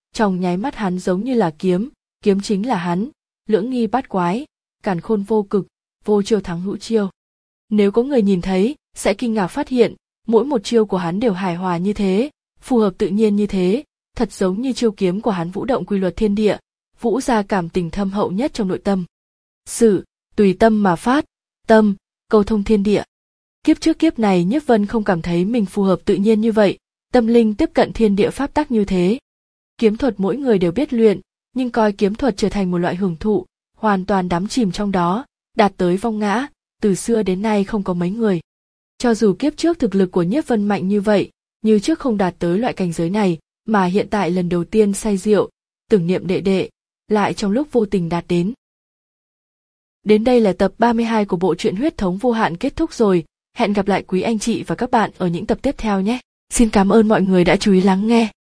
Trong nháy mắt hắn giống như là kiếm, kiếm chính là hắn, lưỡng nghi bát quái, càn khôn vô cực, vô chiêu thắng hữu chiêu. Nếu có người nhìn thấy, sẽ kinh ngạc phát hiện, mỗi một chiêu của hắn đều hài hòa như thế, phù hợp tự nhiên như thế, thật giống như chiêu kiếm của hắn vũ động quy luật thiên địa, vũ ra cảm tình thâm hậu nhất trong nội tâm. Sự, tùy tâm mà phát, tâm, câu thông thiên địa. Kiếp trước kiếp này Nhiếp Vân không cảm thấy mình phù hợp tự nhiên như vậy, tâm linh tiếp cận thiên địa pháp tắc như thế. Kiếm thuật mỗi người đều biết luyện, nhưng coi kiếm thuật trở thành một loại hưởng thụ, hoàn toàn đắm chìm trong đó, đạt tới vong ngã, từ xưa đến nay không có mấy người. Cho dù kiếp trước thực lực của Nhiếp Vân mạnh như vậy, như trước không đạt tới loại cảnh giới này, mà hiện tại lần đầu tiên say rượu, tưởng niệm đệ đệ, lại trong lúc vô tình đạt đến. Đến đây là tập ba mươi hai của bộ truyện Huyết thống vô hạn kết thúc rồi, hẹn gặp lại quý anh chị và các bạn ở những tập tiếp theo nhé. Xin cảm ơn mọi người đã chú ý lắng nghe.